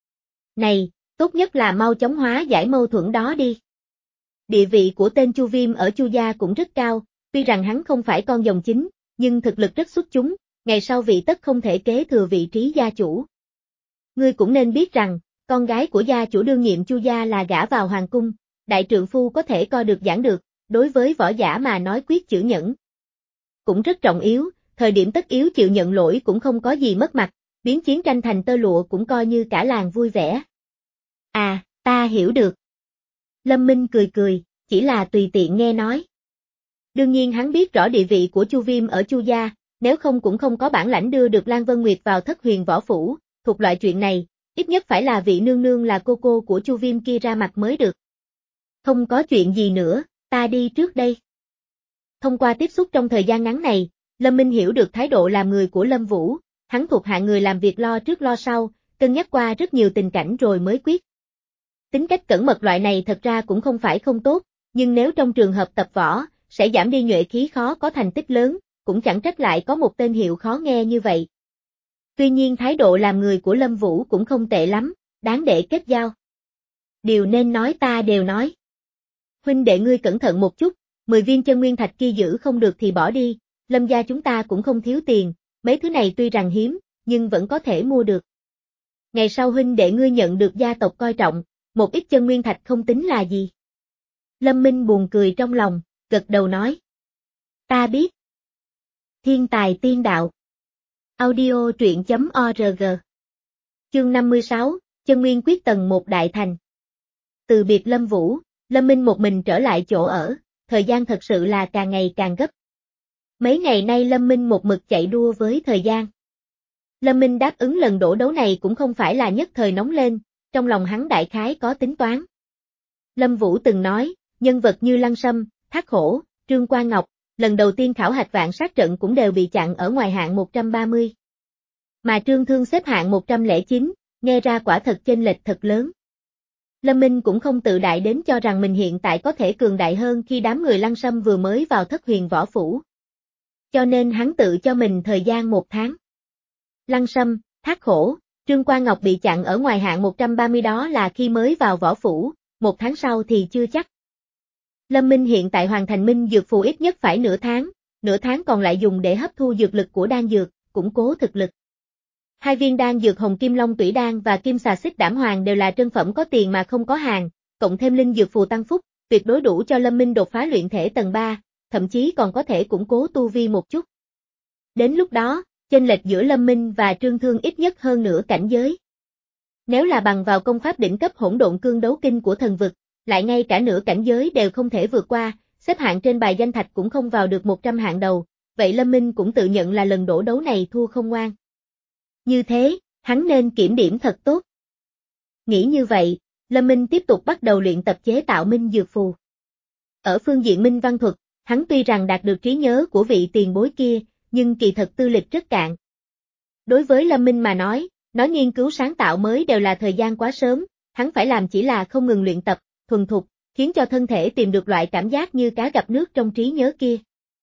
Này, tốt nhất là mau chóng hóa giải mâu thuẫn đó đi. Địa vị của tên Chu Viêm ở Chu gia cũng rất cao, tuy rằng hắn không phải con dòng chính, nhưng thực lực rất xuất chúng, ngày sau vị tất không thể kế thừa vị trí gia chủ. Ngươi cũng nên biết rằng, con gái của gia chủ đương nhiệm Chu gia là gả vào hoàng cung, đại trượng phu có thể coi được giảng được, đối với võ giả mà nói quyết chữ nhẫn. Cũng rất trọng yếu, thời điểm tất yếu chịu nhận lỗi cũng không có gì mất mặt, biến chiến tranh thành tơ lụa cũng coi như cả làng vui vẻ. À, ta hiểu được. Lâm Minh cười cười, chỉ là tùy tiện nghe nói. Đương nhiên hắn biết rõ địa vị của Chu Viêm ở Chu gia, nếu không cũng không có bản lãnh đưa được Lan Vân Nguyệt vào Thất Huyền Võ Phủ, thuộc loại chuyện này, ít nhất phải là vị nương nương là cô cô của Chu Viêm kia ra mặt mới được. Không có chuyện gì nữa, ta đi trước đây. Thông qua tiếp xúc trong thời gian ngắn này, Lâm Minh hiểu được thái độ làm người của Lâm Vũ, hắn thuộc hạng người làm việc lo trước lo sau, cân nhắc qua rất nhiều tình cảnh rồi mới quyết. Tính cách cẩn mật loại này thật ra cũng không phải không tốt, nhưng nếu trong trường hợp tập võ, sẽ giảm đi nhuệ khí khó có thành tích lớn, cũng chẳng trách lại có một tên hiệu khó nghe như vậy. Tuy nhiên thái độ làm người của Lâm Vũ cũng không tệ lắm, đáng để kết giao. Điều nên nói ta đều nói. Huynh đệ ngươi cẩn thận một chút, mười viên chân nguyên thạch kia giữ không được thì bỏ đi, Lâm gia chúng ta cũng không thiếu tiền, mấy thứ này tuy rằng hiếm, nhưng vẫn có thể mua được. Ngày sau huynh đệ ngươi nhận được gia tộc coi trọng, một ít chân nguyên thạch không tính là gì. Lâm Minh buồn cười trong lòng, gật đầu nói. Ta biết. Thiên tài tiên đạo. Audio truyện chấm org. Chương năm mươi sáu, chân nguyên quyết tầng một đại thành. Từ biệt Lâm Vũ, Lâm Minh một mình trở lại chỗ ở, thời gian thật sự là càng ngày càng gấp. Mấy ngày nay Lâm Minh một mực chạy đua với thời gian. Lâm Minh đáp ứng lần đổ đấu này cũng không phải là nhất thời nóng lên, trong lòng hắn đại khái có tính toán. Lâm Vũ từng nói, nhân vật như Lăng Sâm, Thác Hổ, Trương Quang Ngọc, lần đầu tiên khảo hạch vạn sát trận cũng đều bị chặn ở ngoài hạng một trăm ba mươi. Mà Trương Thương xếp hạng một trăm lẻ chín, nghe ra quả thật chênh lệch thật lớn. Lâm Minh cũng không tự đại đến cho rằng mình hiện tại có thể cường đại hơn khi đám người Lăng Sâm vừa mới vào Thất Huyền Võ Phủ. Cho nên hắn tự cho mình thời gian một tháng. Lăng Sâm, Thác Hổ, Trương Quang Ngọc bị chặn ở ngoài hạng một trăm ba mươi đó là khi mới vào võ phủ, một tháng sau thì chưa chắc. Lâm Minh hiện tại hoàn thành minh dược phù ít nhất phải nửa tháng, nửa tháng còn lại dùng để hấp thu dược lực của đan dược, củng cố thực lực. Hai viên đan dược Hồng Kim Long Tủy Đan và Kim Xà Xích Đảm Hoàng đều là trân phẩm có tiền mà không có hàng, cộng thêm linh dược phù tăng phúc, tuyệt đối đủ cho Lâm Minh đột phá luyện thể tầng ba, thậm chí còn có thể củng cố tu vi một chút. Đến lúc đó, chênh lệch giữa Lâm Minh và Trương Thương ít nhất hơn nửa cảnh giới. Nếu là bằng vào công pháp đỉnh cấp Hỗn Độn Cương Đấu Kinh của thần vực, lại ngay cả nửa cảnh giới đều không thể vượt qua, xếp hạng trên bài danh thạch cũng không vào được một trăm hạng đầu, vậy Lâm Minh cũng tự nhận là lần đổ đấu này thua không ngoan. Như thế, hắn nên kiểm điểm thật tốt. Nghĩ như vậy, Lâm Minh tiếp tục bắt đầu luyện tập chế tạo minh dược phù. Ở phương diện minh văn thuật, hắn tuy rằng đạt được trí nhớ của vị tiền bối kia, nhưng kỳ thật tư lịch rất cạn. Đối với Lâm Minh mà nói, nói nghiên cứu sáng tạo mới đều là thời gian quá sớm, hắn phải làm chỉ là không ngừng luyện tập, thuần thục, khiến cho thân thể tìm được loại cảm giác như cá gặp nước trong trí nhớ kia.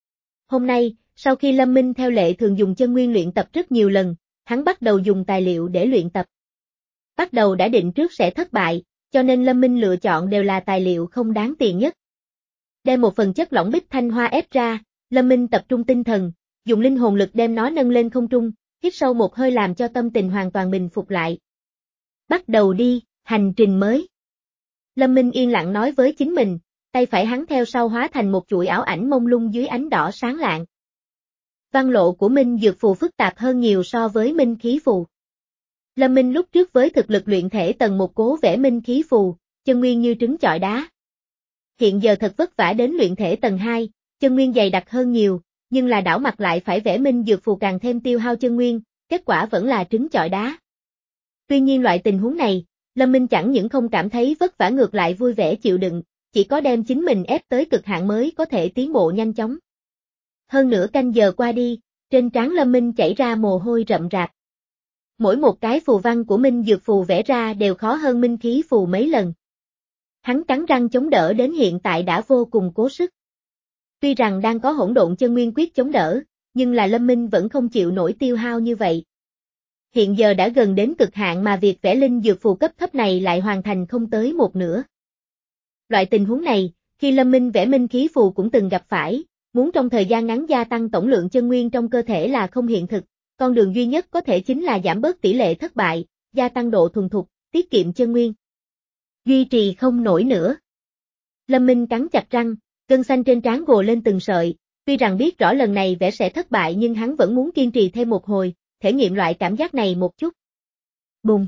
Hôm nay, sau khi Lâm Minh theo lệ thường dùng chân nguyên luyện tập rất nhiều lần, hắn bắt đầu dùng tài liệu để luyện tập. Bắt đầu đã định trước sẽ thất bại, cho nên Lâm Minh lựa chọn đều là tài liệu không đáng tiền nhất. Đem một phần chất lỏng bích thanh hoa ép ra, Lâm Minh tập trung tinh thần, dùng linh hồn lực đem nó nâng lên không trung, hít sâu một hơi làm cho tâm tình hoàn toàn bình phục lại. Bắt đầu đi, hành trình mới. Lâm Minh yên lặng nói với chính mình, tay phải hắn theo sau hóa thành một chuỗi ảo ảnh mông lung dưới ánh đỏ sáng lạng. Văn lộ của minh dược phù phức tạp hơn nhiều so với minh khí phù. Lâm Minh lúc trước với thực lực luyện thể tầng một cố vẽ minh khí phù, chân nguyên như trứng chọi đá. Hiện giờ thật vất vả đến luyện thể tầng hai, chân nguyên dày đặc hơn nhiều, nhưng là đảo mặt lại phải vẽ minh dược phù càng thêm tiêu hao chân nguyên, kết quả vẫn là trứng chọi đá. Tuy nhiên loại tình huống này, Lâm Minh chẳng những không cảm thấy vất vả ngược lại vui vẻ chịu đựng, chỉ có đem chính mình ép tới cực hạn mới có thể tiến bộ nhanh chóng. Hơn nửa canh giờ qua đi, trên trán Lâm Minh chảy ra mồ hôi rậm rạp. Mỗi một cái phù văn của minh dược phù vẽ ra đều khó hơn minh khí phù mấy lần. Hắn cắn răng chống đỡ đến hiện tại đã vô cùng cố sức. Tuy rằng đang có hỗn độn chân nguyên quyết chống đỡ, nhưng là Lâm Minh vẫn không chịu nổi tiêu hao như vậy. Hiện giờ đã gần đến cực hạn mà việc vẽ linh dược phù cấp thấp này lại hoàn thành không tới một nửa. Loại tình huống này, khi Lâm Minh vẽ minh khí phù cũng từng gặp phải, muốn trong thời gian ngắn gia tăng tổng lượng chân nguyên trong cơ thể là không hiện thực, con đường duy nhất có thể chính là giảm bớt tỷ lệ thất bại, gia tăng độ thuần thục, tiết kiệm chân nguyên. Duy trì không nổi nữa. Lâm Minh cắn chặt răng, gân xanh trên trán gồ lên từng sợi, tuy rằng biết rõ lần này vẽ sẽ thất bại nhưng hắn vẫn muốn kiên trì thêm một hồi, thể nghiệm loại cảm giác này một chút. Bùng!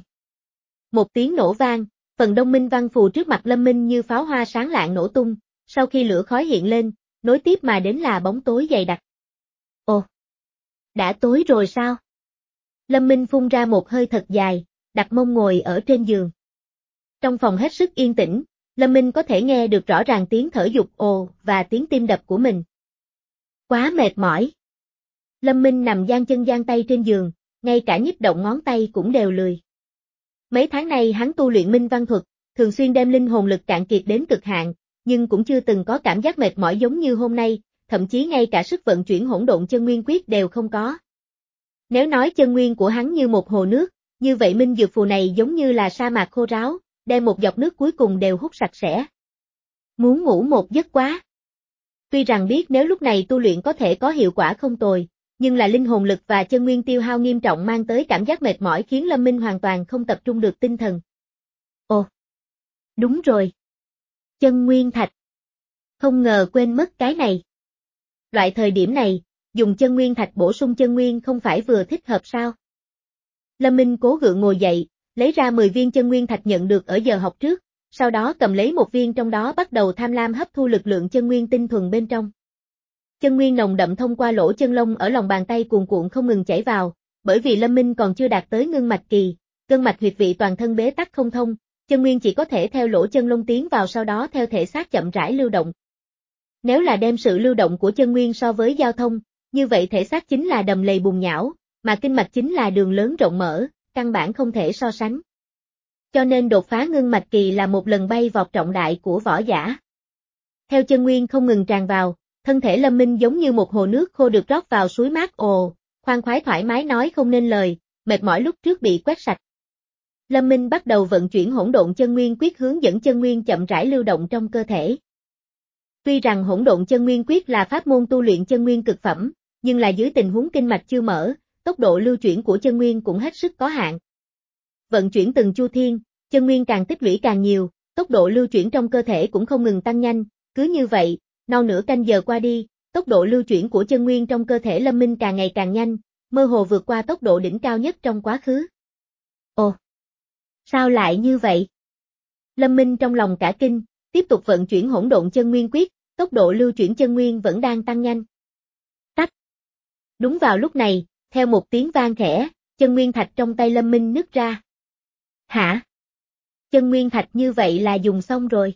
Một tiếng nổ vang, phần đông minh văn phù trước mặt Lâm Minh như pháo hoa sáng lạng nổ tung, sau khi lửa khói hiện lên, nối tiếp mà đến là bóng tối dày đặc. Ồ! Đã tối rồi sao? Lâm Minh phun ra một hơi thật dài, đặt mông ngồi ở trên giường. Trong phòng hết sức yên tĩnh, Lâm Minh có thể nghe được rõ ràng tiếng thở dục ồ và tiếng tim đập của mình. Quá mệt mỏi. Lâm Minh nằm dang chân dang tay trên giường, ngay cả nhích động ngón tay cũng đều lười. Mấy tháng nay hắn tu luyện minh văn thuật, thường xuyên đem linh hồn lực cạn kiệt đến cực hạn, nhưng cũng chưa từng có cảm giác mệt mỏi giống như hôm nay, thậm chí ngay cả sức vận chuyển hỗn độn chân nguyên quyết đều không có. Nếu nói chân nguyên của hắn như một hồ nước, như vậy minh dược phù này giống như là sa mạc khô ráo, đem một giọt nước cuối cùng đều hút sạch sẽ. Muốn ngủ một giấc quá. Tuy rằng biết nếu lúc này tu luyện có thể có hiệu quả không tồi, nhưng là linh hồn lực và chân nguyên tiêu hao nghiêm trọng mang tới cảm giác mệt mỏi khiến Lâm Minh hoàn toàn không tập trung được tinh thần. Ồ! Đúng rồi! Chân nguyên thạch! Không ngờ quên mất cái này. Loại thời điểm này, dùng chân nguyên thạch bổ sung chân nguyên không phải vừa thích hợp sao? Lâm Minh cố gượng ngồi dậy, lấy ra mười viên chân nguyên thạch nhận được ở giờ học trước, sau đó cầm lấy một viên trong đó bắt đầu tham lam hấp thu lực lượng chân nguyên tinh thuần bên trong. Chân nguyên nồng đậm thông qua lỗ chân lông ở lòng bàn tay cuồn cuộn không ngừng chảy vào, bởi vì Lâm Minh còn chưa đạt tới ngưng mạch kỳ, gân mạch huyệt vị toàn thân bế tắc không thông, chân nguyên chỉ có thể theo lỗ chân lông tiến vào sau đó theo thể xác chậm rãi lưu động. Nếu là đem sự lưu động của chân nguyên so với giao thông, như vậy thể xác chính là đầm lầy bùn nhão, mà kinh mạch chính là đường lớn rộng mở, căn bản không thể so sánh. Cho nên đột phá ngưng mạch kỳ là một lần bay vọt trọng đại của võ giả. Theo chân nguyên không ngừng tràn vào, thân thể Lâm Minh giống như một hồ nước khô được rót vào suối mát ồ, khoan khoái thoải mái nói không nên lời, mệt mỏi lúc trước bị quét sạch. Lâm Minh bắt đầu vận chuyển hỗn độn chân nguyên quyết hướng dẫn chân nguyên chậm rãi lưu động trong cơ thể. Tuy rằng hỗn độn chân nguyên quyết là pháp môn tu luyện chân nguyên cực phẩm, nhưng là dưới tình huống kinh mạch chưa mở, tốc độ lưu chuyển của chân nguyên cũng hết sức có hạn. Vận chuyển từng chu thiên, chân nguyên càng tích lũy càng nhiều, tốc độ lưu chuyển trong cơ thể cũng không ngừng tăng nhanh, cứ như vậy, non nửa canh giờ qua đi, tốc độ lưu chuyển của chân nguyên trong cơ thể Lâm Minh càng ngày càng nhanh, mơ hồ vượt qua tốc độ đỉnh cao nhất trong quá khứ. Ồ! Sao lại như vậy? Lâm Minh trong lòng cả kinh, tiếp tục vận chuyển hỗn độn chân nguyên quyết, tốc độ lưu chuyển chân nguyên vẫn đang tăng nhanh. Tách. Đúng vào lúc này, theo một tiếng vang khẽ, chân nguyên thạch trong tay Lâm Minh nứt ra. Hả? Chân nguyên thạch như vậy là dùng xong rồi.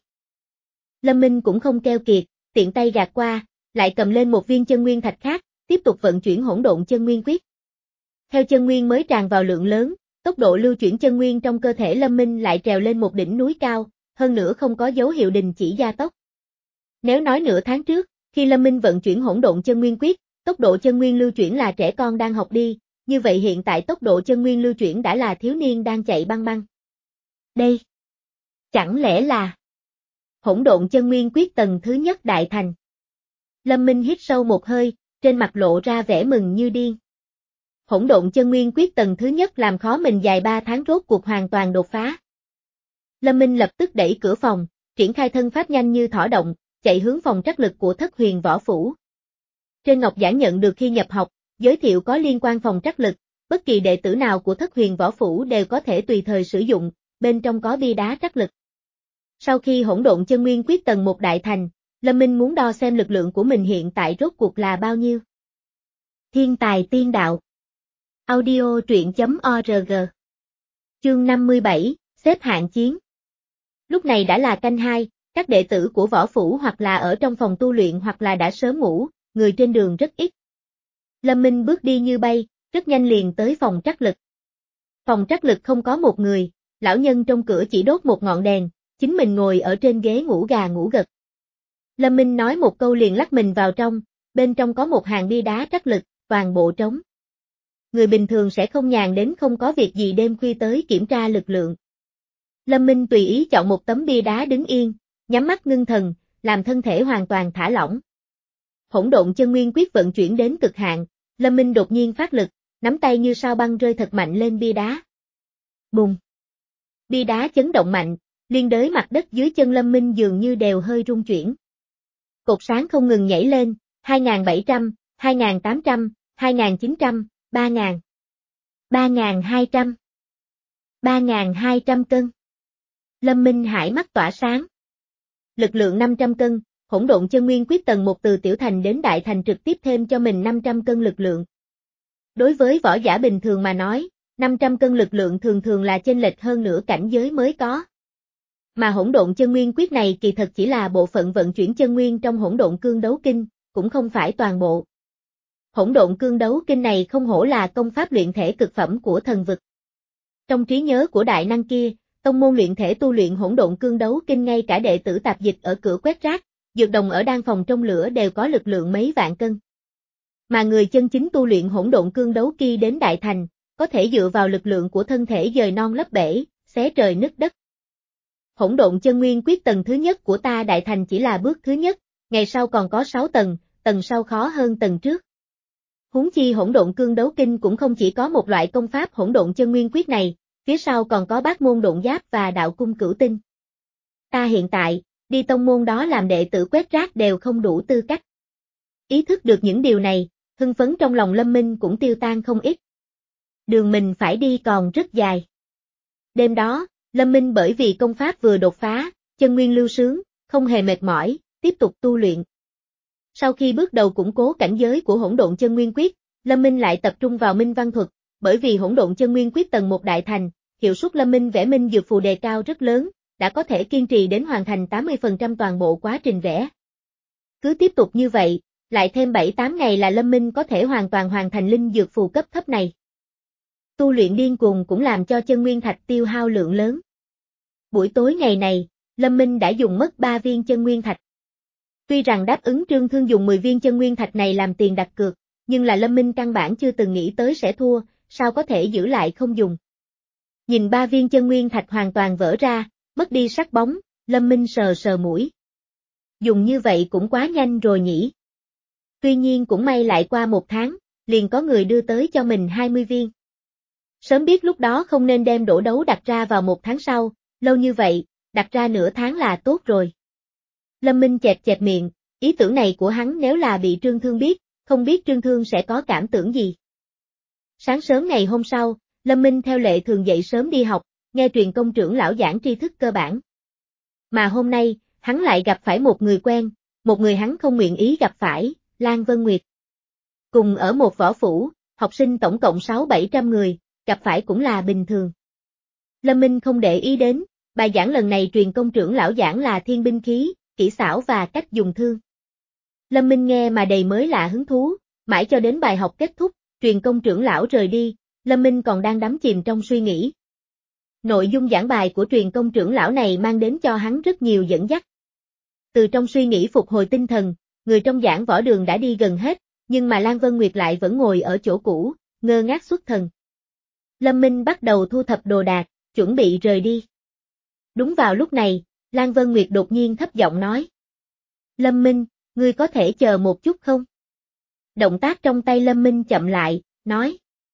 Lâm Minh cũng không keo kiệt, tiện tay gạt qua, lại cầm lên một viên chân nguyên thạch khác, tiếp tục vận chuyển hỗn độn chân nguyên quyết. Theo chân nguyên mới tràn vào lượng lớn, tốc độ lưu chuyển chân nguyên trong cơ thể Lâm Minh lại trèo lên một đỉnh núi cao, hơn nữa không có dấu hiệu đình chỉ gia tốc. Nếu nói nửa tháng trước, khi Lâm Minh vận chuyển hỗn độn chân nguyên quyết, tốc độ chân nguyên lưu chuyển là trẻ con đang học đi, như vậy hiện tại tốc độ chân nguyên lưu chuyển đã là thiếu niên đang chạy băng băng. Đây, chẳng lẽ là hỗn độn chân nguyên quyết tầng thứ nhất đại thành? Lâm Minh hít sâu một hơi, trên mặt lộ ra vẻ mừng như điên. Hỗn độn chân nguyên quyết tầng thứ nhất làm khó mình dài ba tháng rốt cuộc hoàn toàn đột phá. Lâm Minh lập tức đẩy cửa phòng, triển khai thân pháp nhanh như thỏ động, chạy hướng phòng trắc lực của Thất Huyền Võ Phủ. Trên ngọc giản nhận được khi nhập học, giới thiệu có liên quan phòng trắc lực, bất kỳ đệ tử nào của Thất Huyền Võ Phủ đều có thể tùy thời sử dụng, bên trong có bia đá trắc lực. Sau khi hỗn độn chân nguyên quyết tầng một đại thành, Lâm Minh muốn đo xem lực lượng của mình hiện tại rốt cuộc là bao nhiêu. Thiên tài tiên đạo. Audio truyện chấm org. Chương năm mươi bảy, xếp hạng chiến. Lúc này đã là canh hai, các đệ tử của võ phủ hoặc là ở trong phòng tu luyện hoặc là đã sớm ngủ, người trên đường rất ít. Lâm Minh bước đi như bay, rất nhanh liền tới phòng trắc lực. Phòng trắc lực không có một người, lão nhân trong cửa chỉ đốt một ngọn đèn, chính mình ngồi ở trên ghế ngủ gà ngủ gật. Lâm Minh nói một câu liền lắc mình vào trong, bên trong có một hàng bia đá trắc lực, toàn bộ trống. Người bình thường sẽ không nhàn đến không có việc gì đêm khuya tới kiểm tra lực lượng. Lâm Minh tùy ý chọn một tấm bia đá đứng yên, nhắm mắt ngưng thần, làm thân thể hoàn toàn thả lỏng. Hỗn độn chân nguyên quyết vận chuyển đến cực hạn, Lâm Minh đột nhiên phát lực, nắm tay như sao băng rơi thật mạnh lên bia đá. Bùng! Bia đá chấn động mạnh, liên đới mặt đất dưới chân Lâm Minh dường như đều hơi rung chuyển. Cột sáng không ngừng nhảy lên, hai nghìn bảy trăm, hai nghìn tám trăm, hai nghìn chín trăm, ba nghìn, ba nghìn hai trăm, ba nghìn hai trăm cân. Lâm Minh Hải mắt tỏa sáng. Lực lượng năm trăm cân, hỗn độn chân nguyên quyết tầng một từ tiểu thành đến đại thành trực tiếp thêm cho mình năm trăm cân lực lượng. Đối với võ giả bình thường mà nói, năm trăm cân lực lượng thường thường là chênh lệch hơn nửa cảnh giới mới có. Mà hỗn độn chân nguyên quyết này kỳ thật chỉ là bộ phận vận chuyển chân nguyên trong hỗn độn cương đấu kinh, cũng không phải toàn bộ. Hỗn độn cương đấu kinh này không hổ là công pháp luyện thể cực phẩm của thần vực. Trong trí nhớ của đại năng kia, tông môn luyện thể tu luyện hỗn độn cương đấu kinh ngay cả đệ tử tạp dịch ở cửa quét rác, dược đồng ở đan phòng trong lửa đều có lực lượng mấy vạn cân. Mà người chân chính tu luyện hỗn độn cương đấu kia đến đại thành, có thể dựa vào lực lượng của thân thể dời non lấp bể, xé trời nứt đất. Hỗn độn chân nguyên quyết tầng thứ nhất của ta đại thành chỉ là bước thứ nhất, ngày sau còn có sáu tầng, tầng sau khó hơn tầng trước. Huống chi hỗn độn cương đấu kinh cũng không chỉ có một loại công pháp hỗn độn chân nguyên quyết này, phía sau còn có bát môn độn giáp và đạo cung cửu tinh. Ta hiện tại, đi tông môn đó làm đệ tử quét rác đều không đủ tư cách. Ý thức được những điều này, hưng phấn trong lòng Lâm Minh cũng tiêu tan không ít. Đường mình phải đi còn rất dài. Đêm đó, Lâm Minh bởi vì công pháp vừa đột phá, chân nguyên lưu sướng, không hề mệt mỏi, tiếp tục tu luyện. Sau khi bước đầu củng cố cảnh giới của hỗn độn chân nguyên quyết, Lâm Minh lại tập trung vào minh văn thuật, bởi vì hỗn độn chân nguyên quyết tầng một đại thành, hiệu suất Lâm Minh vẽ minh dược phù đề cao rất lớn, đã có thể kiên trì đến hoàn thành tám mươi phần trăm toàn bộ quá trình vẽ. Cứ tiếp tục như vậy, lại thêm bảy tám ngày là Lâm Minh có thể hoàn toàn hoàn thành linh dược phù cấp thấp này. Tu luyện điên cuồng cũng làm cho chân nguyên thạch tiêu hao lượng lớn. Buổi tối ngày này, Lâm Minh đã dùng mất ba viên chân nguyên thạch. Tuy rằng đáp ứng Trương Thương dùng mười viên chân nguyên thạch này làm tiền đặt cược, nhưng là Lâm Minh căn bản chưa từng nghĩ tới sẽ thua, sao có thể giữ lại không dùng. Nhìn ba viên chân nguyên thạch hoàn toàn vỡ ra, mất đi sắc bóng, Lâm Minh sờ sờ mũi. Dùng như vậy cũng quá nhanh rồi nhỉ. Tuy nhiên cũng may lại qua một tháng, liền có người đưa tới cho mình hai mươi viên. Sớm biết lúc đó không nên đem đổ đấu đặt ra vào một tháng sau, lâu như vậy, đặt ra nửa tháng là tốt rồi. Lâm Minh chẹp chẹp miệng, ý tưởng này của hắn nếu là bị Trương Thương biết, không biết Trương Thương sẽ có cảm tưởng gì. Sáng sớm ngày hôm sau, Lâm Minh theo lệ thường dậy sớm đi học, nghe truyền công trưởng lão giảng tri thức cơ bản. Mà hôm nay, hắn lại gặp phải một người quen, một người hắn không nguyện ý gặp phải, Lan Vân Nguyệt. Cùng ở một võ phủ, học sinh tổng cộng sáu bảy trăm người, gặp phải cũng là bình thường. Lâm Minh không để ý đến, bài giảng lần này truyền công trưởng lão giảng là thiên binh khí, kỹ xảo và cách dùng thương. Lâm Minh nghe mà đầy mới lạ hứng thú, mãi cho đến bài học kết thúc, truyền công trưởng lão rời đi, Lâm Minh còn đang đắm chìm trong suy nghĩ. Nội dung giảng bài của truyền công trưởng lão này mang đến cho hắn rất nhiều dẫn dắt. Từ trong suy nghĩ phục hồi tinh thần, người trong giảng võ đường đã đi gần hết, nhưng mà Lan Vân Nguyệt lại vẫn ngồi ở chỗ cũ, ngơ ngác xuất thần. Lâm Minh bắt đầu thu thập đồ đạc, chuẩn bị rời đi. Đúng vào lúc này, Lan Vân Nguyệt đột nhiên thấp giọng nói. Lâm Minh, ngươi có thể chờ một chút không? Động tác trong tay Lâm Minh chậm lại, nói.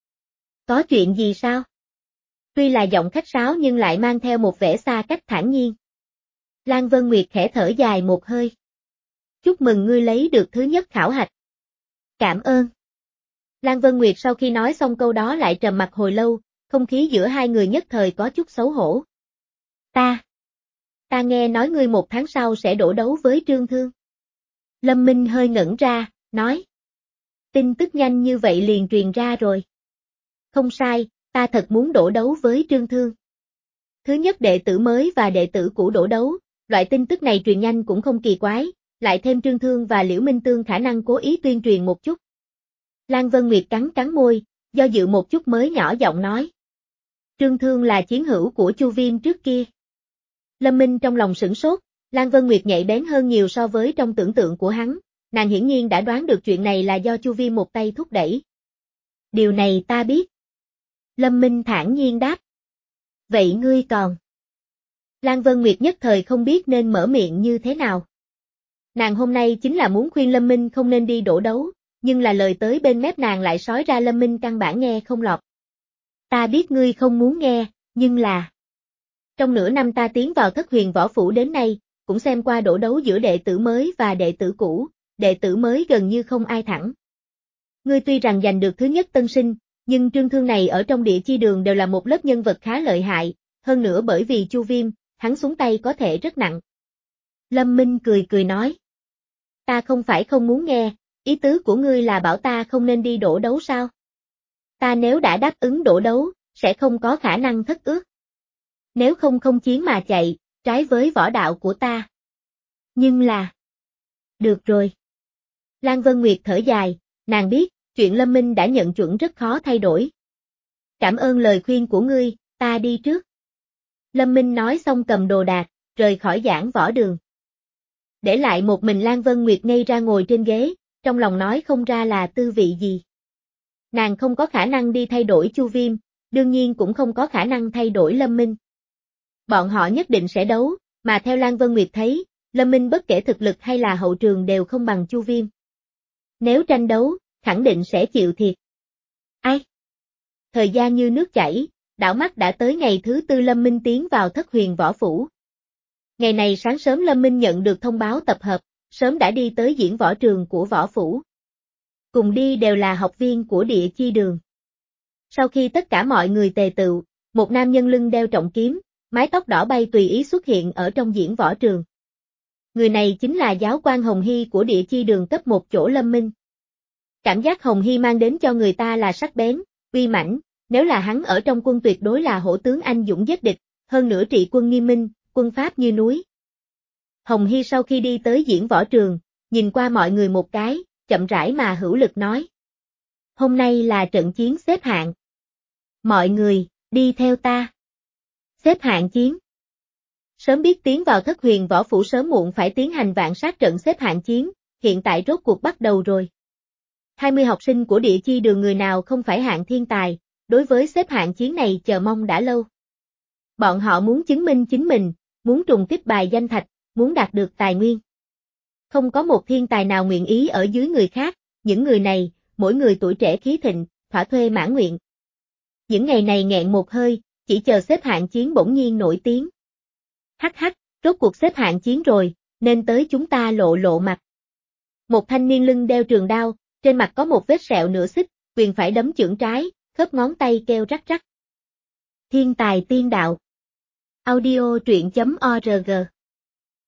Có chuyện gì sao? Tuy là giọng khách sáo nhưng lại mang theo một vẻ xa cách thản nhiên. Lan Vân Nguyệt khẽ thở dài một hơi. Chúc mừng ngươi lấy được thứ nhất khảo hạch. Cảm ơn. Lan Vân Nguyệt sau khi nói xong câu đó lại trầm mặc hồi lâu, không khí giữa hai người nhất thời có chút xấu hổ. Ta. Ta nghe nói ngươi một tháng sau sẽ đổ đấu với Trương Thương. Lâm Minh hơi ngẩn ra, nói. Tin tức nhanh như vậy liền truyền ra rồi. Không sai, ta thật muốn đổ đấu với Trương Thương. Thứ nhất đệ tử mới và đệ tử cũ đổ đấu, loại tin tức này truyền nhanh cũng không kỳ quái, lại thêm Trương Thương và Liễu Minh Tương khả năng cố ý tuyên truyền một chút. Lan Vân Nguyệt cắn cắn môi, do dự một chút mới nhỏ giọng nói. Trương Thương là chiến hữu của Chu Viêm trước kia. Lâm Minh trong lòng sửng sốt, Lan Vân Nguyệt nhạy bén hơn nhiều so với trong tưởng tượng của hắn, nàng hiển nhiên đã đoán được chuyện này là do Chu Viêm một tay thúc đẩy. Điều này ta biết. Lâm Minh thản nhiên đáp. Vậy ngươi còn? Lan Vân Nguyệt nhất thời không biết nên mở miệng như thế nào. Nàng hôm nay chính là muốn khuyên Lâm Minh không nên đi đổ đấu, nhưng là lời tới bên mép nàng lại sói ra Lâm Minh căn bản nghe không lọt. Ta biết ngươi không muốn nghe, nhưng là... Trong nửa năm ta tiến vào Thất Huyền Võ Phủ đến nay, cũng xem qua đổ đấu giữa đệ tử mới và đệ tử cũ, đệ tử mới gần như không ai thẳng. Ngươi tuy rằng giành được thứ nhất tân sinh, nhưng Trương Thương này ở trong Địa Chi Đường đều là một lớp nhân vật khá lợi hại, hơn nữa bởi vì Chu Viêm, hắn xuống tay có thể rất nặng. Lâm Minh cười cười nói. Ta không phải không muốn nghe, ý tứ của ngươi là bảo ta không nên đi đổ đấu sao? Ta nếu đã đáp ứng đổ đấu, sẽ không có khả năng thất ước. Nếu không không chiến mà chạy, trái với võ đạo của ta. Nhưng là... Được rồi. Lan Vân Nguyệt thở dài, nàng biết, chuyện Lâm Minh đã nhận chuẩn rất khó thay đổi. Cảm ơn lời khuyên của ngươi, ta đi trước. Lâm Minh nói xong cầm đồ đạc, rời khỏi giảng võ đường. Để lại một mình Lan Vân Nguyệt ngây ra ngồi trên ghế, trong lòng nói không ra là tư vị gì. Nàng không có khả năng đi thay đổi Chu Viêm, đương nhiên cũng không có khả năng thay đổi Lâm Minh. Bọn họ nhất định sẽ đấu, mà theo Lan Vân Nguyệt thấy, Lâm Minh bất kể thực lực hay là hậu trường đều không bằng Chu Viêm. Nếu tranh đấu, khẳng định sẽ chịu thiệt. Ai? Thời gian như nước chảy, đảo mắt đã tới ngày thứ tư Lâm Minh tiến vào Thất Huyền Võ Phủ. Ngày này sáng sớm Lâm Minh nhận được thông báo tập hợp, sớm đã đi tới diễn võ trường của võ phủ. Cùng đi đều là học viên của Địa Chi Đường. Sau khi tất cả mọi người tề tựu, một nam nhân lưng đeo trọng kiếm, mái tóc đỏ bay tùy ý xuất hiện ở trong diễn võ trường. Người này chính là giáo quan Hồng Hy của Địa Chi Đường cấp một chỗ Lâm Minh. Cảm giác Hồng Hy mang đến cho người ta là sắc bén, uy mãnh, nếu là hắn ở trong quân tuyệt đối là hổ tướng anh dũng giết địch, hơn nữa trị quân nghiêm minh, quân pháp như núi. Hồng Hy sau khi đi tới diễn võ trường, nhìn qua mọi người một cái, chậm rãi mà hữu lực nói. Hôm nay là trận chiến xếp hạng. Mọi người, đi theo ta. Xếp hạng chiến. Sớm biết tiến vào Thất Huyền Võ Phủ sớm muộn phải tiến hành vạn sát trận xếp hạng chiến, hiện tại rốt cuộc bắt đầu rồi. hai mươi học sinh của Địa Chi Đường người nào không phải hạng thiên tài, đối với xếp hạng chiến này chờ mong đã lâu. Bọn họ muốn chứng minh chính mình, muốn trùng kích bài danh thạch, muốn đạt được tài nguyên. Không có một thiên tài nào nguyện ý ở dưới người khác, những người này, mỗi người tuổi trẻ khí thịnh, thỏa thuê mãn nguyện. Những ngày này nghẹn một hơi, chỉ chờ xếp hạng chiến bỗng nhiên nổi tiếng. Hắc hắc, rốt cuộc xếp hạng chiến rồi, nên tới chúng ta lộ lộ mặt. Một thanh niên lưng đeo trường đao, trên mặt có một vết sẹo nửa xích, quyền phải đấm chưởng trái, khớp ngón tay kêu rắc rắc. Thiên tài tiên đạo. Audio truyện chấm org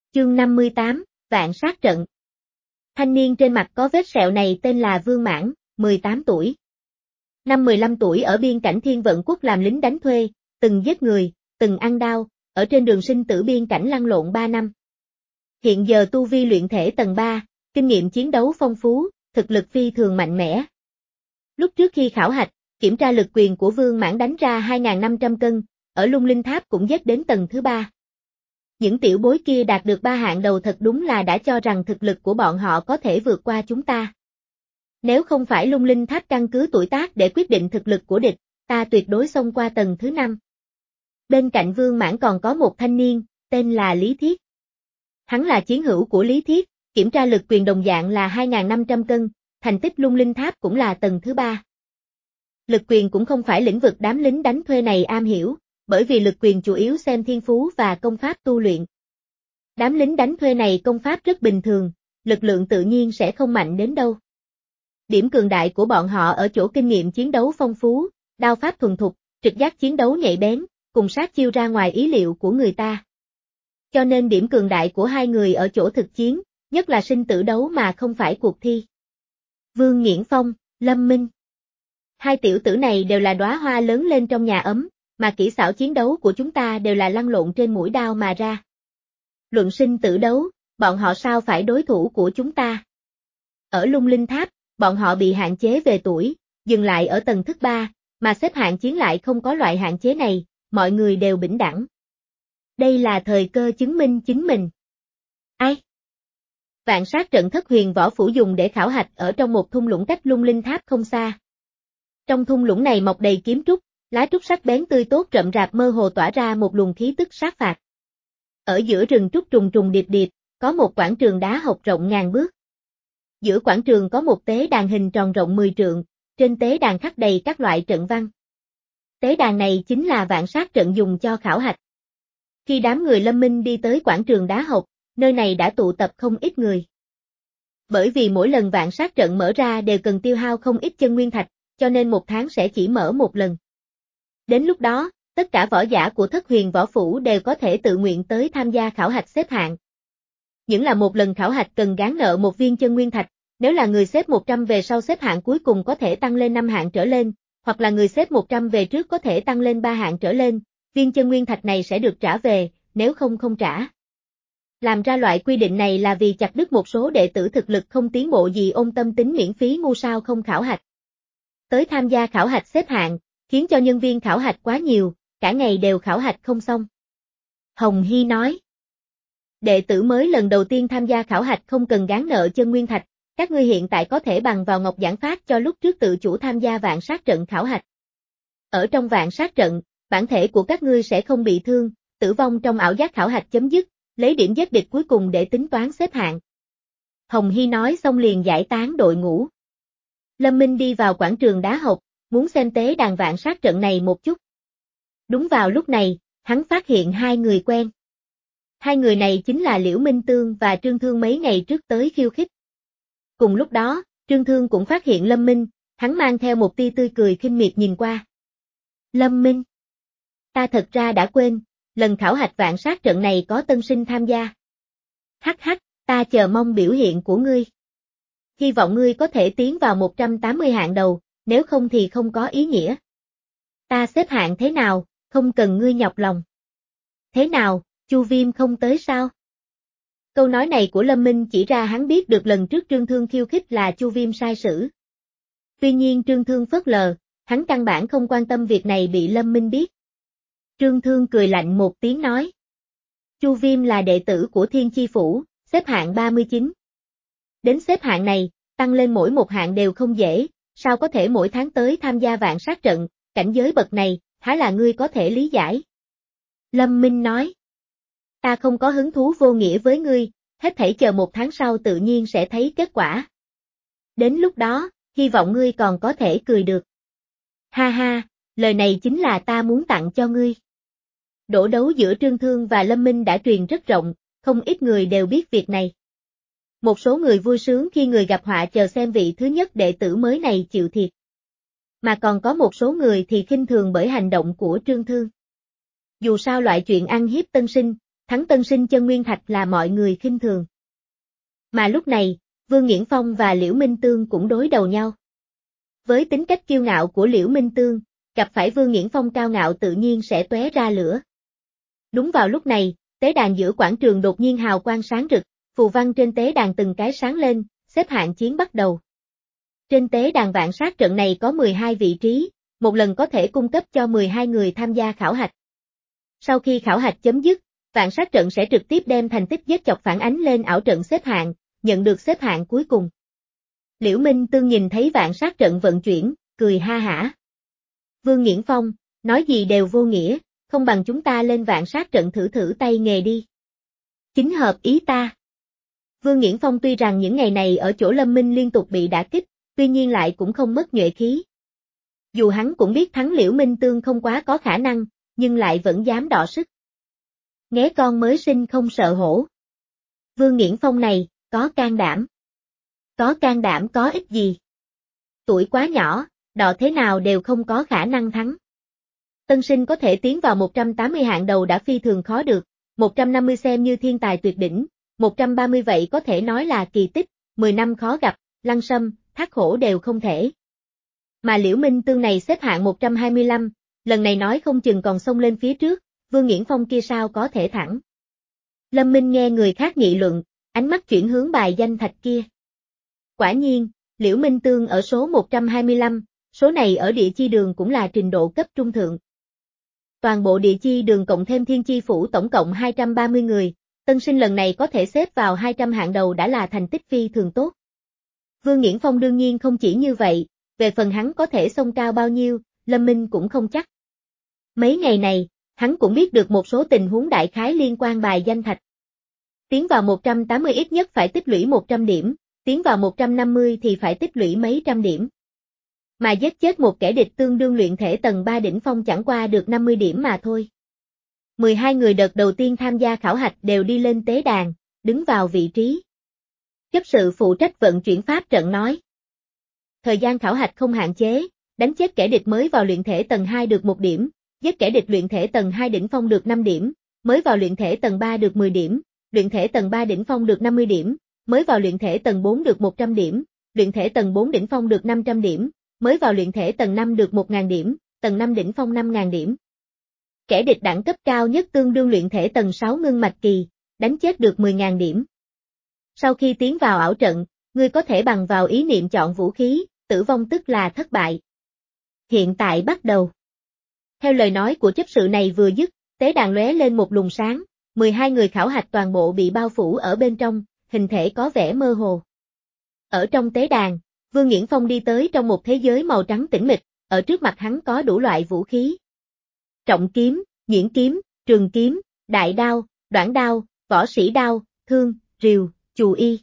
Chương năm mươi tám, Vạn sát trận. Thanh niên trên mặt có vết sẹo này tên là Vương Mãn, mười tám tuổi. Năm mười lăm tuổi ở biên cảnh Thiên Vận Quốc làm lính đánh thuê, từng giết người, từng ăn đao, ở trên đường sinh tử biên cảnh lăn lộn ba năm. Hiện giờ tu vi luyện thể tầng ba, kinh nghiệm chiến đấu phong phú, thực lực phi thường mạnh mẽ. Lúc trước khi khảo hạch, kiểm tra lực quyền của Vương Mãn đánh ra hai nghìn năm trăm cân, ở Lung Linh Tháp cũng giết đến tầng thứ ba. Những tiểu bối kia đạt được ba hạng đầu thật đúng là đã cho rằng thực lực của bọn họ có thể vượt qua chúng ta. Nếu không phải Lung Linh Tháp căn cứ tuổi tác để quyết định thực lực của địch, ta tuyệt đối xông qua tầng thứ năm. Bên cạnh Vương Mãn còn có một thanh niên, tên là Lý Thiết. Hắn là chiến hữu của Lý Thiết, kiểm tra lực quyền đồng dạng là hai nghìn năm trăm cân, thành tích Lung Linh Tháp cũng là tầng thứ ba. Lực quyền cũng không phải lĩnh vực đám lính đánh thuê này am hiểu, bởi vì lực quyền chủ yếu xem thiên phú và công pháp tu luyện. Đám lính đánh thuê này công pháp rất bình thường, lực lượng tự nhiên sẽ không mạnh đến đâu. Điểm cường đại của bọn họ ở chỗ kinh nghiệm chiến đấu phong phú, đao pháp thuần thục, trực giác chiến đấu nhạy bén, cùng sát chiêu ra ngoài ý liệu của người ta. Cho nên điểm cường đại của hai người ở chỗ thực chiến, nhất là sinh tử đấu mà không phải cuộc thi. Vương Nghiễn Phong, Lâm Minh. Hai tiểu tử này đều là đóa hoa lớn lên trong nhà ấm, mà kỹ xảo chiến đấu của chúng ta đều là lăn lộn trên mũi đao mà ra. Luận sinh tử đấu, bọn họ sao phải đối thủ của chúng ta? Ở Lung Linh Tháp, bọn họ bị hạn chế về tuổi, dừng lại ở tầng thứ ba, mà xếp hạng chiến lại không có loại hạn chế này, mọi người đều bình đẳng. Đây là thời cơ chứng minh chính mình. Ai? Vạn sát trận Thất Huyền Võ Phủ dùng để khảo hạch ở trong một thung lũng cách Lung Linh Tháp không xa. Trong thung lũng này mọc đầy kiếm trúc, lá trúc sắc bén tươi tốt rậm rạp mơ hồ tỏa ra một luồng khí tức sát phạt. Ở giữa rừng trúc trùng trùng điệp điệp, có một quảng trường đá hộc rộng ngàn bước. Giữa quảng trường có một tế đàn hình tròn rộng mười trượng, trên tế đàn khắc đầy các loại trận văn. Tế đàn này chính là vạn sát trận dùng cho khảo hạch. Khi đám người Lâm Minh đi tới quảng trường đá hộc, nơi này đã tụ tập không ít người. Bởi vì mỗi lần vạn sát trận mở ra đều cần tiêu hao không ít chân nguyên thạch, cho nên một tháng sẽ chỉ mở một lần. Đến lúc đó, tất cả võ giả của Thất Huyền Võ Phủ đều có thể tự nguyện tới tham gia khảo hạch xếp hạng. Những là một lần khảo hạch cần gán nợ một viên chân nguyên thạch, nếu là người xếp một trăm về sau xếp hạng cuối cùng có thể tăng lên năm hạng trở lên, hoặc là người xếp một trăm về trước có thể tăng lên ba hạng trở lên, viên chân nguyên thạch này sẽ được trả về, nếu không không trả. Làm ra loại quy định này là vì chặt đứt một số đệ tử thực lực không tiến bộ gì ôm tâm tính miễn phí ngu sao không khảo hạch. Tới tham gia khảo hạch xếp hạng, khiến cho nhân viên khảo hạch quá nhiều, cả ngày đều khảo hạch không xong. Hồng Hy nói. Đệ tử mới lần đầu tiên tham gia khảo hạch không cần gán nợ chân nguyên thạch, các ngươi hiện tại có thể bằng vào ngọc giảng phát cho lúc trước tự chủ tham gia vạn sát trận khảo hạch. Ở trong vạn sát trận, bản thể của các ngươi sẽ không bị thương, tử vong trong ảo giác khảo hạch chấm dứt, lấy điểm giết địch cuối cùng để tính toán xếp hạng. Hồng Hy nói xong liền giải tán đội ngũ. Lâm Minh đi vào quảng trường đá hộc, muốn xem tế đàn vạn sát trận này một chút. Đúng vào lúc này, hắn phát hiện hai người quen. Hai người này chính là Liễu Minh Tương và Trương Thương mấy ngày trước tới khiêu khích. Cùng lúc đó, Trương Thương cũng phát hiện Lâm Minh, hắn mang theo một tia tươi cười khinh miệt nhìn qua. Lâm Minh, ta thật ra đã quên, lần khảo hạch vạn sát trận này có tân sinh tham gia. Hắc hắc, ta chờ mong biểu hiện của ngươi. Hy vọng ngươi có thể tiến vào một trăm tám mươi hạng đầu, nếu không thì không có ý nghĩa. Ta xếp hạng thế nào, không cần ngươi nhọc lòng. Thế nào, Chu Viêm không tới sao? Câu nói này của Lâm Minh chỉ ra hắn biết được lần trước Trương Thương khiêu khích là Chu Viêm sai sử. Tuy nhiên Trương Thương phớt lờ, hắn căn bản không quan tâm việc này bị Lâm Minh biết. Trương Thương cười lạnh một tiếng nói. Chu Viêm là đệ tử của Thiên Chi Phủ, xếp hạng ba mươi chín. Đến xếp hạng này, tăng lên mỗi một hạng đều không dễ, sao có thể mỗi tháng tới tham gia vạn sát trận, cảnh giới bậc này, há là ngươi có thể lý giải. Lâm Minh nói. Ta không có hứng thú vô nghĩa với ngươi, hết thảy chờ một tháng sau tự nhiên sẽ thấy kết quả. Đến lúc đó, hy vọng ngươi còn có thể cười được. Ha ha, lời này chính là ta muốn tặng cho ngươi. Đổ đấu giữa Trương Thương và Lâm Minh đã truyền rất rộng, không ít người đều biết việc này. Một số người vui sướng khi người gặp họa chờ xem vị thứ nhất đệ tử mới này chịu thiệt. Mà còn có một số người thì khinh thường bởi hành động của Trương Thương. Dù sao loại chuyện ăn hiếp tân sinh, thắng tân sinh chân nguyên thạch là mọi người khinh thường. Mà lúc này, Vương Nghiễn Phong và Liễu Minh Tương cũng đối đầu nhau. Với tính cách kiêu ngạo của Liễu Minh Tương, gặp phải Vương Nghiễn Phong cao ngạo tự nhiên sẽ tóe ra lửa. Đúng vào lúc này, tế đàn giữa quảng trường đột nhiên hào quang sáng rực, phù văn trên tế đàn từng cái sáng lên, xếp hạng chiến bắt đầu. Trên tế đàn vạn sát trận này có mười hai vị trí, một lần có thể cung cấp cho mười hai người tham gia khảo hạch. Sau khi khảo hạch chấm dứt, vạn sát trận sẽ trực tiếp đem thành tích giết chọc phản ánh lên ảo trận xếp hạng, nhận được xếp hạng cuối cùng. Liễu Minh Tương nhìn thấy vạn sát trận vận chuyển, cười ha hả. Vương Nghiễn Phong, nói gì đều vô nghĩa, không bằng chúng ta lên vạn sát trận thử thử tay nghề đi. Chính hợp ý ta. Vương Nghiễn Phong tuy rằng những ngày này ở chỗ Lâm Minh liên tục bị đả kích, tuy nhiên lại cũng không mất nhuệ khí. Dù hắn cũng biết thắng Liễu Minh Tương không quá có khả năng, nhưng lại vẫn dám đọ sức. Nghé con mới sinh không sợ hổ. Vương Nghiễn Phong này, có can đảm. Có can đảm có ích gì? Tuổi quá nhỏ, đọ thế nào đều không có khả năng thắng. Tân sinh có thể tiến vào một trăm tám mươi hạng đầu đã phi thường khó được, một trăm năm mươi xem như thiên tài tuyệt đỉnh, một trăm ba mươi vậy có thể nói là kỳ tích, mười năm khó gặp, Lăng Sâm, Thác Hổ đều không thể. Mà Liễu Minh Tương này xếp hạng một trăm hai mươi lăm, lần này nói không chừng còn xông lên phía trước, Vương Nghiễn Phong kia sao có thể thẳng. Lâm Minh nghe người khác nghị luận, ánh mắt chuyển hướng bài danh thạch kia. Quả nhiên, Liễu Minh Tương ở số một trăm hai mươi lăm, số này ở địa chi đường cũng là trình độ cấp trung thượng. Toàn bộ địa chi đường cộng thêm thiên chi phủ tổng cộng hai trăm ba mươi người, tân sinh lần này có thể xếp vào hai trăm hạng đầu đã là thành tích phi thường tốt. Vương Nghiễn Phong đương nhiên không chỉ như vậy, về phần hắn có thể xông cao bao nhiêu, Lâm Minh cũng không chắc. Mấy ngày này, hắn cũng biết được một số tình huống đại khái liên quan bài danh thạch. Tiến vào một trăm tám mươi ít nhất phải tích lũy một trăm điểm, tiến vào một trăm năm mươi thì phải tích lũy mấy trăm điểm. Mà giết chết một kẻ địch tương đương luyện thể tầng ba đỉnh phong chẳng qua được năm mươi điểm mà thôi. mười hai người đợt đầu tiên tham gia khảo hạch đều đi lên tế đàn, đứng vào vị trí. Chấp sự phụ trách vận chuyển pháp trận nói. Thời gian khảo hạch không hạn chế, đánh chết kẻ địch mới vào luyện thể tầng hai được một điểm, giết kẻ địch luyện thể tầng hai đỉnh phong được năm điểm, mới vào luyện thể tầng ba được mười điểm, luyện thể tầng ba đỉnh phong được năm mươi điểm, mới vào luyện thể tầng bốn được một trăm điểm, luyện thể tầng bốn đỉnh phong được năm trăm điểm, mới vào luyện thể tầng năm được một nghìn điểm, tầng năm đỉnh phong năm nghìn điểm. Kẻ địch đẳng cấp cao nhất tương đương luyện thể tầng sáu ngưng mạch kỳ, đánh chết được mười nghìn điểm. Sau khi tiến vào ảo trận, ngươi có thể bằng vào ý niệm chọn vũ khí, tử vong tức là thất bại. Hiện tại bắt đầu. Theo lời nói của chấp sự này vừa dứt, tế đàn lóe lên một luồng sáng, mười hai người khảo hạch toàn bộ bị bao phủ ở bên trong, hình thể có vẻ mơ hồ. Ở trong tế đàn, Vương Nghiễn Phong đi tới trong một thế giới màu trắng tĩnh mịch, ở trước mặt hắn có đủ loại vũ khí. Trọng kiếm, nhuyễn kiếm, trường kiếm, đại đao, đoạn đao, võ sĩ đao, thương, rìu, chù y.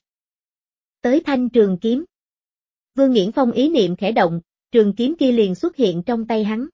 Tới thanh trường kiếm. Vương Nghiễn Phong ý niệm khẽ động, trường kiếm kia liền xuất hiện trong tay hắn.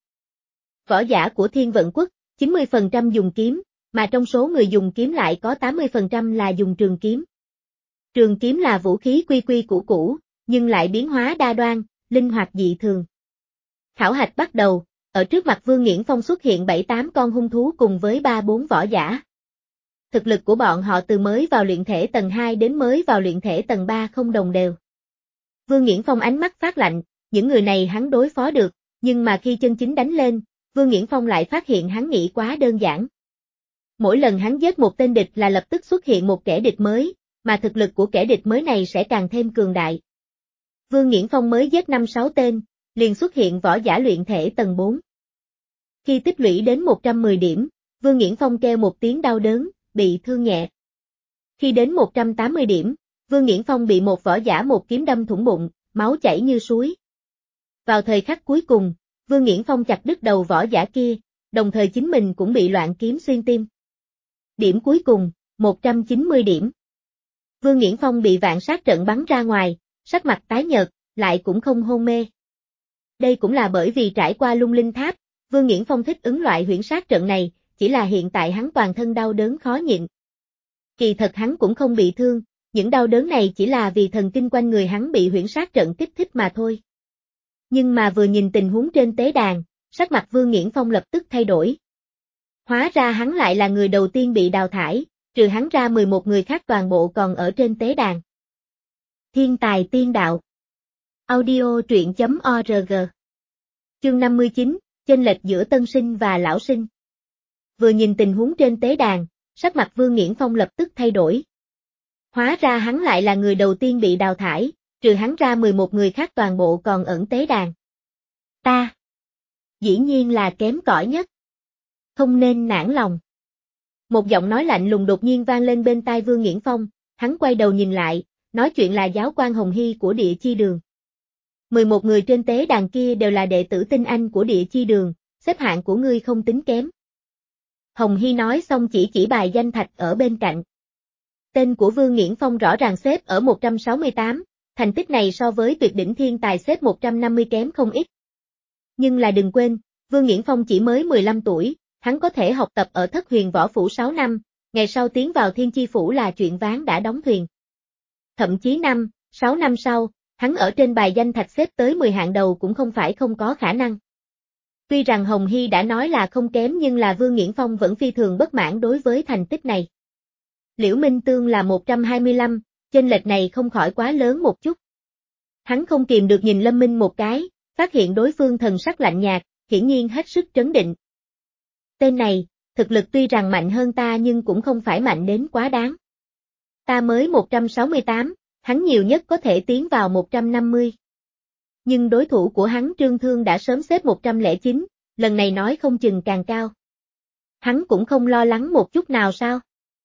Võ giả của Thiên Vận Quốc, chín mươi phần trăm dùng kiếm, mà trong số người dùng kiếm lại có tám mươi phần trăm là dùng trường kiếm. Trường kiếm là vũ khí quy quy củ củ, nhưng lại biến hóa đa đoan, linh hoạt dị thường. Khảo hạch bắt đầu, ở trước mặt Vương Nghiễn Phong xuất hiện bảy tám con hung thú cùng với ba bốn võ giả. Thực lực của bọn họ từ mới vào luyện thể tầng hai đến mới vào luyện thể tầng ba không đồng đều. Vương Nghiễn Phong ánh mắt phát lạnh, những người này hắn đối phó được, nhưng mà khi chân chính đánh lên, Vương Nghiễn Phong lại phát hiện hắn nghĩ quá đơn giản. Mỗi lần hắn giết một tên địch là lập tức xuất hiện một kẻ địch mới, mà thực lực của kẻ địch mới này sẽ càng thêm cường đại. Vương Nghiễn Phong mới giết năm sáu tên, liền xuất hiện võ giả luyện thể tầng bốn. Khi tích lũy đến một trăm mười điểm, Vương Nghiễn Phong kêu một tiếng đau đớn, bị thương nhẹ. Khi đến một trăm tám mươi điểm, Vương Nghiễn Phong bị một võ giả một kiếm đâm thủng bụng, máu chảy như suối. Vào thời khắc cuối cùng, Vương Nghiễn Phong chặt đứt đầu võ giả kia, đồng thời chính mình cũng bị loạn kiếm xuyên tim. Điểm cuối cùng, một trăm chín mươi điểm. Vương Nghiễn Phong bị vạn sát trận bắn ra ngoài, sắc mặt tái nhợt, lại cũng không hôn mê. Đây cũng là bởi vì trải qua lung linh tháp, Vương Nghiễn Phong thích ứng loại huyễn sát trận này, chỉ là hiện tại hắn toàn thân đau đớn khó nhịn. Kỳ thật hắn cũng không bị thương, những đau đớn này chỉ là vì thần kinh quanh người hắn bị huyễn sát trận kích thích mà thôi. Nhưng mà vừa nhìn tình huống trên tế đàn, sắc mặt Vương Nghiễn Phong lập tức thay đổi. Hóa ra hắn lại là người đầu tiên bị đào thải, trừ hắn ra mười một người khác toàn bộ còn ở trên tế đàn. Thiên tài tiên đạo. Audio truyện chấm org. Chương năm mươi chín, chênh lệch giữa tân sinh và lão sinh. Vừa nhìn tình huống trên tế đàn, sắc mặt Vương Nghiễn Phong lập tức thay đổi. Hóa ra hắn lại là người đầu tiên bị đào thải, trừ hắn ra mười một người khác toàn bộ còn ẩn tế đàn. Ta. Dĩ nhiên là kém cỏi nhất. Không nên nản lòng. Một giọng nói lạnh lùng đột nhiên vang lên bên tai Vương Nghiễn Phong, hắn quay đầu nhìn lại, nói chuyện là giáo quan Hồng Hy của Địa Chi Đường. mười một người trên tế đàn kia đều là đệ tử tinh anh của Địa Chi Đường, xếp hạng của ngươi không tính kém. Hồng Hy nói xong chỉ chỉ bài danh thạch ở bên cạnh. Tên của Vương Nghiễn Phong rõ ràng xếp ở một trăm sáu mươi tám, thành tích này so với tuyệt đỉnh thiên tài xếp một trăm năm mươi kém không ít. Nhưng là đừng quên, Vương Nghiễn Phong chỉ mới mười lăm tuổi, hắn có thể học tập ở Thất Huyền Võ Phủ sáu năm, ngày sau tiến vào Thiên Chi Phủ là chuyện ván đã đóng thuyền. Thậm chí năm, sáu năm sau, hắn ở trên bài danh thạch xếp tới mười hạng đầu cũng không phải không có khả năng. Tuy rằng Hồng Hy đã nói là không kém nhưng là Vương Nghiễn Phong vẫn phi thường bất mãn đối với thành tích này. Liễu Minh Tương là một trăm hai mươi lăm, chênh lệch này không khỏi quá lớn một chút. Hắn không kìm được nhìn Lâm Minh một cái, phát hiện đối phương thần sắc lạnh nhạt, hiển nhiên hết sức trấn định. Tên này, thực lực tuy rằng mạnh hơn ta nhưng cũng không phải mạnh đến quá đáng. Ta mới một trăm sáu mươi tám, hắn nhiều nhất có thể tiến vào một trăm năm mươi. Nhưng đối thủ của hắn Trương Thương đã sớm xếp một trăm lẻ chín, lần này nói không chừng càng cao. Hắn cũng không lo lắng một chút nào sao?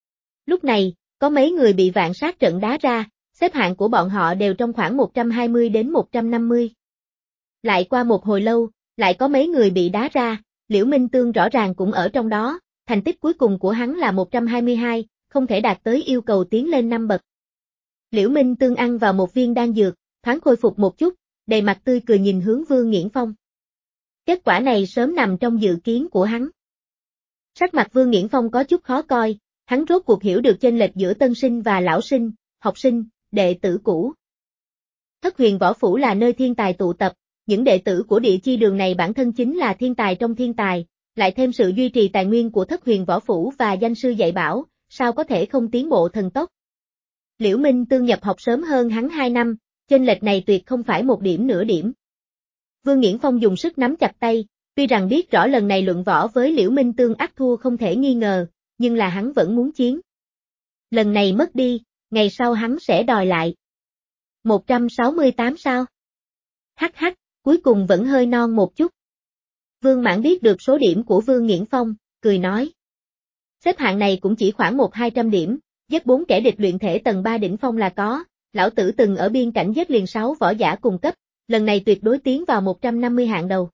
Lúc này, có mấy người bị vạn sát trận đá ra, xếp hạng của bọn họ đều trong khoảng một trăm hai mươi đến một trăm năm mươi. Lại qua một hồi lâu, lại có mấy người bị đá ra, Liễu Minh Tương rõ ràng cũng ở trong đó, thành tích cuối cùng của hắn là một trăm hai mươi hai, không thể đạt tới yêu cầu tiến lên năm bậc. Liễu Minh Tương ăn vào một viên đan dược, thoáng khôi phục một chút, đầy mặt tươi cười nhìn hướng Vương Nghiễn Phong. Kết quả này sớm nằm trong dự kiến của hắn. Sắc mặt Vương Nghiễn Phong có chút khó coi, hắn rốt cuộc hiểu được chênh lệch giữa tân sinh và lão sinh, học sinh, đệ tử cũ. Thất Huyền Võ Phủ là nơi thiên tài tụ tập, những đệ tử của Địa Chi Đường này bản thân chính là thiên tài trong thiên tài, lại thêm sự duy trì tài nguyên của Thất Huyền Võ Phủ và danh sư dạy bảo, sao có thể không tiến bộ thần tốc. Liễu Minh Tương nhập học sớm hơn hắn hai năm, chênh lệch này tuyệt không phải một điểm nửa điểm. Vương Nghiễn Phong dùng sức nắm chặt tay, tuy rằng biết rõ lần này luận võ với Liễu Minh Tương ắt thua không thể nghi ngờ, nhưng là hắn vẫn muốn chiến. Lần này mất đi, ngày sau hắn sẽ đòi lại. một trăm sáu mươi tám sao? Hắc hắc, cuối cùng vẫn hơi non một chút. Vương Mãn biết được số điểm của Vương Nghiễn Phong, cười nói. Xếp hạng này cũng chỉ khoảng một hai trăm điểm, giết bốn kẻ địch luyện thể tầng ba đỉnh phong là có, lão tử từng ở biên cảnh giết liền sáu võ giả cùng cấp, lần này tuyệt đối tiến vào một trăm năm mươi hạng đầu.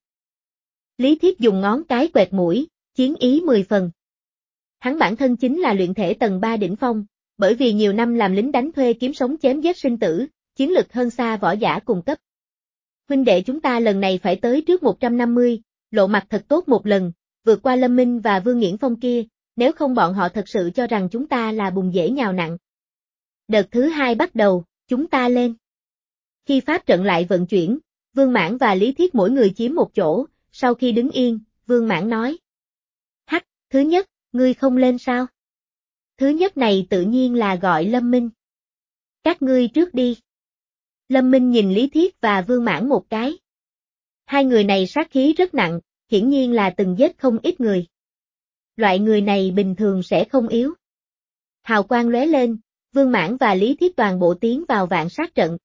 Lý Thiết dùng ngón cái quẹt mũi, chiến ý mười phần. Hắn bản thân chính là luyện thể tầng ba đỉnh phong, bởi vì nhiều năm làm lính đánh thuê kiếm sống chém giết sinh tử, chiến lực hơn xa võ giả cùng cấp. Huynh đệ chúng ta lần này phải tới trước một trăm năm mươi, lộ mặt thật tốt một lần, vượt qua Lâm Minh và Vương Nghiễn Phong kia, nếu không bọn họ thật sự cho rằng chúng ta là bùn dễ nhào nặn. Đợt thứ hai bắt đầu, chúng ta lên. Khi pháp trận lại vận chuyển, Vương Mãn và Lý Thiết mỗi người chiếm một chỗ, sau khi đứng yên, Vương Mãn nói. Hắc, thứ nhất, ngươi không lên sao? Thứ nhất này tự nhiên là gọi Lâm Minh. Các ngươi trước đi. Lâm Minh nhìn Lý Thiết và Vương Mãn một cái. Hai người này sát khí rất nặng, hiển nhiên là từng giết không ít người. Loại người này bình thường sẽ không yếu. Hào quang lóe lên, Vương Mãn và Lý Thiết toàn bộ tiến vào vạn sát trận.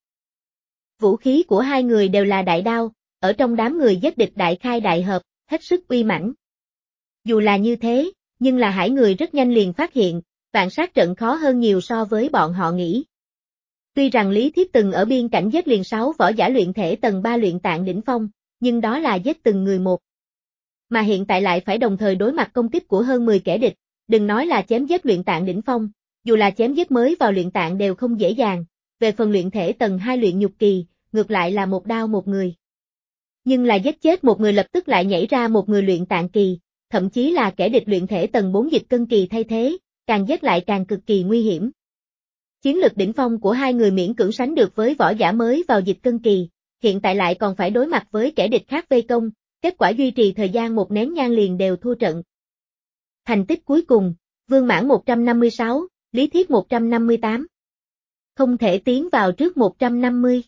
Vũ khí của hai người đều là đại đao, ở trong đám người giết địch đại khai đại hợp, hết sức uy mãnh. Dù là như thế, nhưng là hải người rất nhanh liền phát hiện, vạn sát trận khó hơn nhiều so với bọn họ nghĩ. Tuy rằng Lý Thiết từng ở biên cảnh giết liền sáu võ giả luyện thể tầng ba luyện tạng đỉnh phong, nhưng đó là giết từng người một. Mà hiện tại lại phải đồng thời đối mặt công kích của hơn mười kẻ địch, đừng nói là chém giết luyện tạng đỉnh phong, dù là chém giết mới vào luyện tạng đều không dễ dàng, về phần luyện thể tầng hai luyện nhục kỳ, ngược lại là một đao một người. Nhưng là giết chết một người lập tức lại nhảy ra một người luyện tạng kỳ, thậm chí là kẻ địch luyện thể tầng bốn dịch cân kỳ thay thế, càng giết lại càng cực kỳ nguy hiểm. Chiến lực đỉnh phong của hai người miễn cưỡng sánh được với võ giả mới vào dịch cân kỳ, hiện tại lại còn phải đối mặt với kẻ địch khác vây công, kết quả duy trì thời gian một nén nhang liền đều thua trận. Thành tích cuối cùng, Vương Mãn một trăm năm mươi sáu, Lý Thiết một trăm năm mươi tám. Không thể tiến vào trước một trăm năm mươi.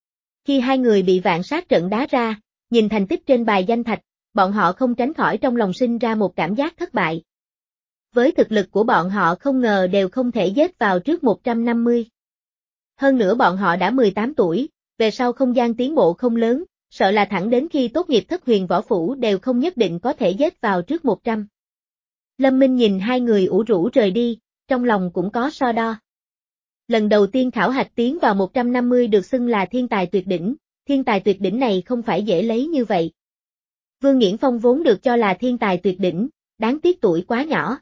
Khi hai người bị vạn sát trận đá ra, nhìn thành tích trên bài danh thạch, bọn họ không tránh khỏi trong lòng sinh ra một cảm giác thất bại. Với thực lực của bọn họ không ngờ đều không thể giết vào trước một trăm năm mươi. Hơn nữa bọn họ đã mười tám tuổi, về sau không gian tiến bộ không lớn, sợ là thẳng đến khi tốt nghiệp thất huyền võ phủ đều không nhất định có thể giết vào trước một trăm. Lâm Minh nhìn hai người ủ rũ rời đi, trong lòng cũng có so đo. Lần đầu tiên khảo hạch tiến vào một trăm năm mươi được xưng là thiên tài tuyệt đỉnh, thiên tài tuyệt đỉnh này không phải dễ lấy như vậy. Vương Nghiễn Phong vốn được cho là thiên tài tuyệt đỉnh, đáng tiếc tuổi quá nhỏ.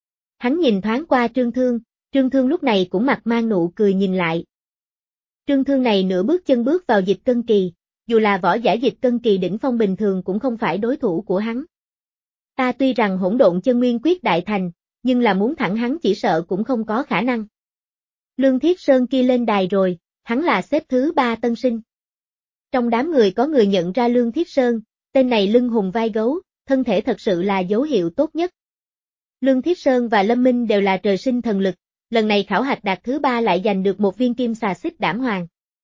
Hắn nhìn thoáng qua Trương Thương, Trương Thương lúc này cũng mặt mang nụ cười nhìn lại. Trương Thương này nửa bước chân bước vào dịch cân kỳ, dù là võ giả dịch cân kỳ đỉnh phong bình thường cũng không phải đối thủ của hắn. Ta tuy rằng hỗn độn chân nguyên quyết đại thành, nhưng là muốn thẳng hắn chỉ sợ cũng không có khả năng. Lương Thiết Sơn kia lên đài rồi, hắn là xếp thứ ba tân sinh. Trong đám người có người nhận ra Lương Thiết Sơn, tên này lưng hùng vai gấu, thân thể thật sự là dấu hiệu tốt nhất. Lương Thiết Sơn và Lâm Minh đều là trời sinh thần lực, lần này khảo hạch đạt thứ ba lại giành được một viên kim xà xích đảm hoàng.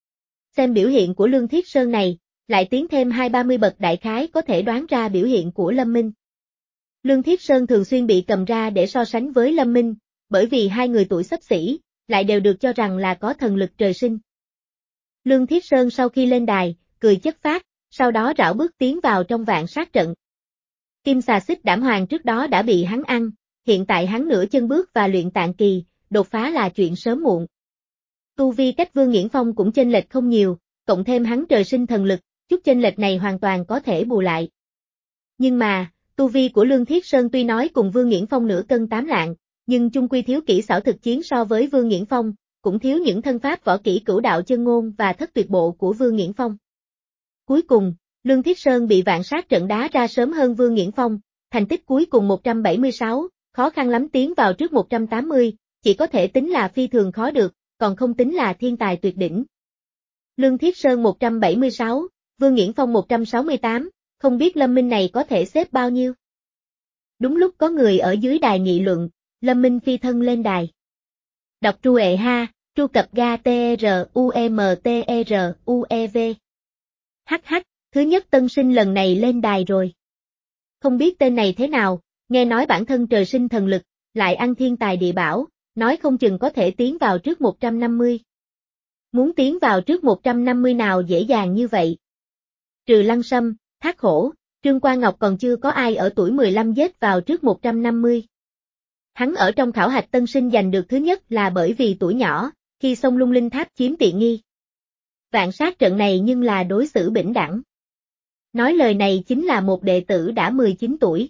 Xem biểu hiện của Lương Thiết Sơn này, lại tiến thêm hai ba mươi bậc đại khái có thể đoán ra biểu hiện của Lâm Minh. Lương Thiết Sơn thường xuyên bị cầm ra để so sánh với Lâm Minh, bởi vì hai người tuổi xấp xỉ, lại đều được cho rằng là có thần lực trời sinh. Lương Thiết Sơn sau khi lên đài, cười chất phác, sau đó rảo bước tiến vào trong vạn sát trận. Kim xà xích đảm hoàng trước đó đã bị hắn ăn, hiện tại hắn nửa chân bước và luyện tạng kỳ, đột phá là chuyện sớm muộn. Tu vi cách Vương Nghiễn Phong cũng chênh lệch không nhiều, cộng thêm hắn trời sinh thần lực, chút chênh lệch này hoàn toàn có thể bù lại. Nhưng mà, tu vi của Lương Thiết Sơn tuy nói cùng Vương Nghiễn Phong nửa cân tám lạng, nhưng chung quy thiếu kỹ xảo thực chiến so với Vương Nghiễn Phong, cũng thiếu những thân pháp võ kỹ cửu đạo chân ngôn và thất tuyệt bộ của Vương Nghiễn Phong. Cuối cùng, Lương Thiết Sơn bị vạn sát trận đá ra sớm hơn Vương Nghiễn Phong, thành tích cuối cùng một trăm bảy mươi sáu, khó khăn lắm tiến vào trước một trăm tám mươi, chỉ có thể tính là phi thường khó được, còn không tính là thiên tài tuyệt đỉnh. Lương Thiết Sơn một trăm bảy mươi sáu, Vương Nghiễn Phong một trăm sáu mươi tám, không biết Lâm Minh này có thể xếp bao nhiêu. Đúng lúc có người ở dưới đài nghị luận, Lâm Minh phi thân lên đài. Đọc tru ệ ha, tru cập ga T R U M T R U E V. Hắc hắc, thứ nhất tân sinh lần này lên đài rồi. Không biết tên này thế nào, nghe nói bản thân trời sinh thần lực, lại ăn thiên tài địa bảo, nói không chừng có thể tiến vào trước một trăm năm mươi. Muốn tiến vào trước một trăm năm mươi nào dễ dàng như vậy. Trừ Lăng Sâm, Thác Hổ, Trương Quan Ngọc còn chưa có ai ở tuổi mười lăm giết vào trước một trăm năm mươi. Hắn ở trong khảo hạch tân sinh giành được thứ nhất là bởi vì tuổi nhỏ, khi xông Lung Linh Tháp chiếm tiện nghi. Vạn sát trận này nhưng là đối xử bỉnh đẳng. Nói lời này chính là một đệ tử đã mười chín tuổi.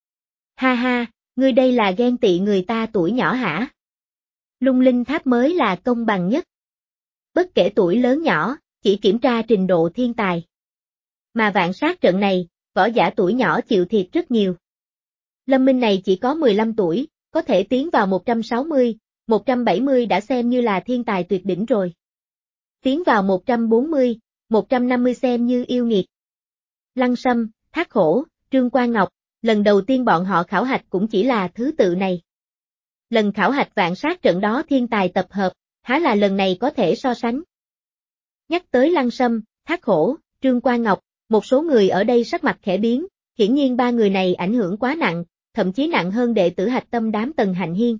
Ha ha, ngươi đây là ghen tị người ta tuổi nhỏ hả? Lung Linh Tháp mới là công bằng nhất. Bất kể tuổi lớn nhỏ, chỉ kiểm tra trình độ thiên tài. Mà vạn sát trận này, võ giả tuổi nhỏ chịu thiệt rất nhiều. Lâm Minh này chỉ có mười lăm tuổi, có thể tiến vào một trăm sáu mươi, một trăm bảy mươi đã xem như là thiên tài tuyệt đỉnh rồi. Tiến vào một trăm bốn mươi, một trăm năm mươi xem như yêu nghiệt. Lăng Sâm, Thác Hổ, Trương Quan Ngọc, lần đầu tiên bọn họ khảo hạch cũng chỉ là thứ tự này. Lần khảo hạch vạn sát trận đó thiên tài tập hợp, há là lần này có thể so sánh. Nhắc tới Lăng Sâm, Thác Hổ, Trương Quan Ngọc, một số người ở đây sắc mặt khẽ biến, hiển nhiên ba người này ảnh hưởng quá nặng, thậm chí nặng hơn đệ tử hạch tâm đám Tần Hạnh Hiên.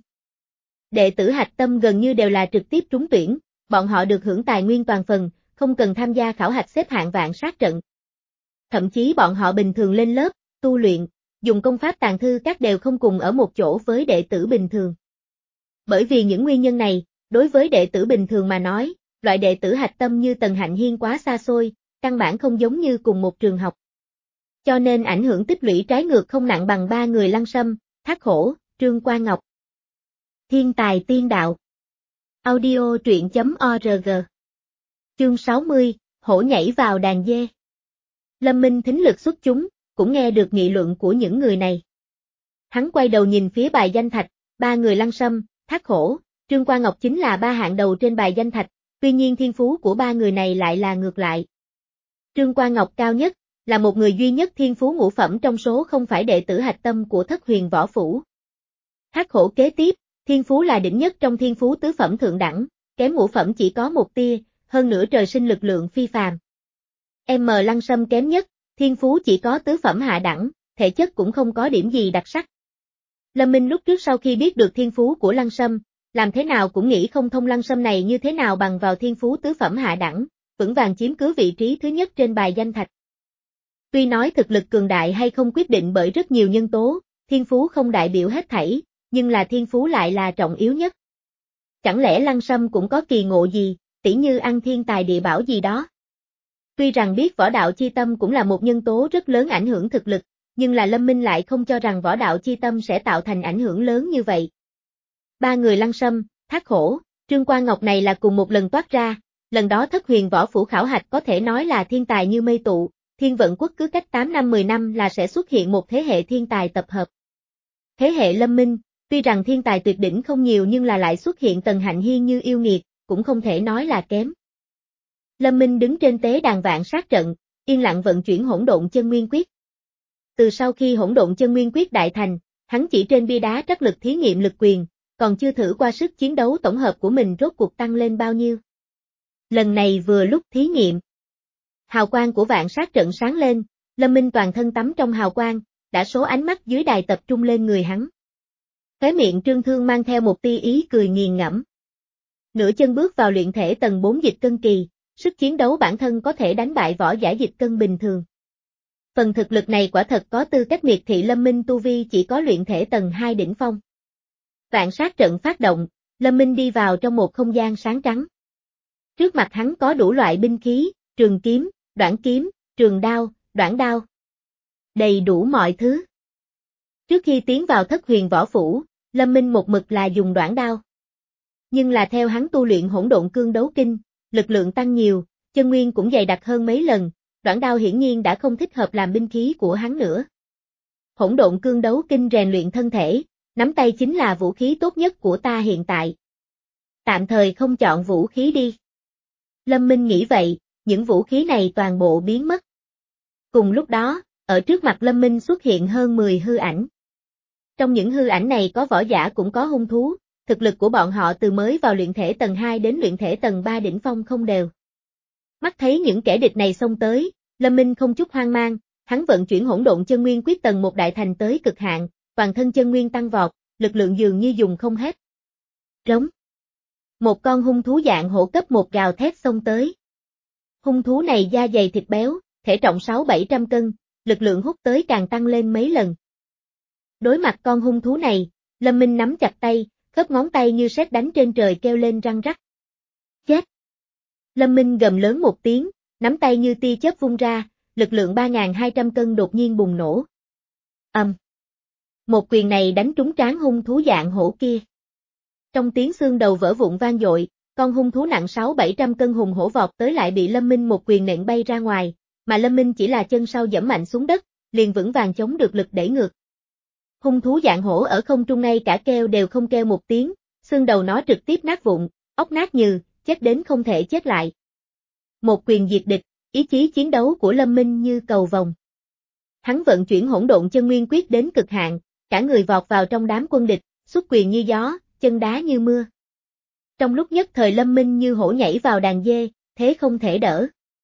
Đệ tử hạch tâm gần như đều là trực tiếp trúng tuyển, bọn họ được hưởng tài nguyên toàn phần, không cần tham gia khảo hạch xếp hạng vạn sát trận. Thậm chí bọn họ bình thường lên lớp, tu luyện, dùng công pháp tàng thư các đều không cùng ở một chỗ với đệ tử bình thường. Bởi vì những nguyên nhân này, đối với đệ tử bình thường mà nói, loại đệ tử hạch tâm như Tần Hạnh Hiên quá xa xôi, căn bản không giống như cùng một trường học. Cho nên ảnh hưởng tích lũy trái ngược không nặng bằng ba người Lăng Sâm, Thác Hổ, Trương Quan Ngọc. Thiên tài tiên đạo. Audio truyện chấm org. Chương sáu mươi, hổ nhảy vào đàn dê. Lâm Minh thính lực xuất chúng, cũng nghe được nghị luận của những người này. Hắn quay đầu nhìn phía bài danh thạch, ba người Lăng Sâm, Thác Hổ, Trương Quan Ngọc chính là ba hạng đầu trên bài danh thạch, tuy nhiên thiên phú của ba người này lại là ngược lại. Trương Quan Ngọc cao nhất, là một người duy nhất thiên phú ngũ phẩm trong số không phải đệ tử hạch tâm của Thất Huyền Võ Phủ, Thác Hổ kế tiếp, thiên phú là đỉnh nhất trong thiên phú tứ phẩm thượng đẳng, kém ngũ phẩm chỉ có một tia, hơn nữa trời sinh lực lượng phi phàm. M Lăng Sâm kém nhất, thiên phú chỉ có tứ phẩm hạ đẳng, thể chất cũng không có điểm gì đặc sắc. Lâm Minh lúc trước sau khi biết được thiên phú của Lăng Sâm, làm thế nào cũng nghĩ không thông Lăng Sâm này như thế nào bằng vào thiên phú tứ phẩm hạ đẳng, vững vàng chiếm cứ vị trí thứ nhất trên bài danh thạch. Tuy nói thực lực cường đại hay không quyết định bởi rất nhiều nhân tố, thiên phú không đại biểu hết thảy, nhưng là thiên phú lại là trọng yếu nhất. Chẳng lẽ Lăng Sâm cũng có kỳ ngộ gì, tỉ như ăn thiên tài địa bảo gì đó? Tuy rằng biết võ đạo chi tâm cũng là một nhân tố rất lớn ảnh hưởng thực lực, nhưng là Lâm Minh lại không cho rằng võ đạo chi tâm sẽ tạo thành ảnh hưởng lớn như vậy. Ba người Lăng Sâm, Thác Hổ, Trương Quan Ngọc này là cùng một lần toát ra, lần đó Thất Huyền Võ Phủ khảo hạch có thể nói là thiên tài như mây tụ, Thiên Vận Quốc cứ cách tám năm mười năm là sẽ xuất hiện một thế hệ thiên tài tập hợp. Thế hệ Lâm Minh, tuy rằng thiên tài tuyệt đỉnh không nhiều nhưng là lại xuất hiện Tần Hạnh Hiên như yêu nghiệt, cũng không thể nói là kém. Lâm Minh đứng trên tế đàn vạn sát trận, yên lặng vận chuyển hỗn độn chân nguyên quyết. Từ sau khi hỗn độn chân nguyên quyết đại thành, hắn chỉ trên bia đá trắc lực thí nghiệm lực quyền, còn chưa thử qua sức chiến đấu tổng hợp của mình rốt cuộc tăng lên bao nhiêu. Lần này vừa lúc thí nghiệm. Hào quang của vạn sát trận sáng lên, Lâm Minh toàn thân tắm trong hào quang, đã số ánh mắt dưới đài tập trung lên người hắn. Khóe miệng Trương Thương mang theo một tia ý cười nghiền ngẫm. Nửa chân bước vào luyện thể tầng bốn dịch cân kỳ, sức chiến đấu bản thân có thể đánh bại võ giả dịch cân bình thường. Phần thực lực này quả thật có tư cách miệt thị Lâm Minh tu vi chỉ có luyện thể tầng hai đỉnh phong. Vạn sát trận phát động, Lâm Minh đi vào trong một không gian sáng trắng. Trước mặt hắn có đủ loại binh khí, trường kiếm, đoạn kiếm, trường đao, đoạn đao. Đầy đủ mọi thứ. Trước khi tiến vào Thất Huyền Võ Phủ, Lâm Minh một mực là dùng đoạn đao. Nhưng là theo hắn tu luyện hỗn độn cương đấu kinh, lực lượng tăng nhiều, chân nguyên cũng dày đặc hơn mấy lần, đoạn đao hiển nhiên đã không thích hợp làm binh khí của hắn nữa. Hỗn độn cương đấu kinh rèn luyện thân thể, nắm tay chính là vũ khí tốt nhất của ta hiện tại. Tạm thời không chọn vũ khí đi. Lâm Minh nghĩ vậy, những vũ khí này toàn bộ biến mất. Cùng lúc đó, ở trước mặt Lâm Minh xuất hiện hơn mười hư ảnh. Trong những hư ảnh này có võ giả cũng có hung thú, thực lực của bọn họ từ mới vào luyện thể tầng hai đến luyện thể tầng ba đỉnh phong không đều. Mắt thấy những kẻ địch này xông tới, Lâm Minh không chút hoang mang, hắn vận chuyển hỗn độn chân nguyên quyết tầng một đại thành tới cực hạn, toàn thân chân nguyên tăng vọt, lực lượng dường như dùng không hết. Rống. Một con hung thú dạng hổ cấp một gào thét xông tới. Hung thú này da dày thịt béo, thể trọng sáu bảy trăm cân, lực lượng hút tới càng tăng lên mấy lần. Đối mặt con hung thú này, Lâm Minh nắm chặt tay, khớp ngón tay như sét đánh trên trời kêu lên răng rắc. Chết! Lâm Minh gầm lớn một tiếng, nắm tay như tia chớp vung ra, lực lượng ba nghìn hai trăm cân đột nhiên bùng nổ. Ầm! Um. Một quyền này đánh trúng trán hung thú dạng hổ kia. Trong tiếng xương đầu vỡ vụn vang dội, con hung thú nặng sáu bảy trăm cân hùng hổ vọt tới lại bị Lâm Minh một quyền nện bay ra ngoài, mà Lâm Minh chỉ là chân sau giẫm mạnh xuống đất, liền vững vàng chống được lực đẩy ngược. Hung thú dạng hổ ở không trung ngay cả kêu đều không kêu một tiếng, xương đầu nó trực tiếp nát vụn, ốc nát nhừ, chết đến không thể chết lại. Một quyền diệt địch, ý chí chiến đấu của Lâm Minh như cầu vồng. Hắn vận chuyển hỗn độn chân nguyên quyết đến cực hạn, cả người vọt vào trong đám quân địch, xuất quyền như gió, chân đá như mưa. Trong lúc nhất thời Lâm Minh như hổ nhảy vào đàn dê, thế không thể đỡ.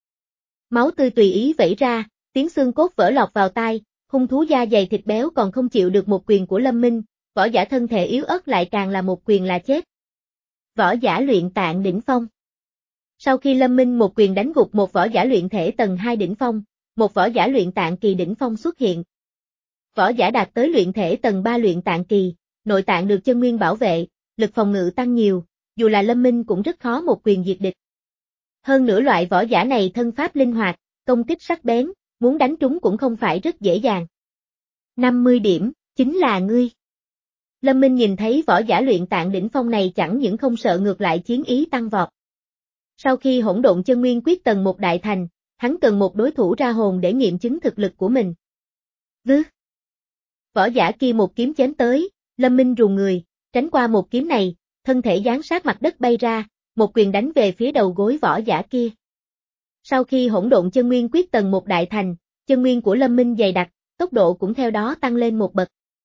Máu tươi tùy ý vẩy ra, tiếng xương cốt vỡ lọt vào tai, hung thú da dày thịt béo còn không chịu được một quyền của Lâm Minh, võ giả thân thể yếu ớt lại càng là một quyền là chết. Võ giả luyện tạng đỉnh phong. Sau khi Lâm Minh một quyền đánh gục một võ giả luyện thể tầng hai đỉnh phong, một võ giả luyện tạng kỳ đỉnh phong xuất hiện. Võ giả đạt tới luyện thể tầng ba luyện tạng kỳ, nội tạng được chân nguyên bảo vệ, lực phòng ngự tăng nhiều, dù là Lâm Minh cũng rất khó một quyền diệt địch. Hơn nữa loại võ giả này thân pháp linh hoạt, công kích sắc bén, muốn đánh trúng cũng không phải rất dễ dàng. năm mươi điểm, chính là ngươi. Lâm Minh nhìn thấy võ giả luyện tạng đỉnh phong này chẳng những không sợ ngược lại chiến ý tăng vọt. Sau khi hỗn độn chân nguyên quyết tầng một đại thành, hắn cần một đối thủ ra hồn để nghiệm chứng thực lực của mình. Vứ. Võ giả kia một kiếm chém tới, Lâm Minh rùng người, tránh qua một kiếm này, thân thể giáng sát mặt đất bay ra, một quyền đánh về phía đầu gối võ giả kia. Sau khi hỗn độn chân nguyên quyết tầng một đại thành, chân nguyên của Lâm Minh dày đặc, tốc độ cũng theo đó tăng lên một bậc.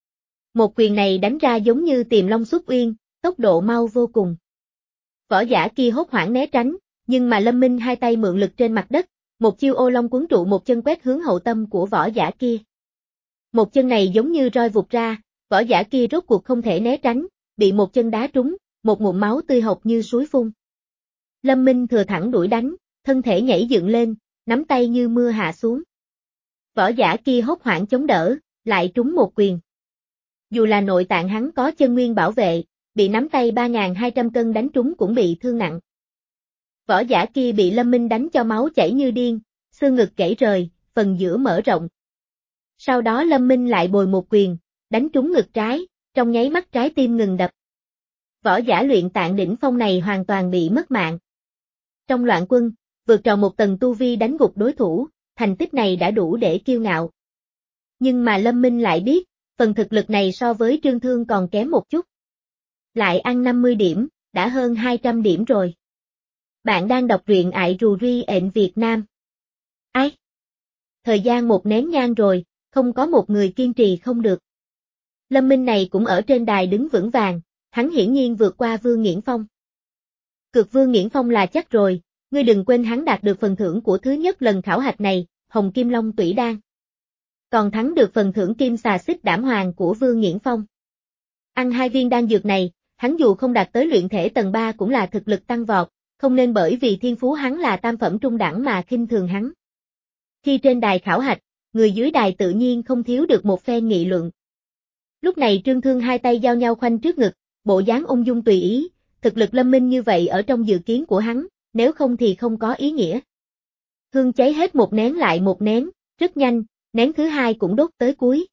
Một quyền này đánh ra giống như tiềm long xuất uyên, tốc độ mau vô cùng. Võ giả kia hốt hoảng né tránh, nhưng mà Lâm Minh hai tay mượn lực trên mặt đất, một chiêu ô long cuốn trụ một chân quét hướng hậu tâm của võ giả kia. Một chân này giống như roi vụt ra, võ giả kia rốt cuộc không thể né tránh, bị một chân đá trúng, một ngụm máu tươi hộc như suối phun. Lâm Minh thừa thẳng đuổi đánh, thân thể nhảy dựng lên, nắm tay như mưa hạ xuống. Võ giả kia hốt hoảng chống đỡ, lại trúng một quyền. Dù là nội tạng hắn có chân nguyên bảo vệ, bị nắm tay ba nghìn hai trăm cân đánh trúng cũng bị thương nặng. Võ giả kia bị Lâm Minh đánh cho máu chảy như điên, xương ngực gãy rời, phần giữa mở rộng. Sau đó Lâm Minh lại bồi một quyền, đánh trúng ngực trái, trong nháy mắt trái tim ngừng đập. Võ giả luyện tạng đỉnh phong này hoàn toàn bị mất mạng. Trong loạn quân, vượt tròn một tầng tu vi đánh gục đối thủ, thành tích này đã đủ để kiêu ngạo. Nhưng mà Lâm Minh lại biết, phần thực lực này so với Trương Thương còn kém một chút. Lại ăn năm mươi điểm, đã hơn hai trăm điểm rồi. Bạn đang đọc truyện Ải Rù Ri Ện Việt Nam. Ai? Thời gian một nén nhang rồi, không có một người kiên trì không được. Lâm Minh này cũng ở trên đài đứng vững vàng, hắn hiển nhiên vượt qua Vương Nghiễn Phong. Cược Vương Nghiễn Phong là chắc rồi, ngươi đừng quên hắn đạt được phần thưởng của thứ nhất lần khảo hạch này, Hồng Kim Long Tủy Đan. Còn thắng được phần thưởng Kim Xà Xích Đảm Hoàng của Vương Nghiễn Phong. Ăn hai viên đan dược này, hắn dù không đạt tới luyện thể tầng ba cũng là thực lực tăng vọt, không nên bởi vì thiên phú hắn là tam phẩm trung đẳng mà khinh thường hắn. Khi trên đài khảo hạch, người dưới đài tự nhiên không thiếu được một phen nghị luận. Lúc này Trương Thương hai tay giao nhau khoanh trước ngực, bộ dáng ung dung tùy ý, thực lực Lâm Minh như vậy ở trong dự kiến của hắn, nếu không thì không có ý nghĩa. Hương cháy hết một nén lại một nén, rất nhanh, nén thứ hai cũng đốt tới cuối.